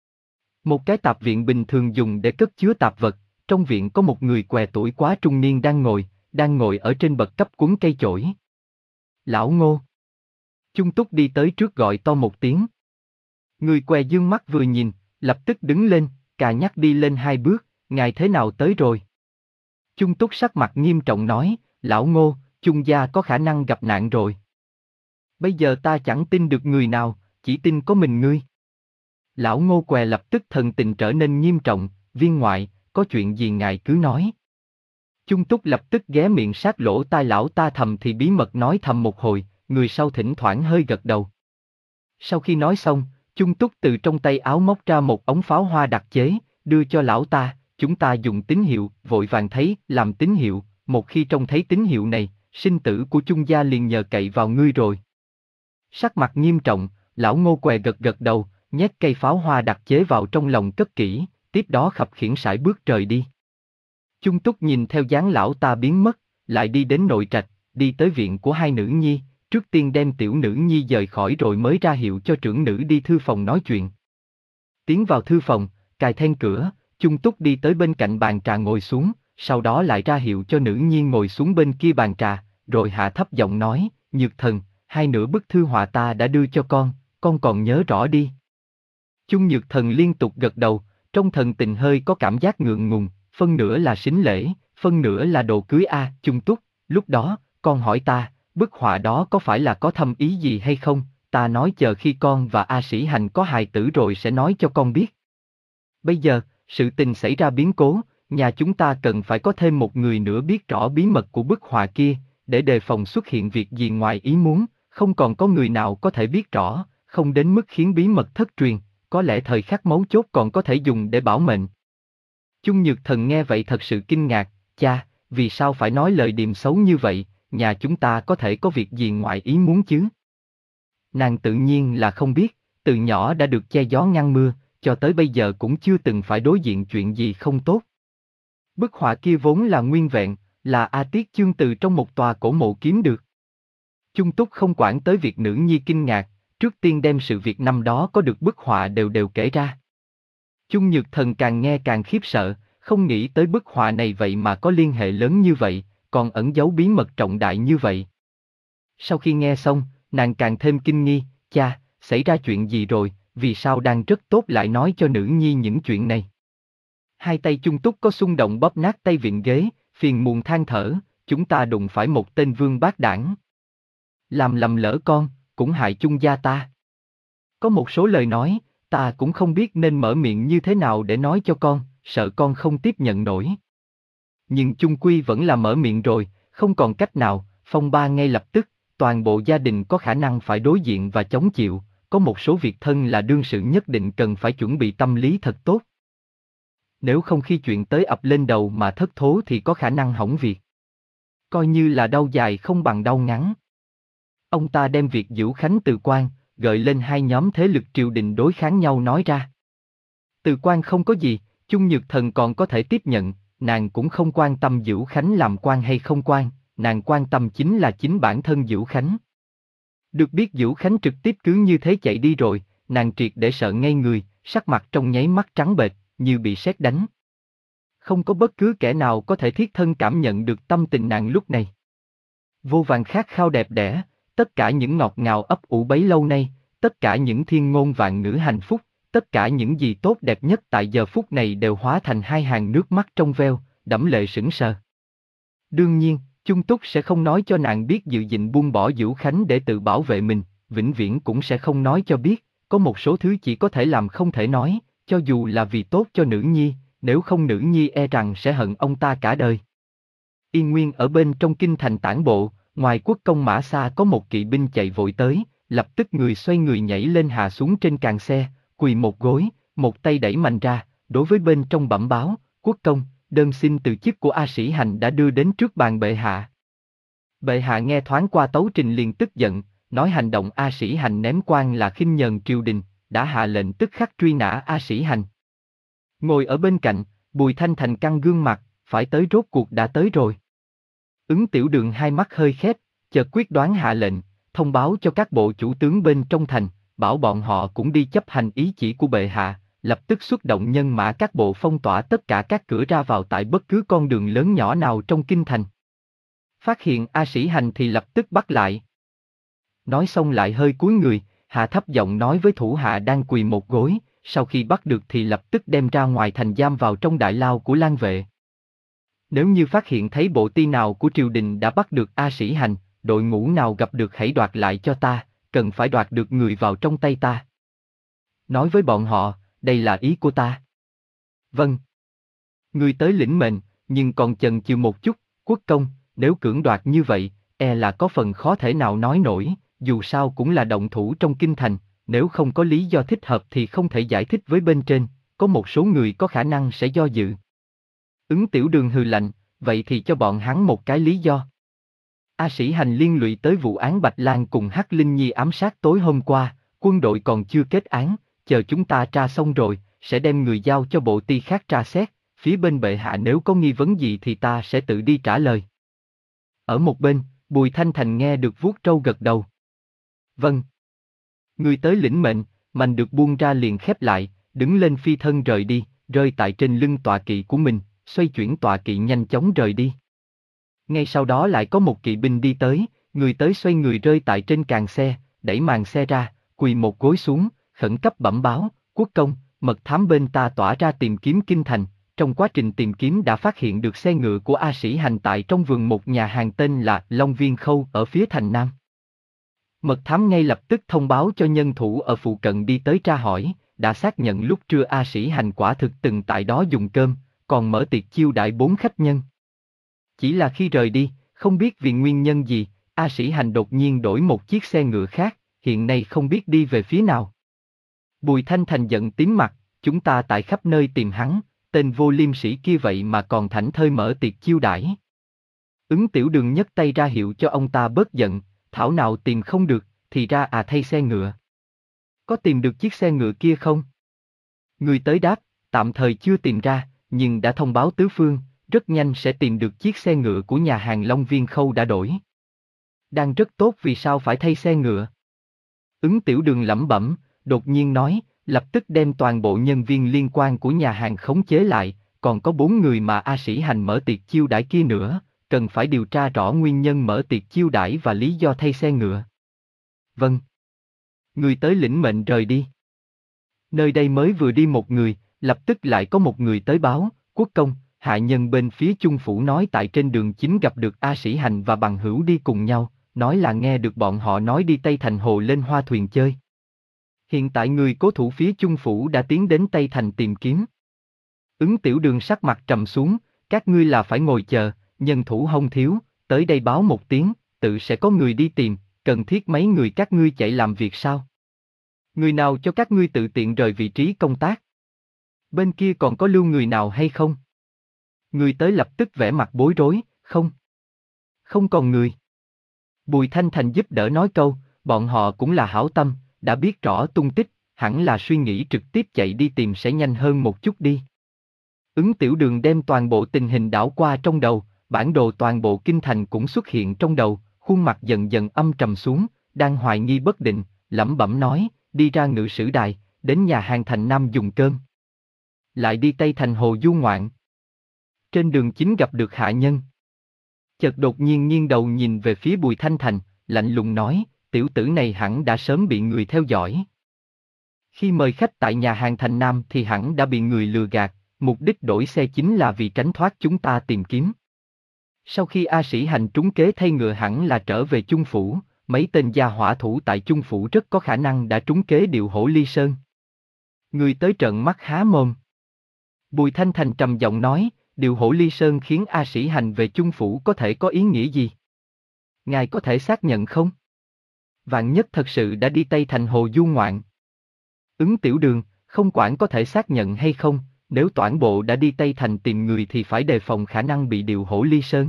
Một cái tạp viện bình thường dùng để cất chứa tạp vật, trong viện có một người què tuổi quá trung niên đang ngồi, đang ngồi ở trên bậc cấp cuốn cây chổi. Lão Ngô. Chung Túc đi tới trước gọi to một tiếng. Người què dương mắt vừa nhìn, lập tức đứng lên, cà nhắc đi lên hai bước, ngài thế nào tới rồi? Chung Túc sắc mặt nghiêm trọng nói, Lão Ngô, Chung gia có khả năng gặp nạn rồi. Bây giờ ta chẳng tin được người nào, chỉ tin có mình ngươi. Lão Ngô què lập tức thần tình trở nên nghiêm trọng, viên ngoại, có chuyện gì ngài cứ nói. Chung Túc lập tức ghé miệng sát lỗ tai lão ta thầm thì bí mật nói thầm một hồi, người sau thỉnh thoảng hơi gật đầu. Sau khi nói xong, Chung Túc từ trong tay áo móc ra một ống pháo hoa đặc chế, đưa cho lão ta, chúng ta dùng tín hiệu, vội vàng thấy, làm tín hiệu, một khi trông thấy tín hiệu này, sinh tử của Chung gia liền nhờ cậy vào ngươi rồi. Sắc mặt nghiêm trọng, lão Ngô què gật gật đầu, nhét cây pháo hoa đặc chế vào trong lòng cất kỹ, tiếp đó khập khiễng sải bước rời đi. Chung Túc nhìn theo dáng lão ta biến mất, lại đi đến nội trạch, đi tới viện của hai nữ nhi, trước tiên đem tiểu nữ nhi dời khỏi rồi mới ra hiệu cho trưởng nữ đi thư phòng nói chuyện. Tiến vào thư phòng, cài then cửa, Chung Túc đi tới bên cạnh bàn trà ngồi xuống, sau đó lại ra hiệu cho nữ nhi ngồi xuống bên kia bàn trà, rồi hạ thấp giọng nói, Nhược Thần, hai nửa bức thư họa ta đã đưa cho con, con còn nhớ rõ đi. Chung Nhược Thần liên tục gật đầu, trong thần tình hơi có cảm giác ngượng ngùng, phân nửa là sính lễ, phân nửa là đồ cưới a. Chung Túc, lúc đó, con hỏi ta, bức họa đó có phải là có thâm ý gì hay không, ta nói chờ khi con và A Sĩ Hành có hài tử rồi sẽ nói cho con biết. Bây giờ, sự tình xảy ra biến cố, nhà chúng ta cần phải có thêm một người nữa biết rõ bí mật của bức họa kia, để đề phòng xuất hiện việc gì ngoài ý muốn, không còn có người nào có thể biết rõ, không đến mức khiến bí mật thất truyền, có lẽ thời khắc mấu chốt còn có thể dùng để bảo mệnh. Chung Nhược Thần nghe vậy thật sự kinh ngạc, cha, vì sao phải nói lời điềm xấu như vậy, nhà chúng ta có thể có việc gì ngoài ý muốn chứ? Nàng tự nhiên là không biết, từ nhỏ đã được che gió ngăn mưa, cho tới bây giờ cũng chưa từng phải đối diện chuyện gì không tốt. Bức họa kia vốn là nguyên vẹn, là A Tiết Chương từ trong một tòa cổ mộ kiếm được. Chung Túc không quản tới việc nữ nhi kinh ngạc, trước tiên đem sự việc năm đó có được bức họa đều đều kể ra. Chung Nhược Thần càng nghe càng khiếp sợ, không nghĩ tới bức họa này vậy mà có liên hệ lớn như vậy, còn ẩn giấu bí mật trọng đại như vậy. Sau khi nghe xong, nàng càng thêm kinh nghi, cha, xảy ra chuyện gì rồi, vì sao đang rất tốt lại nói cho nữ nhi những chuyện này. Hai tay Chung Túc có xung động bóp nát tay vịn ghế, phiền muộn than thở, chúng ta đụng phải một tên vương bát đảng. Làm lầm lỡ con, cũng hại Chung gia ta. Có một số lời nói, ta cũng không biết nên mở miệng như thế nào để nói cho con, sợ con không tiếp nhận nổi. Nhưng chung quy vẫn là mở miệng rồi, không còn cách nào, phong ba ngay lập tức, toàn bộ gia đình có khả năng phải đối diện và chống chịu, có một số việc thân là đương sự nhất định cần phải chuẩn bị tâm lý thật tốt. Nếu không khi chuyện tới ập lên đầu mà thất thố thì có khả năng hỏng việc. Coi như là đau dài không bằng đau ngắn. Ông ta đem việc Dữu Khánh từ quan, gợi lên hai nhóm thế lực triều đình đối kháng nhau nói ra. Từ quan không có gì, Chung Nhược Thần còn có thể tiếp nhận, nàng cũng không quan tâm Dữu Khánh làm quan hay không quan, nàng quan tâm chính là chính bản thân Dữu Khánh. Được biết Dữu Khánh trực tiếp cứ như thế chạy đi rồi, nàng triệt để sợ ngây người, sắc mặt trong nháy mắt trắng bệch, như bị sét đánh. Không có bất cứ kẻ nào có thể thiết thân cảm nhận được tâm tình nàng lúc này. Vô vàn khát khao đẹp đẽ, tất cả những ngọt ngào ấp ủ bấy lâu nay, tất cả những thiên ngôn vạn ngữ hạnh phúc, tất cả những gì tốt đẹp nhất tại giờ phút này đều hóa thành hai hàng nước mắt trong veo, đẫm lệ sững sờ. Đương nhiên, Chung Túc sẽ không nói cho nàng biết dự định buông bỏ Dữu Khánh để tự bảo vệ mình, vĩnh viễn cũng sẽ không nói cho biết, có một số thứ chỉ có thể làm không thể nói, cho dù là vì tốt cho nữ nhi, nếu không nữ nhi e rằng sẽ hận ông ta cả đời. Yên Nguyên ở bên trong kinh thành tản bộ, ngoài quốc công Mã Xa có một kỵ binh chạy vội tới, lập tức người xoay người nhảy lên hạ xuống trên càng xe, quỳ một gối, một tay đẩy mạnh ra, đối với bên trong bẩm báo, quốc công, đơn xin từ chức của A Sĩ Hành đã đưa đến trước bàn bệ hạ. Bệ hạ nghe thoáng qua tấu trình liền tức giận, nói hành động A Sĩ Hành ném quan là khinh nhờn triều đình, đã hạ lệnh tức khắc truy nã A Sĩ Hành. Ngồi ở bên cạnh, Bùi Thanh Thành căng gương mặt, phải tới rốt cuộc đã tới rồi. Ứng Tiểu Đường hai mắt hơi khép, chợt quyết đoán hạ lệnh, thông báo cho các bộ chủ tướng bên trong thành, bảo bọn họ cũng đi chấp hành ý chỉ của bệ hạ, lập tức xuất động nhân mã các bộ phong tỏa tất cả các cửa ra vào tại bất cứ con đường lớn nhỏ nào trong kinh thành. Phát hiện A Sĩ Hành thì lập tức bắt lại. Nói xong lại hơi cúi người, hạ thấp giọng nói với thủ hạ đang quỳ một gối, sau khi bắt được thì lập tức đem ra ngoài thành giam vào trong đại lao của Lang Vệ. Nếu như phát hiện thấy bộ ti nào của triều đình đã bắt được A Sĩ Hành, đội ngũ nào gặp được hãy đoạt lại cho ta, cần phải đoạt được người vào trong tay ta. Nói với bọn họ, đây là ý của ta. Vâng. Ngươi tới lĩnh mệnh, nhưng còn chần chừ một chút, quốc công, nếu cưỡng đoạt như vậy, e là có phần khó thể nào nói nổi, dù sao cũng là động thủ trong kinh thành, nếu không có lý do thích hợp thì không thể giải thích với bên trên, có một số người có khả năng sẽ do dự. Ứng Tiểu Đường hừ lạnh, vậy thì cho bọn hắn một cái lý do. A Sĩ Hành liên lụy tới vụ án Bạch Lan cùng Hắc Linh Nhi ám sát tối hôm qua, quân đội còn chưa kết án, chờ chúng ta tra xong rồi, sẽ đem người giao cho bộ ti khác tra xét, phía bên bệ hạ nếu có nghi vấn gì thì ta sẽ tự đi trả lời. Ở một bên, Bùi Thanh Thành nghe được vuốt râu gật đầu. Vâng. Người tới lĩnh mệnh, mành được buông ra liền khép lại, đứng lên phi thân rời đi, rơi tại trên lưng tọa kỵ của mình, xoay chuyển tọa kỵ nhanh chóng rời đi. Ngay sau đó lại có một kỵ binh đi tới, người tới xoay người rơi tại trên càng xe, đẩy màn xe ra, quỳ một gối xuống, khẩn cấp bẩm báo, quốc công, mật thám bên ta tỏa ra tìm kiếm kinh thành, trong quá trình tìm kiếm đã phát hiện được xe ngựa của A Sĩ Hành tại trong vườn một nhà hàng tên là Long Viên Khâu ở phía thành Nam. Mật thám ngay lập tức thông báo cho nhân thủ ở phụ cận đi tới tra hỏi, đã xác nhận lúc trưa A Sĩ Hành quả thực từng tại đó dùng cơm, còn mở tiệc chiêu đãi bốn khách nhân. Chỉ là khi rời đi, không biết vì nguyên nhân gì, A Sĩ Hành đột nhiên đổi một chiếc xe ngựa khác, hiện nay không biết đi về phía nào. Bùi Thanh Thành giận tím mặt, chúng ta tại khắp nơi tìm hắn, tên vô liêm sĩ kia vậy mà còn thảnh thơi mở tiệc chiêu đãi. Ứng Tiểu Đường nhấc tay ra hiệu cho ông ta bớt giận, thảo nào tìm không được, thì ra à thay xe ngựa. Có tìm được chiếc xe ngựa kia không? Người tới đáp, tạm thời chưa tìm ra, nhưng đã thông báo tứ phương, rất nhanh sẽ tìm được chiếc xe ngựa của nhà hàng Long Viên Khâu đã đổi. Đang rất tốt vì sao phải thay xe ngựa? Ứng Tiểu Đường lẩm bẩm, đột nhiên nói, lập tức đem toàn bộ nhân viên liên quan của nhà hàng khống chế lại, còn có bốn người mà A Sĩ Hành mở tiệc chiêu đãi kia nữa, cần phải điều tra rõ nguyên nhân mở tiệc chiêu đãi và lý do thay xe ngựa. Vâng. Người tới lĩnh mệnh rời đi. Nơi đây mới vừa đi một người, lập tức lại có một người tới báo, quốc công, hạ nhân bên phía Chung Phủ nói tại trên đường chính gặp được A Sĩ Hành và bằng hữu đi cùng nhau, nói là nghe được bọn họ nói đi Tây Thành Hồ lên hoa thuyền chơi. Hiện tại người cố thủ phía Chung Phủ đã tiến đến Tây Thành tìm kiếm. Ứng Tiểu Đường sắc mặt trầm xuống, các ngươi là phải ngồi chờ, nhân thủ hông thiếu, tới đây báo một tiếng, tự sẽ có người đi tìm, cần thiết mấy người các ngươi chạy làm việc sao? Người nào cho các ngươi tự tiện rời vị trí công tác? Bên kia còn có lưu người nào hay không? Người tới lập tức vẻ mặt bối rối, không. Không còn người. Bùi Thanh Thành giúp đỡ nói câu, bọn họ cũng là hảo tâm, đã biết rõ tung tích, hẳn là suy nghĩ trực tiếp chạy đi tìm sẽ nhanh hơn một chút đi. Ứng Tiểu Đường đem toàn bộ tình hình đảo qua trong đầu, bản đồ toàn bộ kinh thành cũng xuất hiện trong đầu, khuôn mặt dần dần âm trầm xuống, đang hoài nghi bất định, lẩm bẩm nói, đi ra Ngự Sử Đài, đến nhà hàng thành Nam dùng cơm. Lại đi Tây Thành Hồ du ngoạn. Trên đường chính gặp được hạ nhân. Chợt đột nhiên nghiêng đầu nhìn về phía Bùi Thanh Thành, lạnh lùng nói, tiểu tử này hẳn đã sớm bị người theo dõi. Khi mời khách tại nhà hàng thành Nam thì hẳn đã bị người lừa gạt, mục đích đổi xe chính là vì tránh thoát chúng ta tìm kiếm. Sau khi A Sĩ Hành trúng kế thay ngựa hẳn là trở về Chung Phủ, mấy tên gia hỏa thủ tại Chung Phủ rất có khả năng đã trúng kế điệu hổ ly sơn. Người tới trợn mắt há mồm. Bùi Thanh Thành trầm giọng nói, điều Hổ Ly Sơn khiến A Sĩ Hành về Chung Phủ có thể có ý nghĩa gì? Ngài có thể xác nhận không? Vạn nhất thật sự đã đi Tây Thành hồ du ngoạn. Ứng Tiểu Đường, không quản có thể xác nhận hay không, nếu toản bộ đã đi Tây Thành tìm người thì phải đề phòng khả năng bị điều Hổ Ly Sơn.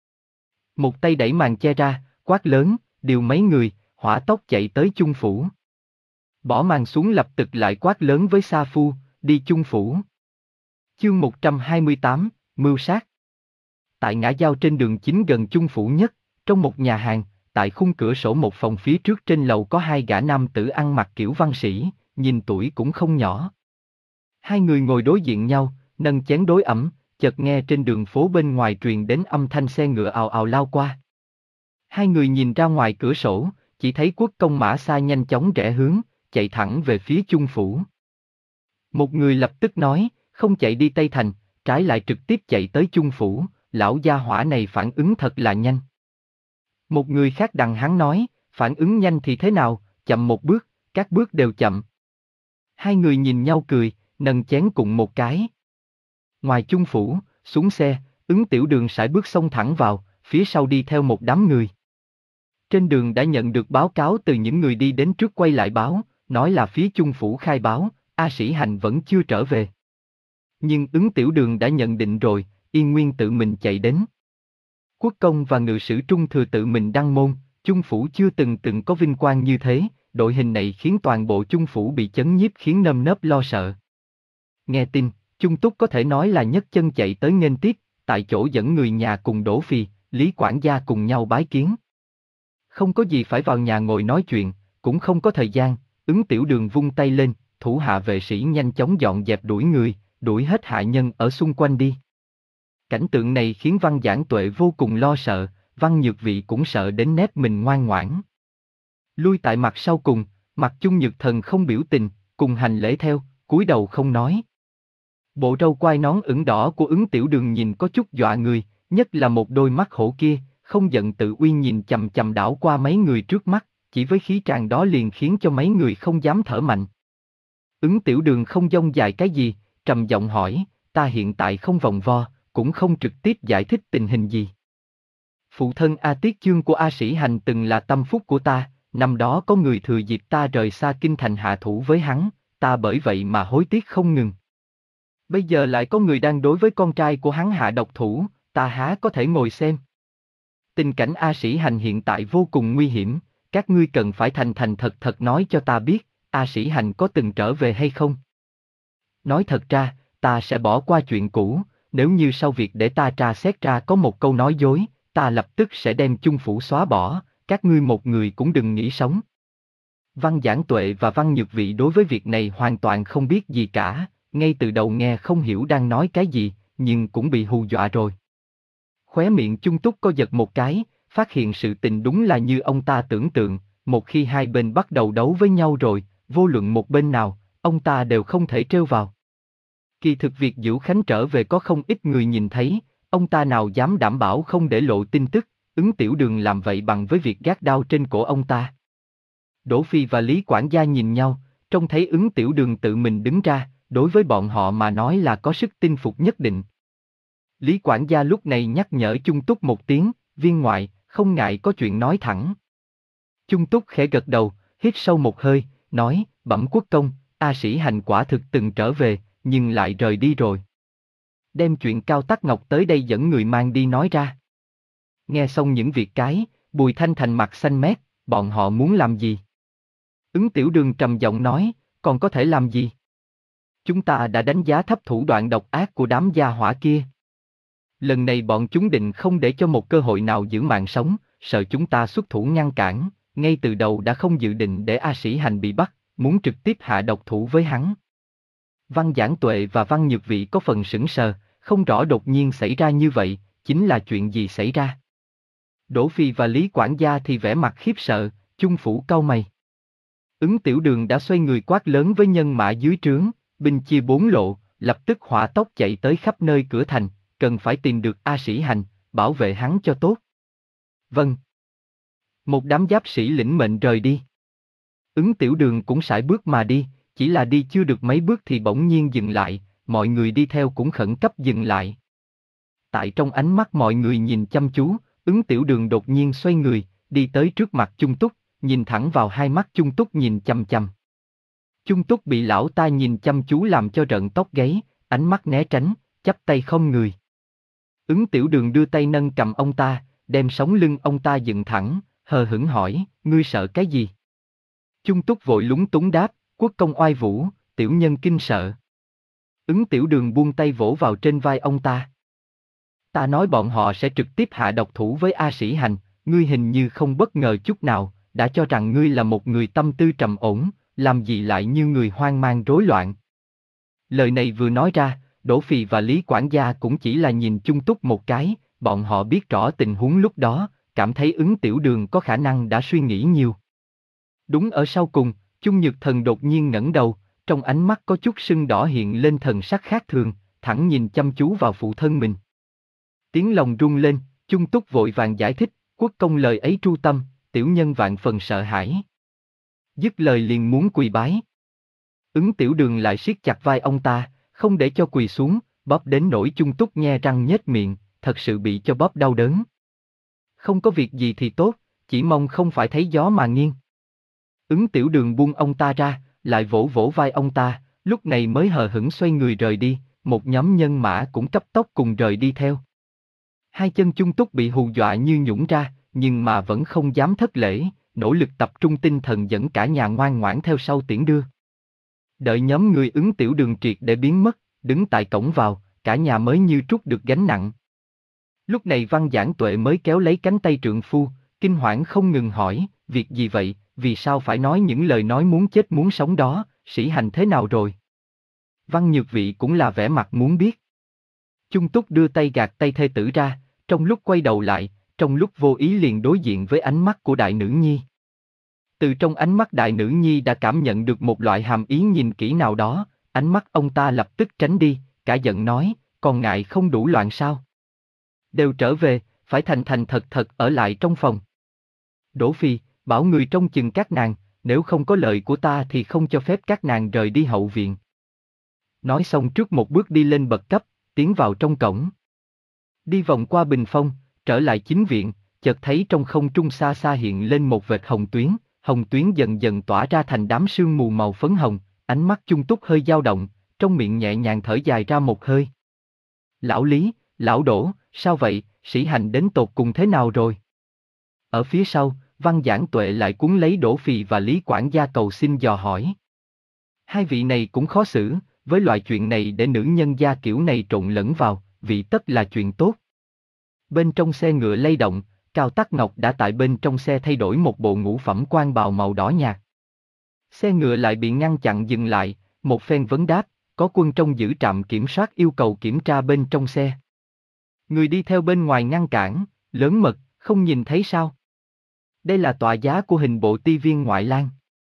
Một tay đẩy màn che ra, quát lớn, điều mấy người, hỏa tốc chạy tới Chung Phủ. Bỏ màn xuống lập tức lại quát lớn với Sa Phu, đi Chung Phủ. Chương một trăm hai mươi tám, Mưu sát. Tại ngã giao trên đường chính gần Chung Phủ nhất, trong một nhà hàng, tại khung cửa sổ một phòng phía trước trên lầu có hai gã nam tử ăn mặc kiểu văn sĩ, nhìn tuổi cũng không nhỏ. Hai người ngồi đối diện nhau, nâng chén đối ẩm, chợt nghe trên đường phố bên ngoài truyền đến âm thanh xe ngựa ào ào lao qua. Hai người nhìn ra ngoài cửa sổ, chỉ thấy Quốc công Mã Sa nhanh chóng rẽ hướng, chạy thẳng về phía Chung Phủ. Một người lập tức nói, không chạy đi Tây Thành, trái lại trực tiếp chạy tới Chung Phủ, lão gia hỏa này phản ứng thật là nhanh. Một người khác đằng hắn nói, phản ứng nhanh thì thế nào, chậm một bước, các bước đều chậm. Hai người nhìn nhau cười, nâng chén cùng một cái. Ngoài Chung Phủ, xuống xe, Ứng Tiểu Đường sải bước xông thẳng vào, phía sau đi theo một đám người. Trên đường đã nhận được báo cáo từ những người đi đến trước quay lại báo, nói là phía Chung Phủ khai báo, A Sĩ Hành vẫn chưa trở về. Nhưng Ứng Tiểu Đường đã nhận định rồi, Yên Nguyên tự mình chạy đến. Quốc công và ngự sử Trung Thừa tự mình đăng môn, Chung Phủ chưa từng từng có vinh quang như thế, đội hình này khiến toàn bộ Chung Phủ bị chấn nhiếp khiến nơm nớp lo sợ. Nghe tin, Chung Túc có thể nói là nhấc chân chạy tới nghênh tiếp, tại chỗ dẫn người nhà cùng Đỗ Phi, Lý quản gia cùng nhau bái kiến. Không có gì phải vào nhà ngồi nói chuyện, cũng không có thời gian, Ứng Tiểu Đường vung tay lên, thủ hạ vệ sĩ nhanh chóng dọn dẹp đuổi người, đuổi hết hạ nhân ở xung quanh đi. Cảnh tượng này khiến Văn Giảng Tuệ vô cùng lo sợ, Văn Nhược Vị cũng sợ đến nép mình ngoan ngoãn. Lui tại mặt sau cùng, Mặt Chung Nhược Thần không biểu tình, cùng hành lễ theo, cúi đầu không nói. Bộ râu quai nón ửng đỏ của Ứng Tiểu Đường nhìn có chút dọa người, nhất là một đôi mắt hổ kia, không giận tự uy nhìn chằm chằm đảo qua mấy người trước mắt, chỉ với khí tràng đó liền khiến cho mấy người không dám thở mạnh. Ứng Tiểu Đường không dông dài cái gì, trầm giọng hỏi, ta hiện tại không vòng vo, cũng không trực tiếp giải thích tình hình gì. Phụ thân A Tiết Chương của A Sĩ Hành từng là tâm phúc của ta, năm đó có người thừa dịp ta rời xa kinh thành hạ thủ với hắn, ta bởi vậy mà hối tiếc không ngừng. Bây giờ lại có người đang đối với con trai của hắn hạ độc thủ, ta há có thể ngồi xem. Tình cảnh A Sĩ Hành hiện tại vô cùng nguy hiểm, các ngươi cần phải thành thành thật thật nói cho ta biết, A Sĩ Hành có từng trở về hay không? Nói thật ra, ta sẽ bỏ qua chuyện cũ, nếu như sau việc để ta tra xét ra có một câu nói dối, ta lập tức sẽ đem Chung Phủ xóa bỏ, các ngươi một người cũng đừng nghĩ sống. Văn Giảng Tuệ và Văn Nhược Vị đối với việc này hoàn toàn không biết gì cả, ngay từ đầu nghe không hiểu đang nói cái gì, nhưng cũng bị hù dọa rồi. Khóe miệng Chung Túc co giật một cái, phát hiện sự tình đúng là như ông ta tưởng tượng, một khi hai bên bắt đầu đấu với nhau rồi, vô luận một bên nào, ông ta đều không thể trêu vào. Kỳ thực việc Dữu Khánh trở về có không ít người nhìn thấy, ông ta nào dám đảm bảo không để lộ tin tức, Ứng Tiểu Đường làm vậy bằng với việc gác đao trên cổ ông ta. Đỗ Phi và Lý quản gia nhìn nhau, trông thấy Ứng Tiểu Đường tự mình đứng ra, đối với bọn họ mà nói là có sức tin phục nhất định. Lý quản gia lúc này nhắc nhở Chung Túc một tiếng, viên ngoại, không ngại có chuyện nói thẳng. Chung Túc khẽ gật đầu, hít sâu một hơi, nói, bẩm quốc công, A Sĩ Hành quả thực từng trở về, nhưng lại rời đi rồi. Đem chuyện Cao Tắc Ngọc tới đây dẫn người mang đi nói ra. Nghe xong những việc cái, Bùi Thanh Thành mặt xanh mét, bọn họ muốn làm gì? Ứng Tiểu Đường trầm giọng nói, còn có thể làm gì? Chúng ta đã đánh giá thấp thủ đoạn độc ác của đám gia hỏa kia. Lần này bọn chúng định không để cho một cơ hội nào giữ mạng sống, sợ chúng ta xuất thủ ngăn cản, ngay từ đầu đã không dự định để A Sĩ Hành bị bắt, muốn trực tiếp hạ độc thủ với hắn. Văn Giảng Tuệ và Văn Nhược Vị có phần sững sờ, không rõ đột nhiên xảy ra như vậy, chính là chuyện gì xảy ra. Đỗ Phi và Lý quản gia thì vẻ mặt khiếp sợ, Chung Phủ cau mày. Ứng Tiểu Đường đã xoay người quát lớn với nhân mã dưới trướng, binh chia bốn lộ, lập tức hỏa tốc chạy tới khắp nơi cửa thành, cần phải tìm được A Sĩ Hành, bảo vệ hắn cho tốt. Vâng. Một đám giáp sĩ lĩnh mệnh rời đi. Ứng Tiểu Đường cũng sải bước mà đi, chỉ là đi chưa được mấy bước thì bỗng nhiên dừng lại, mọi người đi theo cũng khẩn cấp dừng lại. Tại trong ánh mắt mọi người nhìn chăm chú, Ứng Tiểu Đường đột nhiên xoay người, đi tới trước mặt Chung Túc, nhìn thẳng vào hai mắt Chung Túc nhìn chăm chăm. Chung Túc bị lão ta nhìn chăm chú làm cho rợn tóc gáy, ánh mắt né tránh, chắp tay không người. Ứng Tiểu Đường đưa tay nâng cầm ông ta, đem sống lưng ông ta dựng thẳng, hờ hững hỏi, ngươi sợ cái gì? Chung Túc vội lúng túng đáp, quốc công oai vũ, tiểu nhân kinh sợ. Ứng Tiểu Đường buông tay vỗ vào trên vai ông ta. Ta nói bọn họ sẽ trực tiếp hạ độc thủ với A Sĩ Hành, ngươi hình như không bất ngờ chút nào, đã cho rằng ngươi là một người tâm tư trầm ổn, làm gì lại như người hoang mang rối loạn. Lời này vừa nói ra, Đỗ Phì và Lý quản gia cũng chỉ là nhìn Chung Túc một cái, bọn họ biết rõ tình huống lúc đó, cảm thấy Ứng Tiểu Đường có khả năng đã suy nghĩ nhiều. Đúng ở sau cùng, Chung Nhược Thần đột nhiên ngẩng đầu, trong ánh mắt có chút sưng đỏ hiện lên thần sắc khác thường, thẳng nhìn chăm chú vào phụ thân mình. Tiếng lòng rung lên, Chung Túc vội vàng giải thích, quốc công lời ấy tru tâm, tiểu nhân vạn phần sợ hãi. Dứt lời liền muốn quỳ bái. Ứng Tiểu Đường lại siết chặt vai ông ta, không để cho quỳ xuống, bóp đến nỗi Chung Túc nhe răng nhếch miệng, thật sự bị cho bóp đau đớn. Không có việc gì thì tốt, chỉ mong không phải thấy gió mà nghiêng. Ứng Tiểu Đường buông ông ta ra, lại vỗ vỗ vai ông ta, lúc này mới hờ hững xoay người rời đi, một nhóm nhân mã cũng cấp tốc cùng rời đi theo. Hai chân Chung Túc bị hù dọa như nhũn ra, nhưng mà vẫn không dám thất lễ, nỗ lực tập trung tinh thần dẫn cả nhà ngoan ngoãn theo sau tiễn đưa. Đợi nhóm người Ứng Tiểu Đường triệt để biến mất, đứng tại cổng vào, cả nhà mới như trút được gánh nặng. Lúc này Văn Giảng Tuệ mới kéo lấy cánh tay trượng phu, kinh hoảng không ngừng hỏi, việc gì vậy, vì sao phải nói những lời nói muốn chết muốn sống đó, Sĩ Hành thế nào rồi? Văn Nhược Vị cũng là vẻ mặt muốn biết. Chung Túc đưa tay gạt tay thê tử ra, trong lúc quay đầu lại, trong lúc vô ý liền đối diện với ánh mắt của đại nữ nhi. Từ trong ánh mắt đại nữ nhi đã cảm nhận được một loại hàm ý nhìn kỹ nào đó, ánh mắt ông ta lập tức tránh đi, cả giận nói, còn ngại không đủ loạn sao? Đều trở về, phải thành thành thật thật ở lại trong phòng. Đỗ Phi, bảo người trông chừng các nàng, nếu không có lời của ta thì không cho phép các nàng rời đi hậu viện. Nói xong trước một bước đi lên bậc cấp, tiến vào trong cổng. Đi vòng qua bình phong, trở lại chính viện, chợt thấy trong không trung xa xa hiện lên một vệt hồng tuyến, hồng tuyến dần dần tỏa ra thành đám sương mù màu phấn hồng, ánh mắt Chung Túc hơi dao động, trong miệng nhẹ nhàng thở dài ra một hơi. Lão Lý, lão Đỗ, sao vậy, Sĩ Hành đến tột cùng thế nào rồi? Ở phía sau, Văn Giảng Tuệ lại cuốn lấy Đỗ Phì và Lý quản gia cầu xin dò hỏi. Hai vị này cũng khó xử, với loại chuyện này để nữ nhân gia kiểu này trộn lẫn vào, vị tất là chuyện tốt. Bên trong xe ngựa lay động, Cao Tắc Ngọc đã tại bên trong xe thay đổi một bộ ngũ phẩm quan bào màu đỏ nhạt. Xe ngựa lại bị ngăn chặn dừng lại, một phen vấn đáp, có quân trong giữ trạm kiểm soát yêu cầu kiểm tra bên trong xe. Người đi theo bên ngoài ngăn cản, lớn mật, không nhìn thấy sao? Đây là tọa giá của hình bộ ti viên ngoại lang.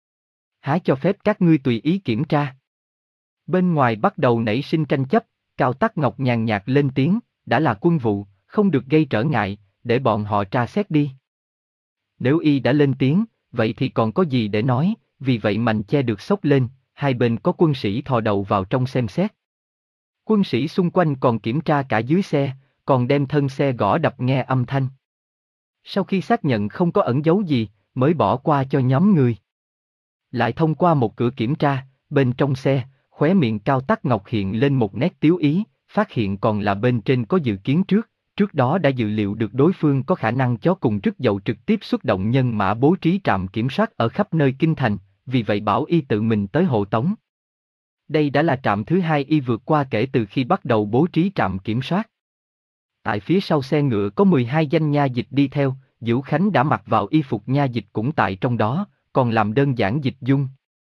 Há cho phép các ngươi tùy ý kiểm tra. Bên ngoài bắt đầu nảy sinh tranh chấp, Cao Tắc Ngọc nhàn nhạt lên tiếng, đã là quân vụ, không được gây trở ngại, để bọn họ tra xét đi. Nếu y đã lên tiếng, vậy thì còn có gì để nói, vì vậy mành che được xốc lên, hai bên có quân sĩ thò đầu vào trong xem xét. Quân sĩ xung quanh còn kiểm tra cả dưới xe, còn đem thân xe gõ đập nghe âm thanh. Sau khi xác nhận không có ẩn giấu gì, mới bỏ qua cho nhóm người. Lại thông qua một cửa kiểm tra, bên trong xe, khóe miệng Cao Tắc Ngọc hiện lên một nét tiếu ý, phát hiện còn là bên trên có dự kiến trước, trước đó đã dự liệu được đối phương có khả năng chó cùng rứt dậu trực tiếp xuất động nhân mã bố trí trạm kiểm soát ở khắp nơi kinh thành, vì vậy bảo y tự mình tới hộ tống. Đây đã là trạm thứ hai y vượt qua kể từ khi bắt đầu bố trí trạm kiểm soát. Tại phía sau xe ngựa có mười hai danh nha dịch đi theo, Dữu Khánh đã mặc vào y phục nha dịch cũng tại trong đó, còn làm đơn giản dịch dung.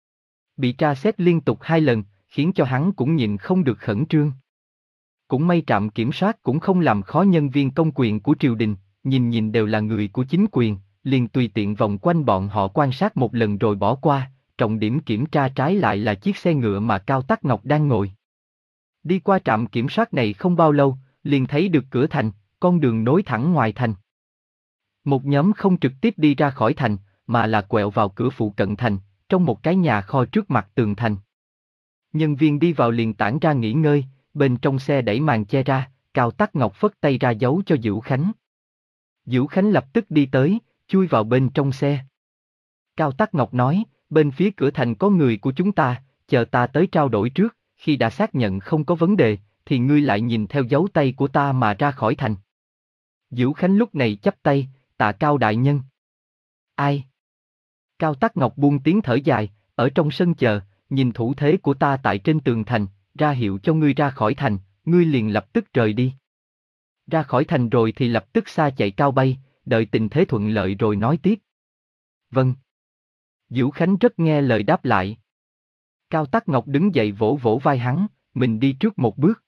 Bị tra xét liên tục hai lần, khiến cho hắn cũng nhìn không được khẩn trương. Cũng may trạm kiểm soát cũng không làm khó nhân viên công quyền của triều đình, nhìn nhìn đều là người của chính quyền, liền tùy tiện vòng quanh bọn họ quan sát một lần rồi bỏ qua, trọng điểm kiểm tra trái lại là chiếc xe ngựa mà Cao Tắc Ngọc đang ngồi. Đi qua trạm kiểm soát này không bao lâu, liền thấy được cửa thành, con đường nối thẳng ngoài thành. Một nhóm không trực tiếp đi ra khỏi thành, mà là quẹo vào cửa phụ cận thành, trong một cái nhà kho trước mặt tường thành. Nhân viên đi vào liền tản ra nghỉ ngơi, bên trong xe đẩy màn che ra, Cao Tắc Ngọc phất tay ra dấu cho Dữu Khánh. Dữu Khánh lập tức đi tới, chui vào bên trong xe. Cao Tắc Ngọc nói, bên phía cửa thành có người của chúng ta, chờ ta tới trao đổi trước, khi đã xác nhận không có vấn đề, thì ngươi lại nhìn theo dấu tay của ta mà ra khỏi thành. Dữu Khánh lúc này chắp tay, tạ Cao đại nhân. Ai? Cao Tắc Ngọc buông tiếng thở dài, ở trong sân chờ, nhìn thủ thế của ta tại trên tường thành, ra hiệu cho ngươi ra khỏi thành, ngươi liền lập tức rời đi. Ra khỏi thành rồi thì lập tức xa chạy cao bay, đợi tình thế thuận lợi rồi nói tiếp. Vâng. Dữu Khánh rất nghe lời đáp lại. Cao Tắc Ngọc đứng dậy vỗ vỗ vai hắn, mình đi trước một bước.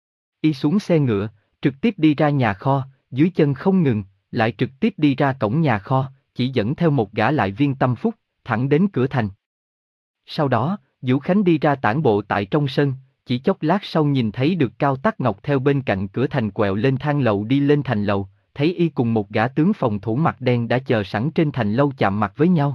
Y xuống xe ngựa, trực tiếp đi ra nhà kho, dưới chân không ngừng, lại trực tiếp đi ra cổng nhà kho, chỉ dẫn theo một gã lại viên tâm phúc, thẳng đến cửa thành. Sau đó, Dữu Khánh đi ra tản bộ tại trong sân, chỉ chốc lát sau nhìn thấy được Cao Tắc Ngọc theo bên cạnh cửa thành quẹo lên thang lầu đi lên thành lầu, thấy y cùng một gã tướng phòng thủ mặt đen đã chờ sẵn trên thành lâu chạm mặt với nhau.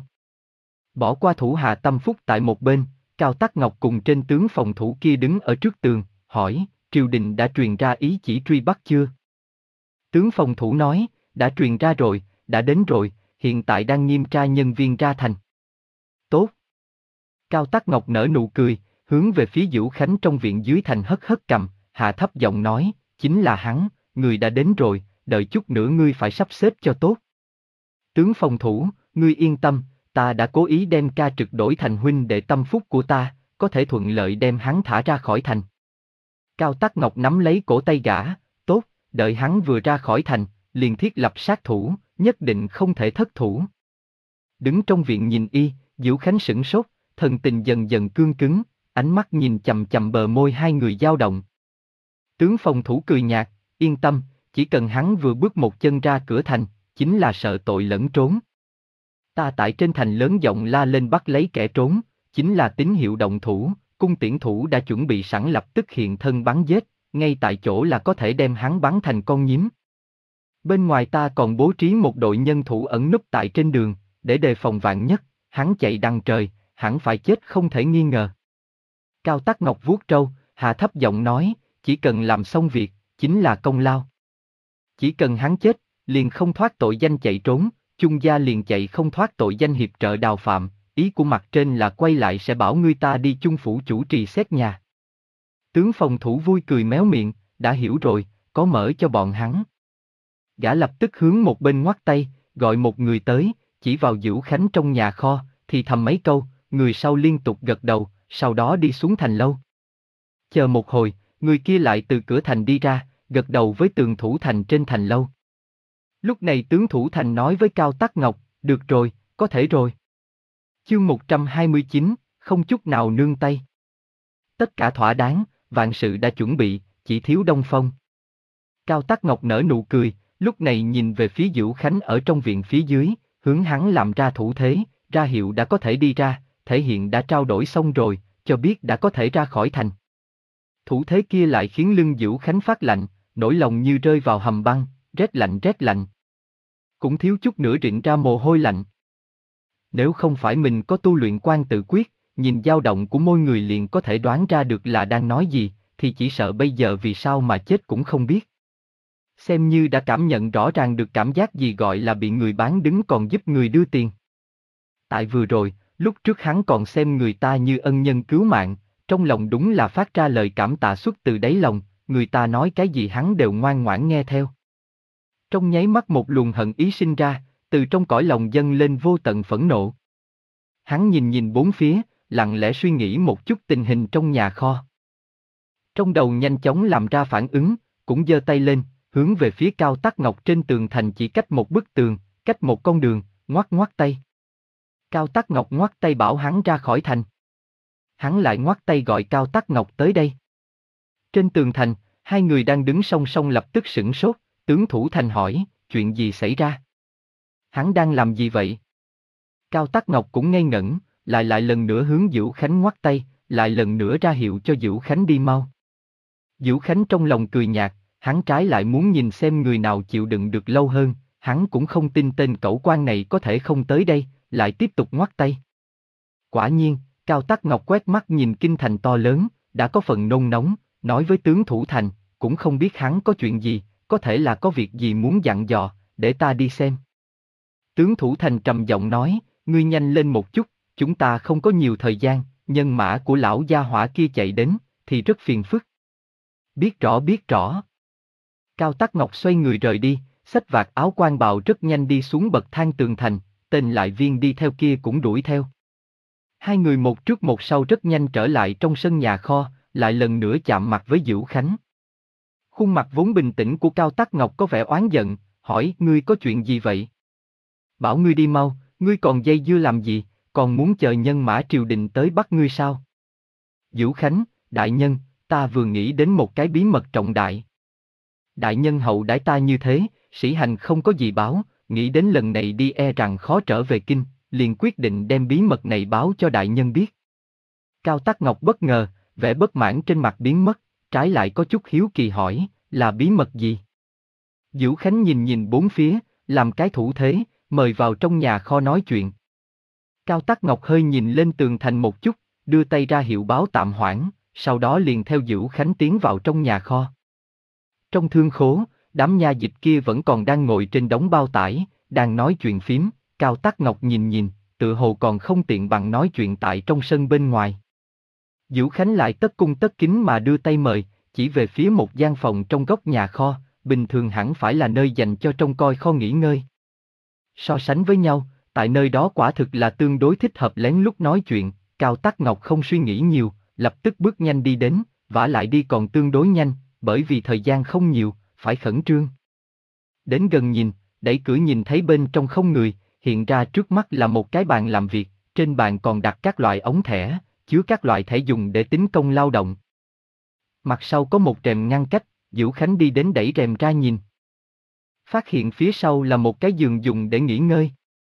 Bỏ qua thủ hạ tâm phúc tại một bên, Cao Tắc Ngọc cùng trên tướng phòng thủ kia đứng ở trước tường, hỏi, triều đình đã truyền ra ý chỉ truy bắt chưa? Tướng phòng thủ nói, đã truyền ra rồi, đã đến rồi, hiện tại đang nghiêm tra nhân viên ra thành. Tốt. Cao Tắc Ngọc nở nụ cười, hướng về phía Dữu Khánh trong viện dưới thành hất hất cầm, hạ thấp giọng nói, chính là hắn, người đã đến rồi, đợi chút nữa ngươi phải sắp xếp cho tốt. Tướng phòng thủ, ngươi yên tâm, ta đã cố ý đem ca trực đổi thành huynh đệ tâm phúc của ta, có thể thuận lợi đem hắn thả ra khỏi thành. Cao Tắc Ngọc nắm lấy cổ tay gã, tốt, đợi hắn vừa ra khỏi thành, liền thiết lập sát thủ, nhất định không thể thất thủ. Đứng trong viện nhìn y, Dữu Khánh sửng sốt, thần tình dần dần cương cứng, ánh mắt nhìn chầm chầm bờ môi hai người dao động. Tướng phòng thủ cười nhạt, yên tâm, chỉ cần hắn vừa bước một chân ra cửa thành, chính là sợ tội lẫn trốn. Ta tại trên thành lớn giọng la lên bắt lấy kẻ trốn, chính là tín hiệu động thủ, cung tiễn thủ đã chuẩn bị sẵn lập tức hiện thân bắn giết, ngay tại chỗ là có thể đem hắn bắn thành con nhím. Bên ngoài ta còn bố trí một đội nhân thủ ẩn núp tại trên đường, để đề phòng vạn nhất, hắn chạy đằng trời, hẳn phải chết không thể nghi ngờ. Cao Tắc Ngọc vuốt râu, hạ thấp giọng nói, chỉ cần làm xong việc, chính là công lao. Chỉ cần hắn chết, liền không thoát tội danh chạy trốn, chung gia liền chạy không thoát tội danh hiệp trợ đào phạm, ý của mặt trên là quay lại sẽ bảo ngươi ta đi chung phủ chủ trì xét nhà. Tướng phòng thủ vui cười méo miệng, đã hiểu rồi, có mở cho bọn hắn. Gã lập tức hướng một bên ngoắt tay, gọi một người tới, chỉ vào Dữu Khánh trong nhà kho, thì thầm mấy câu, người sau liên tục gật đầu, sau đó đi xuống thành lâu. Chờ một hồi, người kia lại từ cửa thành đi ra, gật đầu với tường thủ thành trên thành lâu. Lúc này tướng thủ thành nói với Cao Tắc Ngọc, được rồi, có thể rồi. Chương một trăm hai mươi chín, không chút nào nương tay. Tất cả thỏa đáng, vạn sự đã chuẩn bị, chỉ thiếu Đông Phong. Cao Tắc Ngọc nở nụ cười, lúc này nhìn về phía Dữu Khánh ở trong viện phía dưới, hướng hắn làm ra thủ thế, ra hiệu đã có thể đi ra, thể hiện đã trao đổi xong rồi, cho biết đã có thể ra khỏi thành. Thủ thế kia lại khiến lưng Dữu Khánh phát lạnh, nỗi lòng như rơi vào hầm băng, rét lạnh rét lạnh. Cũng thiếu chút nữa rịn ra mồ hôi lạnh. Nếu không phải mình có tu luyện quan tự quyết, nhìn dao động của môi người liền có thể đoán ra được là đang nói gì, thì chỉ sợ bây giờ vì sao mà chết cũng không biết. Xem như đã cảm nhận rõ ràng được cảm giác gì gọi là bị người bán đứng còn giúp người đưa tiền. Tại vừa rồi, lúc trước hắn còn xem người ta như ân nhân cứu mạng, trong lòng đúng là phát ra lời cảm tạ xuất từ đáy lòng, người ta nói cái gì hắn đều ngoan ngoãn nghe theo. Trong nháy mắt một luồng hận ý sinh ra, từ trong cõi lòng dâng lên vô tận phẫn nộ. Hắn nhìn nhìn bốn phía, lặng lẽ suy nghĩ một chút tình hình trong nhà kho. Trong đầu nhanh chóng làm ra phản ứng, cũng giơ tay lên, hướng về phía Cao Tắc Ngọc trên tường thành chỉ cách một bức tường, cách một con đường, ngoắc ngoắc tay. Cao Tắc Ngọc ngoắc tay bảo hắn ra khỏi thành. Hắn lại ngoắc tay gọi Cao Tắc Ngọc tới đây. Trên tường thành, hai người đang đứng song song lập tức sửng sốt, tướng thủ thành hỏi, chuyện gì xảy ra? Hắn đang làm gì vậy? Cao Tắc Ngọc cũng ngây ngẩn, lại lại lần nữa hướng Dữu Khánh ngoắc tay, lại lần nữa ra hiệu cho Dữu Khánh đi mau. Dữu Khánh trong lòng cười nhạt, hắn trái lại muốn nhìn xem người nào chịu đựng được lâu hơn, hắn cũng không tin tên cẩu quan này có thể không tới đây, lại tiếp tục ngoắc tay. Quả nhiên, Cao Tắc Ngọc quét mắt nhìn kinh thành to lớn, đã có phần nôn nóng, nói với tướng thủ thành, cũng không biết hắn có chuyện gì, có thể là có việc gì muốn dặn dò, để ta đi xem. Tướng Thủ Thành trầm giọng nói, ngươi nhanh lên một chút, chúng ta không có nhiều thời gian, nhân mã của lão gia hỏa kia chạy đến, thì rất phiền phức. Biết rõ biết rõ. Cao Tắc Ngọc xoay người rời đi, xách vạt áo quan bào rất nhanh đi xuống bậc thang tường thành, tên lại viên đi theo kia cũng đuổi theo. Hai người một trước một sau rất nhanh trở lại trong sân nhà kho, lại lần nữa chạm mặt với Dữu Khánh. Khuôn mặt vốn bình tĩnh của Cao Tắc Ngọc có vẻ oán giận, hỏi, ngươi có chuyện gì vậy? Bảo ngươi đi mau, ngươi còn dây dưa làm gì, còn muốn chờ nhân mã triều đình tới bắt ngươi sao? Dữu Khánh, đại nhân, ta vừa nghĩ đến một cái bí mật trọng đại. Đại nhân hậu đãi ta như thế, sĩ hành không có gì báo, nghĩ đến lần này đi e rằng khó trở về kinh, liền quyết định đem bí mật này báo cho đại nhân biết. Cao Tắc Ngọc bất ngờ, vẻ bất mãn trên mặt biến mất, trái lại có chút hiếu kỳ hỏi, là bí mật gì? Dữu Khánh nhìn nhìn bốn phía, làm cái thủ thế, mời vào trong nhà kho nói chuyện. Cao Tắc Ngọc hơi nhìn lên tường thành một chút, đưa tay ra hiệu báo tạm hoãn, sau đó liền theo Dữu Khánh tiến vào trong nhà kho. Trong thương khố, đám nha dịch kia vẫn còn đang ngồi trên đống bao tải, đang nói chuyện phím, Cao Tắc Ngọc nhìn nhìn, tự hồ còn không tiện bằng nói chuyện tại trong sân bên ngoài. Dữu Khánh lại tất cung tất kính mà đưa tay mời, chỉ về phía một gian phòng trong góc nhà kho, bình thường hẳn phải là nơi dành cho trông coi kho nghỉ ngơi. So sánh với nhau, tại nơi đó quả thực là tương đối thích hợp lén lút nói chuyện, Cao Tắc Ngọc không suy nghĩ nhiều, lập tức bước nhanh đi đến, vả lại đi còn tương đối nhanh, bởi vì thời gian không nhiều, phải khẩn trương. Đến gần nhìn, đẩy cửa nhìn thấy bên trong không người, hiện ra trước mắt là một cái bàn làm việc, trên bàn còn đặt các loại ống thẻ, chứa các loại thẻ dùng để tính công lao động. Mặt sau có một rèm ngăn cách, Dữu Khánh đi đến đẩy rèm ra nhìn. Phát hiện phía sau là một cái giường dùng để nghỉ ngơi.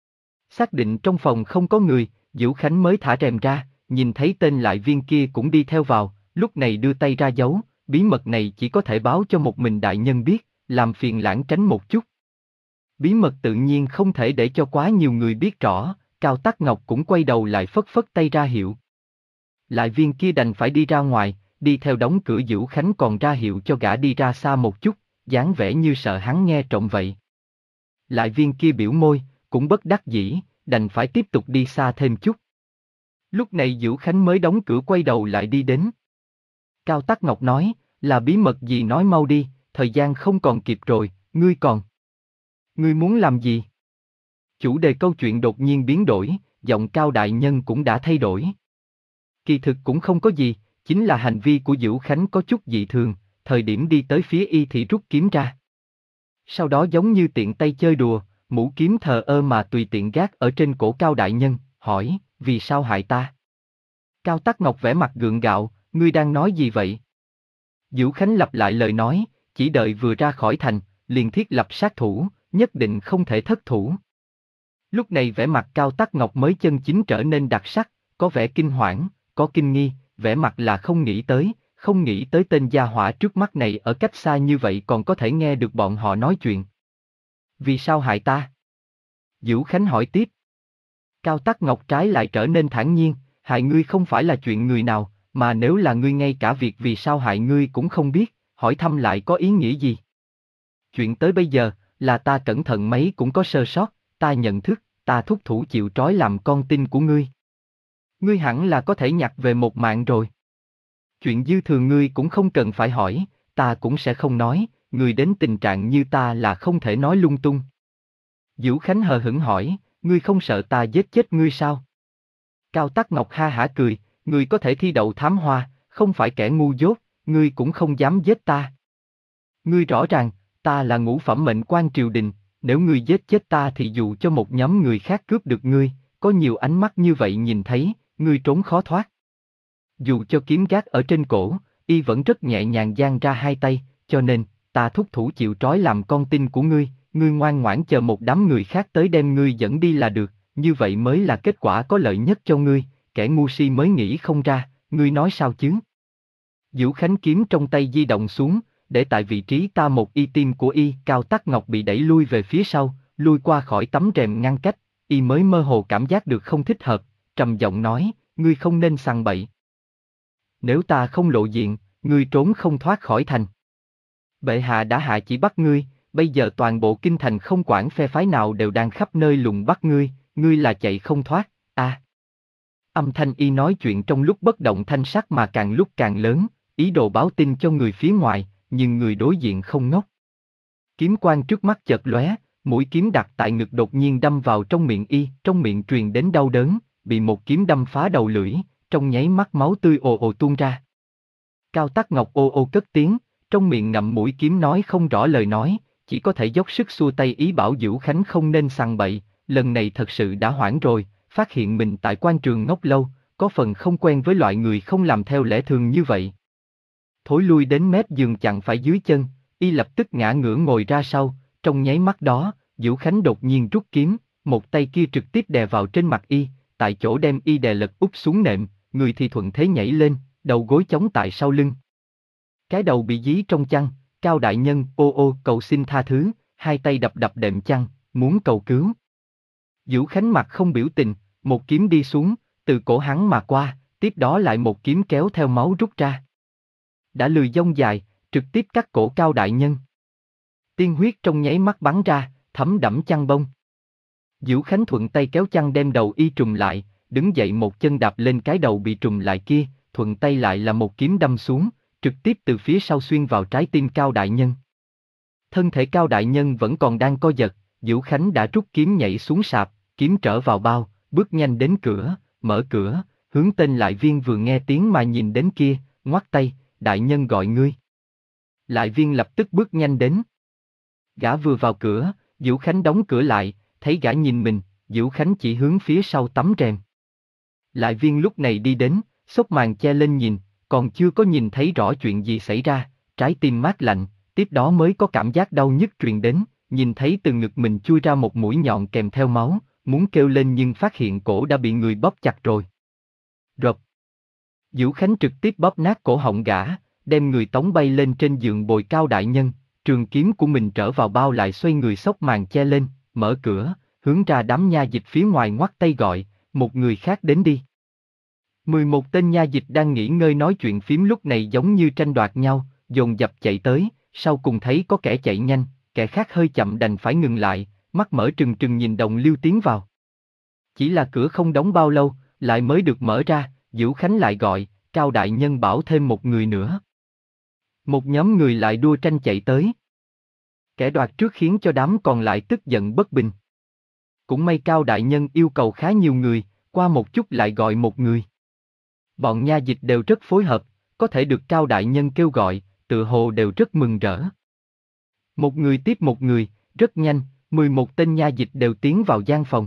Xác định trong phòng không có người, Dữu Khánh mới thả rèm ra, nhìn thấy tên lại viên kia cũng đi theo vào, lúc này đưa tay ra giấu, bí mật này chỉ có thể báo cho một mình đại nhân biết, làm phiền lãng tránh một chút. Bí mật tự nhiên không thể để cho quá nhiều người biết rõ, Cao Tắc Ngọc cũng quay đầu lại phất phất tay ra hiệu. Lại viên kia đành phải đi ra ngoài, đi theo đóng cửa Dữu Khánh còn ra hiệu cho gã đi ra xa một chút, dáng vẻ như sợ hắn nghe trộm vậy. Lại viên kia biểu môi, cũng bất đắc dĩ, đành phải tiếp tục đi xa thêm chút. Lúc này Dữu Khánh mới đóng cửa quay đầu lại đi đến. Cao Tắc Ngọc nói, là bí mật gì nói mau đi, thời gian không còn kịp rồi, ngươi còn. Ngươi muốn làm gì? Chủ đề câu chuyện đột nhiên biến đổi, giọng Cao đại nhân cũng đã thay đổi. Kỳ thực cũng không có gì, chính là hành vi của Dữu Khánh có chút dị thường, thời điểm đi tới phía y thì rút kiếm ra. Sau đó giống như tiện tay chơi đùa, mũ kiếm thờ ơ mà tùy tiện gác ở trên cổ Cao đại nhân, hỏi, vì sao hại ta? Cao Tắc Ngọc vẻ mặt gượng gạo, ngươi đang nói gì vậy? Dữu Khánh lặp lại lời nói, chỉ đợi vừa ra khỏi thành, liền thiết lập sát thủ, nhất định không thể thất thủ. Lúc này vẻ mặt Cao Tắc Ngọc mới chân chính trở nên đặc sắc, có vẻ kinh hoảng, có kinh nghi, vẻ mặt là không nghĩ tới, không nghĩ tới tên gia hỏa trước mắt này ở cách xa như vậy còn có thể nghe được bọn họ nói chuyện. Vì sao hại ta? Dữu Khánh hỏi tiếp. Cao Tắc Ngọc trái lại trở nên thản nhiên, hại ngươi không phải là chuyện người nào, mà nếu là ngươi ngay cả việc vì sao hại ngươi cũng không biết, hỏi thăm lại có ý nghĩa gì? Chuyện tới bây giờ, là ta cẩn thận mấy cũng có sơ sót, ta nhận thức, ta thúc thủ chịu trói làm con tin của ngươi. Ngươi hẳn là có thể nhặt về một mạng rồi. Chuyện dư thừa ngươi cũng không cần phải hỏi, ta cũng sẽ không nói, ngươi đến tình trạng như ta là không thể nói lung tung. Dữu Khánh hờ hững hỏi, ngươi không sợ ta giết chết ngươi sao? Cao Tắc Ngọc ha hả cười, ngươi có thể thi đậu thám hoa, không phải kẻ ngu dốt, ngươi cũng không dám giết ta. Ngươi rõ ràng, ta là ngũ phẩm mệnh quan triều đình, nếu ngươi giết chết ta thì dù cho một nhóm người khác cướp được ngươi, có nhiều ánh mắt như vậy nhìn thấy, ngươi trốn khó thoát. Dù cho kiếm gác ở trên cổ, y vẫn rất nhẹ nhàng giang ra hai tay, cho nên, ta thúc thủ chịu trói làm con tin của ngươi, ngươi ngoan ngoãn chờ một đám người khác tới đem ngươi dẫn đi là được, như vậy mới là kết quả có lợi nhất cho ngươi, kẻ ngu si mới nghĩ không ra, ngươi nói sao chứ? Dữu Khánh kiếm trong tay di động xuống, để tại vị trí ta một y tim của y, Cao Tắc Ngọc bị đẩy lui về phía sau, lui qua khỏi tấm rèm ngăn cách, y mới mơ hồ cảm giác được không thích hợp, trầm giọng nói, ngươi không nên sằng bậy. Nếu ta không lộ diện, ngươi trốn không thoát khỏi thành. Bệ hạ đã hạ chỉ bắt ngươi, bây giờ toàn bộ kinh thành không quản phe phái nào đều đang khắp nơi lùng bắt ngươi, ngươi là chạy không thoát, a. À. Âm thanh y nói chuyện trong lúc bất động thanh sắc mà càng lúc càng lớn, ý đồ báo tin cho người phía ngoài, nhưng người đối diện không ngốc. Kiếm quang trước mắt chợt lóe, mũi kiếm đặt tại ngực đột nhiên đâm vào trong miệng y, trong miệng truyền đến đau đớn, bị một kiếm đâm phá đầu lưỡi, trong nháy mắt máu tươi ồ ồ tuôn ra. Cao Tắc Ngọc ô ô cất tiếng, trong miệng ngậm mũi kiếm nói không rõ lời nói, chỉ có thể dốc sức xua tay ý bảo Dữu Khánh không nên sằng bậy, lần này thật sự đã hoảng rồi, phát hiện mình tại quan trường ngốc lâu, có phần không quen với loại người không làm theo lẽ thường như vậy. Thối lui đến mép giường chặn phải dưới chân, y lập tức ngã ngửa ngồi ra sau, trong nháy mắt đó, Dữu Khánh đột nhiên rút kiếm, một tay kia trực tiếp đè vào trên mặt y, tại chỗ đem y đè lật úp xuống nệm, người thì thuận thế nhảy lên, đầu gối chống tại sau lưng. Cái đầu bị dí trong chăn, Cao đại nhân ô ô cầu xin tha thứ, hai tay đập đập đệm chăn, muốn cầu cứu. Dữu Khánh mặt không biểu tình, một kiếm đi xuống, từ cổ hắn mà qua, tiếp đó lại một kiếm kéo theo máu rút ra. Đã lười dông dài, trực tiếp cắt cổ Cao đại nhân. Tiên huyết trong nháy mắt bắn ra, thấm đẫm chăn bông. Dữu Khánh thuận tay kéo chăn đem đầu y trùm lại, đứng dậy một chân đạp lên cái đầu bị trùm lại kia, thuận tay lại là một kiếm đâm xuống, trực tiếp từ phía sau xuyên vào trái tim Cao đại nhân. Thân thể Cao đại nhân vẫn còn đang co giật, Dữu Khánh đã rút kiếm nhảy xuống sạp, kiếm trở vào bao, bước nhanh đến cửa, mở cửa, hướng tên Lại Viên vừa nghe tiếng mà nhìn đến kia, ngoắt tay, đại nhân gọi ngươi. Lại Viên lập tức bước nhanh đến. Gã vừa vào cửa, Dữu Khánh đóng cửa lại, thấy gã nhìn mình, Dữu Khánh chỉ hướng phía sau tấm rèm. Lại Viên lúc này đi đến, xốc màn che lên nhìn, còn chưa có nhìn thấy rõ chuyện gì xảy ra, trái tim mát lạnh, tiếp đó mới có cảm giác đau nhức truyền đến, nhìn thấy từ ngực mình chui ra một mũi nhọn kèm theo máu, muốn kêu lên nhưng phát hiện cổ đã bị người bóp chặt rồi. Rộp. Dữu Khánh trực tiếp bóp nát cổ họng gã, đem người tống bay lên trên giường bồi Cao đại nhân, trường kiếm của mình trở vào bao lại xoay người xốc màn che lên, mở cửa, hướng ra đám nha dịch phía ngoài ngoắt tay gọi, một người khác đến đi. mười một tên nha dịch đang nghỉ ngơi nói chuyện phím lúc này giống như tranh đoạt nhau, dồn dập chạy tới, sau cùng thấy có kẻ chạy nhanh, kẻ khác hơi chậm đành phải ngừng lại, mắt mở trừng trừng nhìn Đồng Liêu tiến vào. Chỉ là cửa không đóng bao lâu, lại mới được mở ra, Dữu Khánh lại gọi, Cao đại nhân bảo thêm một người nữa. Một nhóm người lại đua tranh chạy tới. Kẻ đoạt trước khiến cho đám còn lại tức giận bất bình. Cũng may Cao đại nhân yêu cầu khá nhiều người, qua một chút lại gọi một người. Bọn nha dịch đều rất phối hợp, có thể được Cao đại nhân kêu gọi, tự hồ đều rất mừng rỡ. Một người tiếp một người, rất nhanh, mười một tên nha dịch đều tiến vào gian phòng.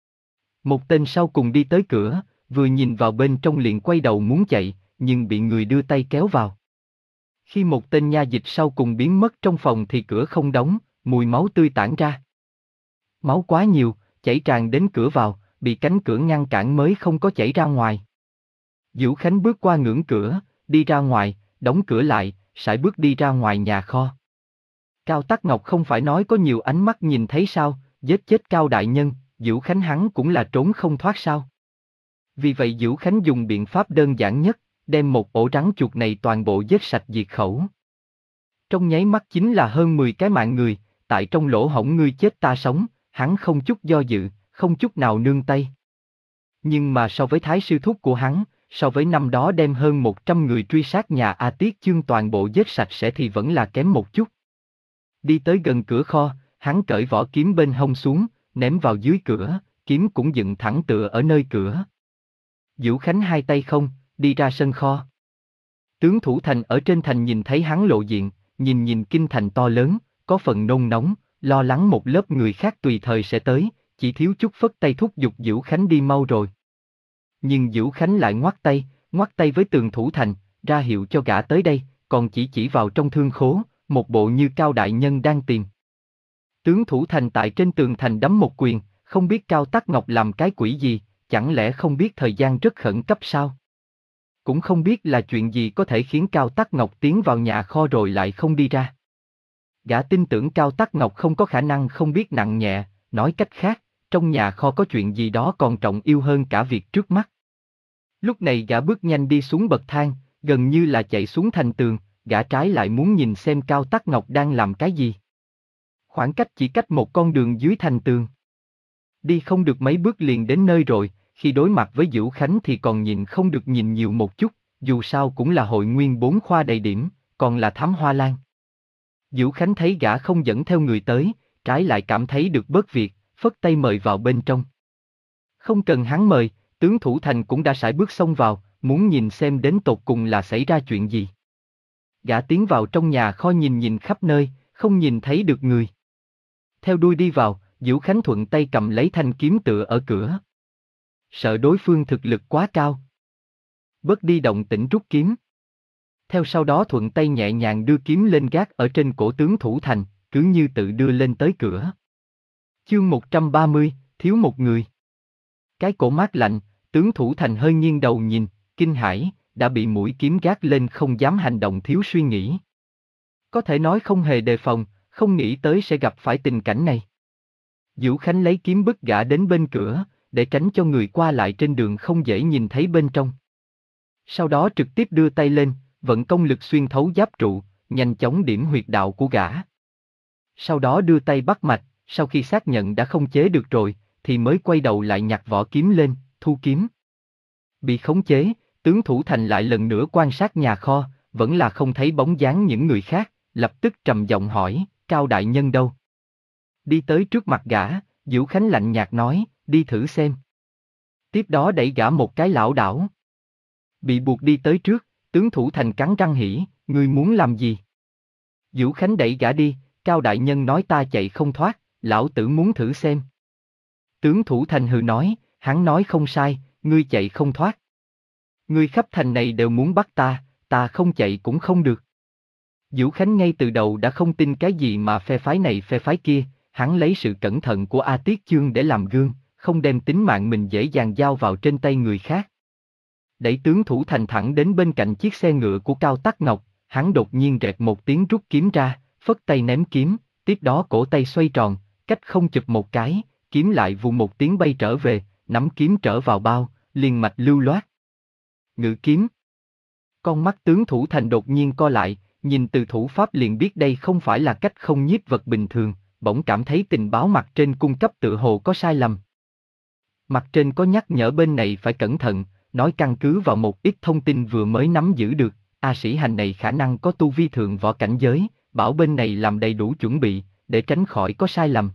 Một tên sau cùng đi tới cửa, vừa nhìn vào bên trong liền quay đầu muốn chạy, nhưng bị người đưa tay kéo vào. Khi một tên nha dịch sau cùng biến mất trong phòng thì cửa không đóng, mùi máu tươi tản ra. Máu quá nhiều, chảy tràn đến cửa vào, bị cánh cửa ngăn cản mới không có chảy ra ngoài. Dữu Khánh bước qua ngưỡng cửa, đi ra ngoài, đóng cửa lại, sải bước đi ra ngoài nhà kho. Cao Tắc Ngọc không phải nói có nhiều ánh mắt nhìn thấy sao, giết chết Cao đại nhân, Dữu Khánh hắn cũng là trốn không thoát sao. Vì vậy Dữu Khánh dùng biện pháp đơn giản nhất, đem một ổ rắn chuột này toàn bộ giết sạch diệt khẩu. Trong nháy mắt chính là hơn mười cái mạng người, tại trong lỗ hổng ngươi chết ta sống, hắn không chút do dự, không chút nào nương tay. Nhưng mà so với thái sư thúc của hắn, so với năm đó đem hơn một trăm người truy sát nhà A Tiết Chương toàn bộ giết sạch sẽ thì vẫn là kém một chút. Đi tới gần cửa kho, hắn cởi vỏ kiếm bên hông xuống, ném vào dưới cửa, kiếm cũng dựng thẳng tựa ở nơi cửa. Dữu Khánh hai tay không, đi ra sân kho. Tướng thủ thành ở trên thành nhìn thấy hắn lộ diện, nhìn nhìn kinh thành to lớn, có phần nôn nóng, lo lắng một lớp người khác tùy thời sẽ tới, chỉ thiếu chút phất tay thúc giục Dữu Khánh đi mau rồi. Nhưng Dữu Khánh lại ngoắt tay, ngoắt tay với tường thủ thành, ra hiệu cho gã tới đây, còn chỉ chỉ vào trong thương khố, một bộ như Cao đại nhân đang tìm. Tướng thủ thành tại trên tường thành đấm một quyền, không biết Cao Tắc Ngọc làm cái quỷ gì, chẳng lẽ không biết thời gian rất khẩn cấp sao? Cũng không biết là chuyện gì có thể khiến Cao Tắc Ngọc tiến vào nhà kho rồi lại không đi ra. Gã tin tưởng Cao Tắc Ngọc không có khả năng không biết nặng nhẹ, nói cách khác, trong nhà kho có chuyện gì đó còn trọng yêu hơn cả việc trước mắt. Lúc này gã bước nhanh đi xuống bậc thang, gần như là chạy xuống thành tường, gã trái lại muốn nhìn xem Cao Tắc Ngọc đang làm cái gì. Khoảng cách chỉ cách một con đường dưới thành tường. Đi không được mấy bước liền đến nơi rồi, khi đối mặt với Dữu Khánh thì còn nhịn không được nhìn nhiều một chút, dù sao cũng là hội nguyên bốn khoa đầy điểm, còn là Thám Hoa Lan. Dữu Khánh thấy gã không dẫn theo người tới, trái lại cảm thấy được bớt việc, phất tay mời vào bên trong. Không cần hắn mời, tướng Thủ Thành cũng đã sải bước xông vào, muốn nhìn xem đến tột cùng là xảy ra chuyện gì. Gã tiến vào trong nhà kho nhìn nhìn khắp nơi, không nhìn thấy được người. Theo đuôi đi vào, Dữu Khánh thuận tay cầm lấy thanh kiếm tựa ở cửa. Sợ đối phương thực lực quá cao. Bớt đi động tĩnh rút kiếm. Theo sau đó thuận tay nhẹ nhàng đưa kiếm lên gác ở trên cổ tướng Thủ Thành, cứ như tự đưa lên tới cửa. Chương một trăm ba mươi, thiếu một người. Cái cổ mát lạnh, tướng Thủ Thành hơi nghiêng đầu nhìn, kinh hãi, đã bị mũi kiếm gác lên không dám hành động thiếu suy nghĩ. Có thể nói không hề đề phòng, không nghĩ tới sẽ gặp phải tình cảnh này. Dữu Khánh lấy kiếm bức gã đến bên cửa, để tránh cho người qua lại trên đường không dễ nhìn thấy bên trong. Sau đó trực tiếp đưa tay lên, vận công lực xuyên thấu giáp trụ, nhanh chóng điểm huyệt đạo của gã. Sau đó đưa tay bắt mạch, sau khi xác nhận đã không chế được rồi, thì mới quay đầu lại nhặt vỏ kiếm lên, thu kiếm. Bị khống chế, tướng Thủ Thành lại lần nữa quan sát nhà kho, vẫn là không thấy bóng dáng những người khác, lập tức trầm giọng hỏi, Cao đại nhân đâu? Đi tới trước mặt gã, Dữu Khánh lạnh nhạt nói, đi thử xem. Tiếp đó đẩy gã một cái lảo đảo. Bị buộc đi tới trước, tướng Thủ Thành cắn răng hỉ, ngươi muốn làm gì? Dữu Khánh đẩy gã đi, Cao đại nhân nói ta chạy không thoát, lão tử muốn thử xem. Tướng Thủ Thành hừ nói, hắn nói không sai, ngươi chạy không thoát. Ngươi khắp thành này đều muốn bắt ta, ta không chạy cũng không được. Dữu Khánh ngay từ đầu đã không tin cái gì mà phe phái này phe phái kia, hắn lấy sự cẩn thận của A Tiết Chương để làm gương, không đem tính mạng mình dễ dàng giao vào trên tay người khác. Đẩy tướng Thủ Thành thẳng đến bên cạnh chiếc xe ngựa của Cao Tắc Ngọc, hắn đột nhiên rẹt một tiếng rút kiếm ra, phất tay ném kiếm, tiếp đó cổ tay xoay tròn, cách không chụp một cái, kiếm lại vù một tiếng bay trở về, nắm kiếm trở vào bao, liền mạch lưu loát. Ngự kiếm. Con mắt tướng Thủ Thành đột nhiên co lại, nhìn từ thủ pháp liền biết đây không phải là cách không nhiếp vật bình thường, bỗng cảm thấy tình báo mặt trên cung cấp tựa hồ có sai lầm. Mặt trên có nhắc nhở bên này phải cẩn thận, nói căn cứ vào một ít thông tin vừa mới nắm giữ được, A Sĩ Hành này khả năng có tu vi thượng võ cảnh giới, bảo bên này làm đầy đủ chuẩn bị, để tránh khỏi có sai lầm.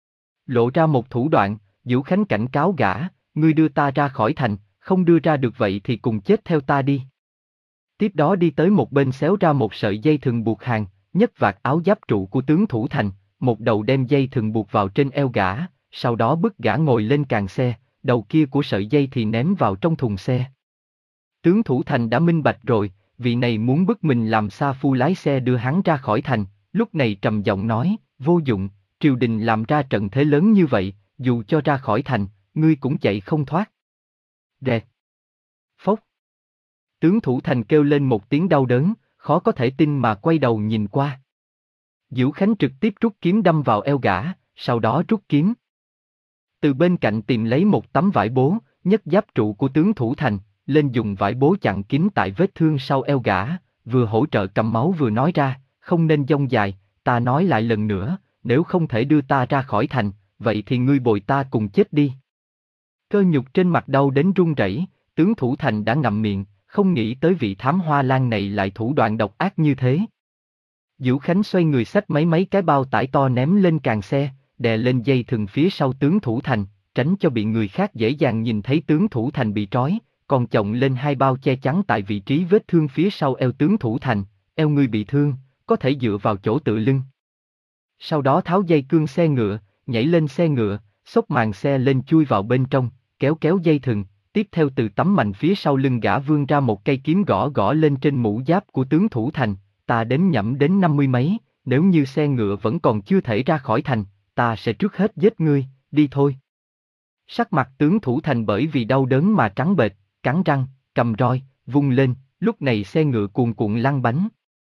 Lộ ra một thủ đoạn, Dữu Khánh cảnh cáo gã, ngươi đưa ta ra khỏi thành, không đưa ra được vậy thì cùng chết theo ta đi. Tiếp đó đi tới một bên xéo ra một sợi dây thừng buộc hàng, nhấc vạt áo giáp trụ của tướng Thủ Thành, một đầu đem dây thừng buộc vào trên eo gã, sau đó bức gã ngồi lên càng xe, đầu kia của sợi dây thì ném vào trong thùng xe. Tướng Thủ Thành đã minh bạch rồi, vị này muốn bức mình làm sa phu lái xe đưa hắn ra khỏi thành, lúc này trầm giọng nói, vô dụng, triều đình làm ra trận thế lớn như vậy, dù cho ra khỏi thành, ngươi cũng chạy không thoát. Rẹt. Phốc. Tướng Thủ Thành kêu lên một tiếng đau đớn, khó có thể tin mà quay đầu nhìn qua. Dữu Khánh trực tiếp rút kiếm đâm vào eo gã, sau đó rút kiếm. Từ bên cạnh tìm lấy một tấm vải bố, nhấc giáp trụ của tướng Thủ Thành, lên dùng vải bố chặn kín tại vết thương sau eo gã, vừa hỗ trợ cầm máu vừa nói ra, không nên dông dài, ta nói lại lần nữa, nếu không thể đưa ta ra khỏi thành, vậy thì ngươi bồi ta cùng chết đi. Cơ nhục trên mặt đau đến run rẩy, tướng Thủ Thành đã ngậm miệng, không nghĩ tới vị Thám Hoa Lan này lại thủ đoạn độc ác như thế. Dữu Khánh xoay người xách mấy mấy cái bao tải to ném lên càng xe, đè lên dây thừng phía sau tướng Thủ Thành, tránh cho bị người khác dễ dàng nhìn thấy tướng Thủ Thành bị trói, còn chồng lên hai bao che chắn tại vị trí vết thương phía sau eo tướng Thủ Thành, eo ngươi bị thương, có thể dựa vào chỗ tựa lưng. Sau đó tháo dây cương xe ngựa, nhảy lên xe ngựa, xốc màn xe lên chui vào bên trong, kéo kéo dây thừng, tiếp theo từ tấm mành phía sau lưng gã vươn ra một cây kiếm gõ gõ lên trên mũ giáp của tướng Thủ Thành, ta đếm nhẩm đến năm mươi mấy, nếu như xe ngựa vẫn còn chưa thể ra khỏi thành, ta sẽ trước hết giết ngươi, đi thôi. Sắc mặt tướng Thủ Thành bởi vì đau đớn mà trắng bệch, cắn răng, cầm roi, vung lên, lúc này xe ngựa cuồn cuộn lăn bánh.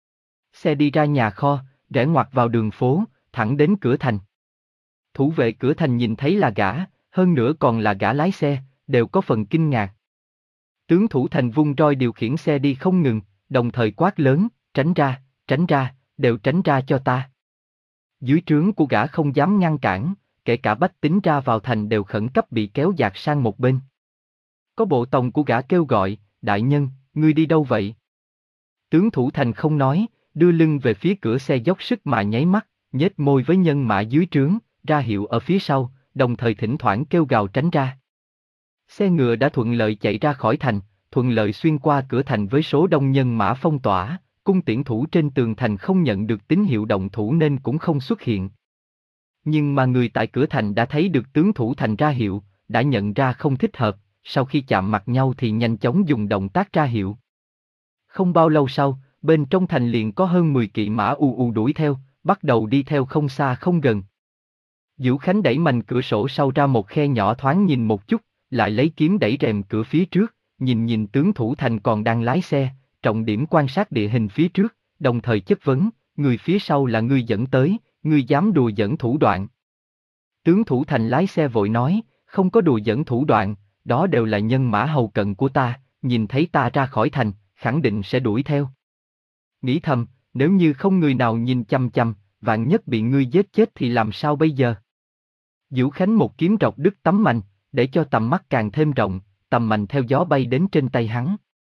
Xe đi ra nhà kho, rẽ ngoặt vào đường phố, thẳng đến cửa thành. Thủ vệ cửa thành nhìn thấy là gã, hơn nữa còn là gã lái xe, đều có phần kinh ngạc. Tướng Thủ Thành vung roi điều khiển xe đi không ngừng, đồng thời quát lớn, tránh ra, tránh ra, đều tránh ra cho ta. Dưới trướng của gã không dám ngăn cản, kể cả bách tính ra vào thành đều khẩn cấp bị kéo dạt sang một bên. Có bộ tòng của gã kêu gọi, đại nhân, ngươi đi đâu vậy? Tướng thủ thành không nói, đưa lưng về phía cửa xe dốc sức mà nháy mắt, nhếch môi với nhân mã dưới trướng, ra hiệu ở phía sau, đồng thời thỉnh thoảng kêu gào tránh ra. Xe ngựa đã thuận lợi chạy ra khỏi thành, thuận lợi xuyên qua cửa thành với số đông nhân mã phong tỏa, cung tiễn thủ trên tường thành không nhận được tín hiệu động thủ nên cũng không xuất hiện. Nhưng mà người tại cửa thành đã thấy được tướng thủ thành ra hiệu, đã nhận ra không thích hợp, sau khi chạm mặt nhau thì nhanh chóng dùng động tác ra hiệu. Không bao lâu sau, bên trong thành liền có hơn mười kỵ mã ù ù đuổi theo, bắt đầu đi theo không xa không gần. Dữu Khánh đẩy mạnh cửa sổ sau ra một khe nhỏ thoáng nhìn một chút, lại lấy kiếm đẩy rèm cửa phía trước, nhìn nhìn tướng thủ thành còn đang lái xe, trọng điểm quan sát địa hình phía trước, đồng thời chất vấn, người phía sau là ngươi dẫn tới, ngươi dám đùa dẫn thủ đoạn. Tướng thủ thành lái xe vội nói, không có đùa dẫn thủ đoạn, đó đều là nhân mã hầu cận của ta, nhìn thấy ta ra khỏi thành, khẳng định sẽ đuổi theo. Nghĩ thầm, nếu như không người nào nhìn chăm chăm, vạn nhất bị ngươi giết chết thì làm sao bây giờ? Dữu Khánh một kiếm rọc đứt tấm mành, để cho tầm mắt càng thêm rộng, tầm mành theo gió bay đến trên tay hắn.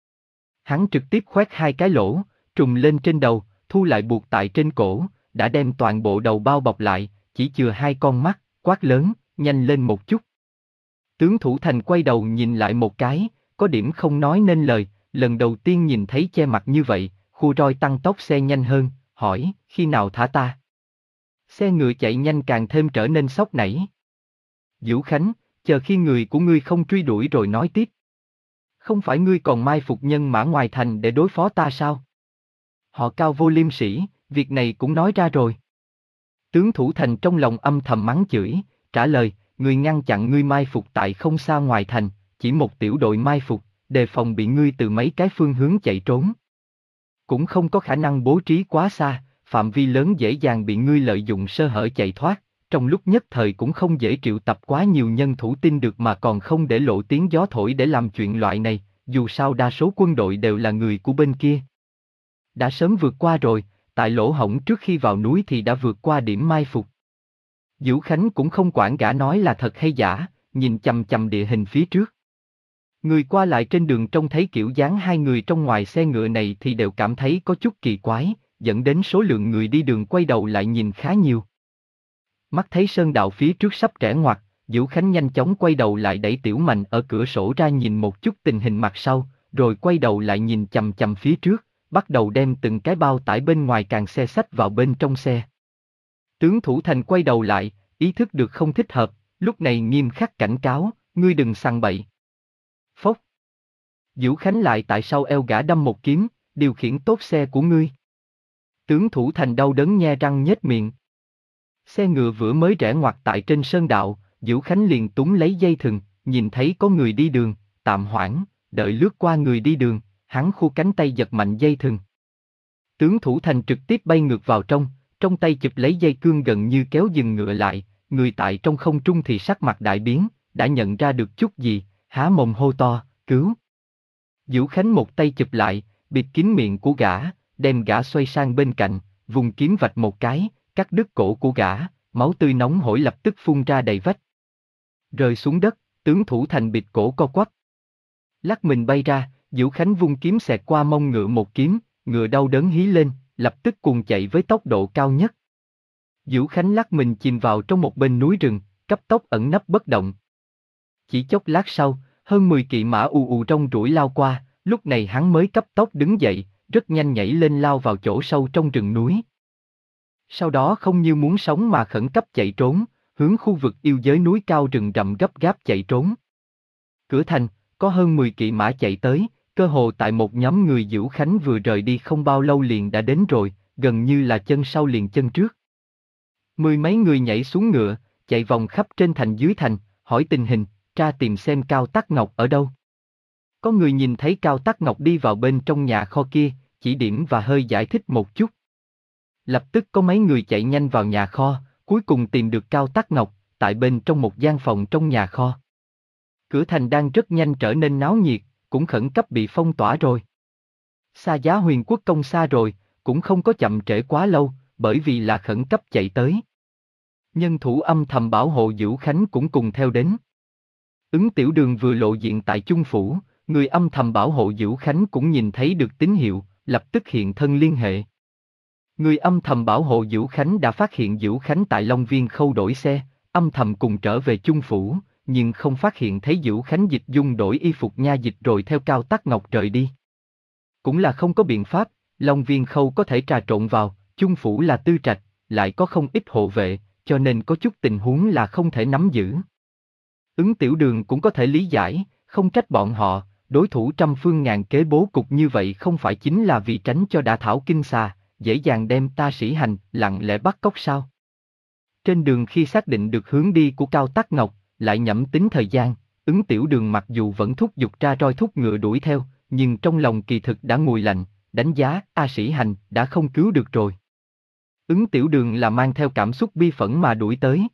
Hắn trực tiếp khoét hai cái lỗ, trùng lên trên đầu, thu lại buộc tại trên cổ, đã đem toàn bộ đầu bao bọc lại, chỉ chừa hai con mắt, quát lớn, nhanh lên một chút. Tướng thủ thành quay đầu nhìn lại một cái, có điểm không nói nên lời, lần đầu tiên nhìn thấy che mặt như vậy, khu roi tăng tốc xe nhanh hơn, hỏi, khi nào thả ta? Xe ngựa chạy nhanh càng thêm trở nên sốc nảy. Dữu Khánh, chờ khi người của ngươi không truy đuổi rồi nói tiếp. Không phải ngươi còn mai phục nhân mã ngoài thành để đối phó ta sao? Họ Cao vô liêm sỉ, việc này cũng nói ra rồi. Tướng thủ thành trong lòng âm thầm mắng chửi, trả lời, ngươi ngăn chặn ngươi mai phục tại không xa ngoài thành, chỉ một tiểu đội mai phục, đề phòng bị ngươi từ mấy cái phương hướng chạy trốn. Cũng không có khả năng bố trí quá xa, phạm vi lớn dễ dàng bị ngươi lợi dụng sơ hở chạy thoát, trong lúc nhất thời cũng không dễ triệu tập quá nhiều nhân thủ tin được mà còn không để lộ tiếng gió thổi để làm chuyện loại này, dù sao đa số quân đội đều là người của bên kia. Đã sớm vượt qua rồi, tại lỗ hổng trước khi vào núi thì đã vượt qua điểm mai phục. Dữu Khánh cũng không quản gã nói là thật hay giả, nhìn chằm chằm địa hình phía trước. Người qua lại trên đường trông thấy kiểu dáng hai người trong ngoài xe ngựa này thì đều cảm thấy có chút kỳ quái, dẫn đến số lượng người đi đường quay đầu lại nhìn khá nhiều. Mắt thấy sơn đạo phía trước sắp rẽ ngoặt, Dữu Khánh nhanh chóng quay đầu lại đẩy Tiểu Mạnh ở cửa sổ ra nhìn một chút tình hình mặt sau, rồi quay đầu lại nhìn chằm chằm phía trước, bắt đầu đem từng cái bao tải bên ngoài càng xe xách vào bên trong xe. Tướng thủ thành quay đầu lại, ý thức được không thích hợp, lúc này nghiêm khắc cảnh cáo, ngươi đừng sằng bậy. Phốc. Dữu Khánh lại tại sau eo gã đâm một kiếm, điều khiển tốt xe của ngươi. Tướng thủ thành đau đớn nhe răng nhếch miệng. Xe ngựa vừa mới rẽ ngoặt tại trên sơn đạo, Dữu Khánh liền túm lấy dây thừng, nhìn thấy có người đi đường, tạm hoãn, đợi lướt qua người đi đường, hắn khu cánh tay giật mạnh dây thừng. Tướng thủ thành trực tiếp bay ngược vào trong, trong tay chụp lấy dây cương gần như kéo dừng ngựa lại, người tại trong không trung thì sắc mặt đại biến, đã nhận ra được chút gì, há mồm hô to, cứu. Dữu Khánh một tay chụp lại, bịt kín miệng của gã, đem gã xoay sang bên cạnh, vùng kiếm vạch một cái, cắt đứt cổ của gã, máu tươi nóng hổi lập tức phun ra đầy vách. Rơi xuống đất, tướng thủ thành bịt cổ co quắp. Lắc mình bay ra, Dữu Khánh vung kiếm xẹt qua mông ngựa một kiếm, ngựa đau đớn hí lên, lập tức cuồng chạy với tốc độ cao nhất. Dữu Khánh lắc mình chìm vào trong một bên núi rừng, cấp tốc ẩn nấp bất động. Chỉ chốc lát sau, hơn mười kỵ mã ù ù trong rủi lao qua, lúc này hắn mới cấp tốc đứng dậy, rất nhanh nhảy lên lao vào chỗ sâu trong rừng núi. Sau đó không như muốn sống mà khẩn cấp chạy trốn, hướng khu vực yêu giới núi cao rừng rậm gấp gáp chạy trốn. Cửa thành, có hơn mười kỵ mã chạy tới, cơ hồ tại một nhóm người Dữu Khánh vừa rời đi không bao lâu liền đã đến rồi, gần như là chân sau liền chân trước. Mười mấy người nhảy xuống ngựa, chạy vòng khắp trên thành dưới thành, hỏi tình hình, tra tìm xem Cao Tắc Ngọc ở đâu. Có người nhìn thấy Cao Tắc Ngọc đi vào bên trong nhà kho kia, chỉ điểm và hơi giải thích một chút. Lập tức có mấy người chạy nhanh vào nhà kho, cuối cùng tìm được Cao Tắc Ngọc, tại bên trong một gian phòng trong nhà kho. Cửa thành đang rất nhanh trở nên náo nhiệt, cũng khẩn cấp bị phong tỏa rồi. Xa Giá Huyền Quốc công xa rồi, cũng không có chậm trễ quá lâu, bởi vì là khẩn cấp chạy tới. Nhân thủ âm thầm bảo hộ Dữu Khánh cũng cùng theo đến. Ứng Tiểu Đường vừa lộ diện tại Chung Phủ, người âm thầm bảo hộ Dữu Khánh cũng nhìn thấy được tín hiệu, lập tức hiện thân liên hệ. Người âm thầm bảo hộ Dữu Khánh đã phát hiện Dữu Khánh tại Long Viên khâu đổi xe, âm thầm cùng trở về Chung Phủ, nhưng không phát hiện thấy Dữu Khánh dịch dung đổi y phục nha dịch rồi theo Cao Tắc Ngọc rời đi. Cũng là không có biện pháp, Long Viên khâu có thể trà trộn vào, Chung Phủ là tư trạch, lại có không ít hộ vệ, cho nên có chút tình huống là không thể nắm giữ. Ứng Tiểu Đường cũng có thể lý giải, không trách bọn họ, đối thủ trăm phương ngàn kế bố cục như vậy không phải chính là vì tránh cho đả thảo kinh xà, dễ dàng đem Ta Sĩ Hành lặng lẽ bắt cóc sao. Trên đường khi xác định được hướng đi của Cao Tắc Ngọc, lại nhẩm tính thời gian, Ứng Tiểu Đường mặc dù vẫn thúc giục ra roi thúc ngựa đuổi theo, nhưng trong lòng kỳ thực đã nguội lạnh, đánh giá Ta Sĩ Hành đã không cứu được rồi. Ứng Tiểu Đường là mang theo cảm xúc bi phẫn mà đuổi tới.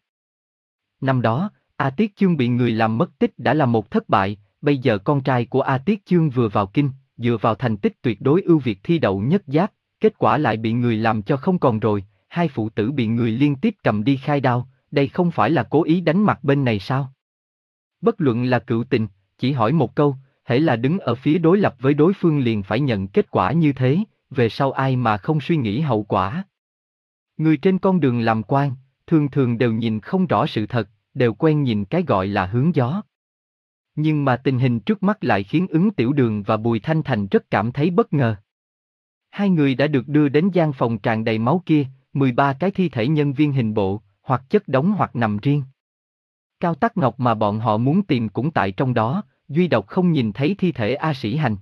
Năm đó, A Tiết Chương bị người làm mất tích đã là một thất bại, bây giờ con trai của A Tiết Chương vừa vào kinh, dựa vào thành tích tuyệt đối ưu việt thi đậu nhất giáp, kết quả lại bị người làm cho không còn rồi, hai phụ tử bị người liên tiếp cầm đi khai đao, đây không phải là cố ý đánh mặt bên này sao? Bất luận là cựu tình, chỉ hỏi một câu, hễ là đứng ở phía đối lập với đối phương liền phải nhận kết quả như thế, về sau ai mà không suy nghĩ hậu quả. Người trên con đường làm quan, thường thường đều nhìn không rõ sự thật, đều quen nhìn cái gọi là hướng gió. Nhưng mà tình hình trước mắt lại khiến Ứng Tiểu Đường và Bùi Thanh Thành rất cảm thấy bất ngờ. Hai người đã được đưa đến gian phòng tràn đầy máu kia, mười ba cái thi thể nhân viên hình bộ, hoặc chất đống hoặc nằm riêng. Cao Tắc Ngọc mà bọn họ muốn tìm cũng tại trong đó, duy độc không nhìn thấy thi thể A Sĩ Hành.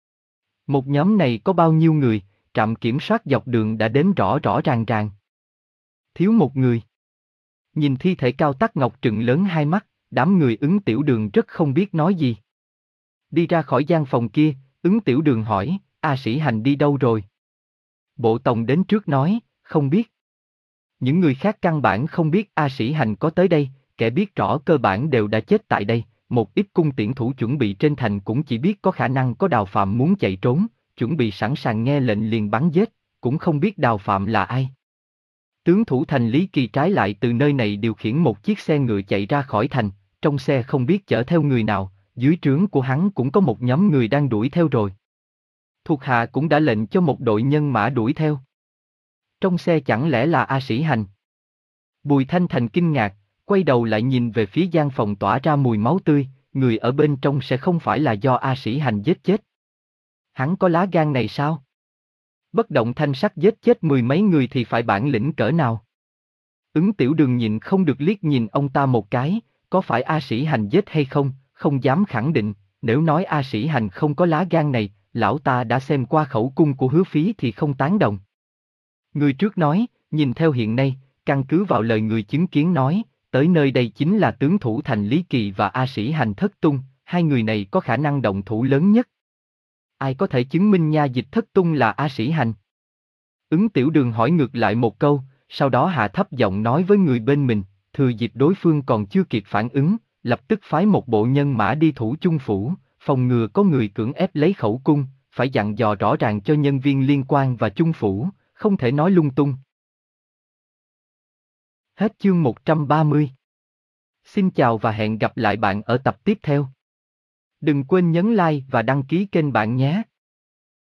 Một nhóm này có bao nhiêu người, trạm kiểm soát dọc đường đã đếm rõ rõ ràng ràng. Thiếu một người. Nhìn thi thể Cao Tắc Ngọc trừng lớn hai mắt, đám người Ứng Tiểu Đường rất không biết nói gì. Đi ra khỏi gian phòng kia, Ứng Tiểu Đường hỏi, A Sĩ Hành đi đâu rồi? Bộ Tổng đến trước nói, không biết. Những người khác căn bản không biết A Sĩ Hành có tới đây, kẻ biết rõ cơ bản đều đã chết tại đây, một ít cung tiễn thủ chuẩn bị trên thành cũng chỉ biết có khả năng có Đào Phạm muốn chạy trốn, chuẩn bị sẵn sàng nghe lệnh liền bắn giết, cũng không biết Đào Phạm là ai. Tướng thủ thành Lý Kỳ trái lại từ nơi này điều khiển một chiếc xe ngựa chạy ra khỏi thành, trong xe không biết chở theo người nào, dưới trướng của hắn cũng có một nhóm người đang đuổi theo rồi. Thuộc hạ cũng đã lệnh cho một đội nhân mã đuổi theo. Trong xe chẳng lẽ là A Sĩ Hành? Bùi Thanh Thành kinh ngạc, quay đầu lại nhìn về phía gian phòng tỏa ra mùi máu tươi, người ở bên trong sẽ không phải là do A Sĩ Hành giết chết. Hắn có lá gan này sao? Bất động thanh sắc giết chết mười mấy người thì phải bản lĩnh cỡ nào? Ứng Tiểu Đường nhìn không được liếc nhìn ông ta một cái, có phải A Sĩ Hành giết hay không, không dám khẳng định, nếu nói A Sĩ Hành không có lá gan này, lão ta đã xem qua khẩu cung của Hứa Phí thì không tán đồng. Người trước nói, nhìn theo hiện nay, căn cứ vào lời người chứng kiến nói, tới nơi đây chính là tướng thủ thành Lý Kỳ và A Sĩ Hành thất tung, hai người này có khả năng động thủ lớn nhất. Ai có thể chứng minh nha dịch thất tung là A Sĩ Hành? Ứng Tiểu Đường hỏi ngược lại một câu, sau đó hạ thấp giọng nói với người bên mình, thừa dịp đối phương còn chưa kịp phản ứng, lập tức phái một bộ nhân mã đi thủ Chung Phủ, phòng ngừa có người cưỡng ép lấy khẩu cung, phải dặn dò rõ ràng cho nhân viên liên quan và Chung Phủ, không thể nói lung tung. Hết chương một trăm ba mươi. Xin chào và hẹn gặp lại bạn ở tập tiếp theo. Đừng quên nhấn like và đăng ký kênh bạn nhé.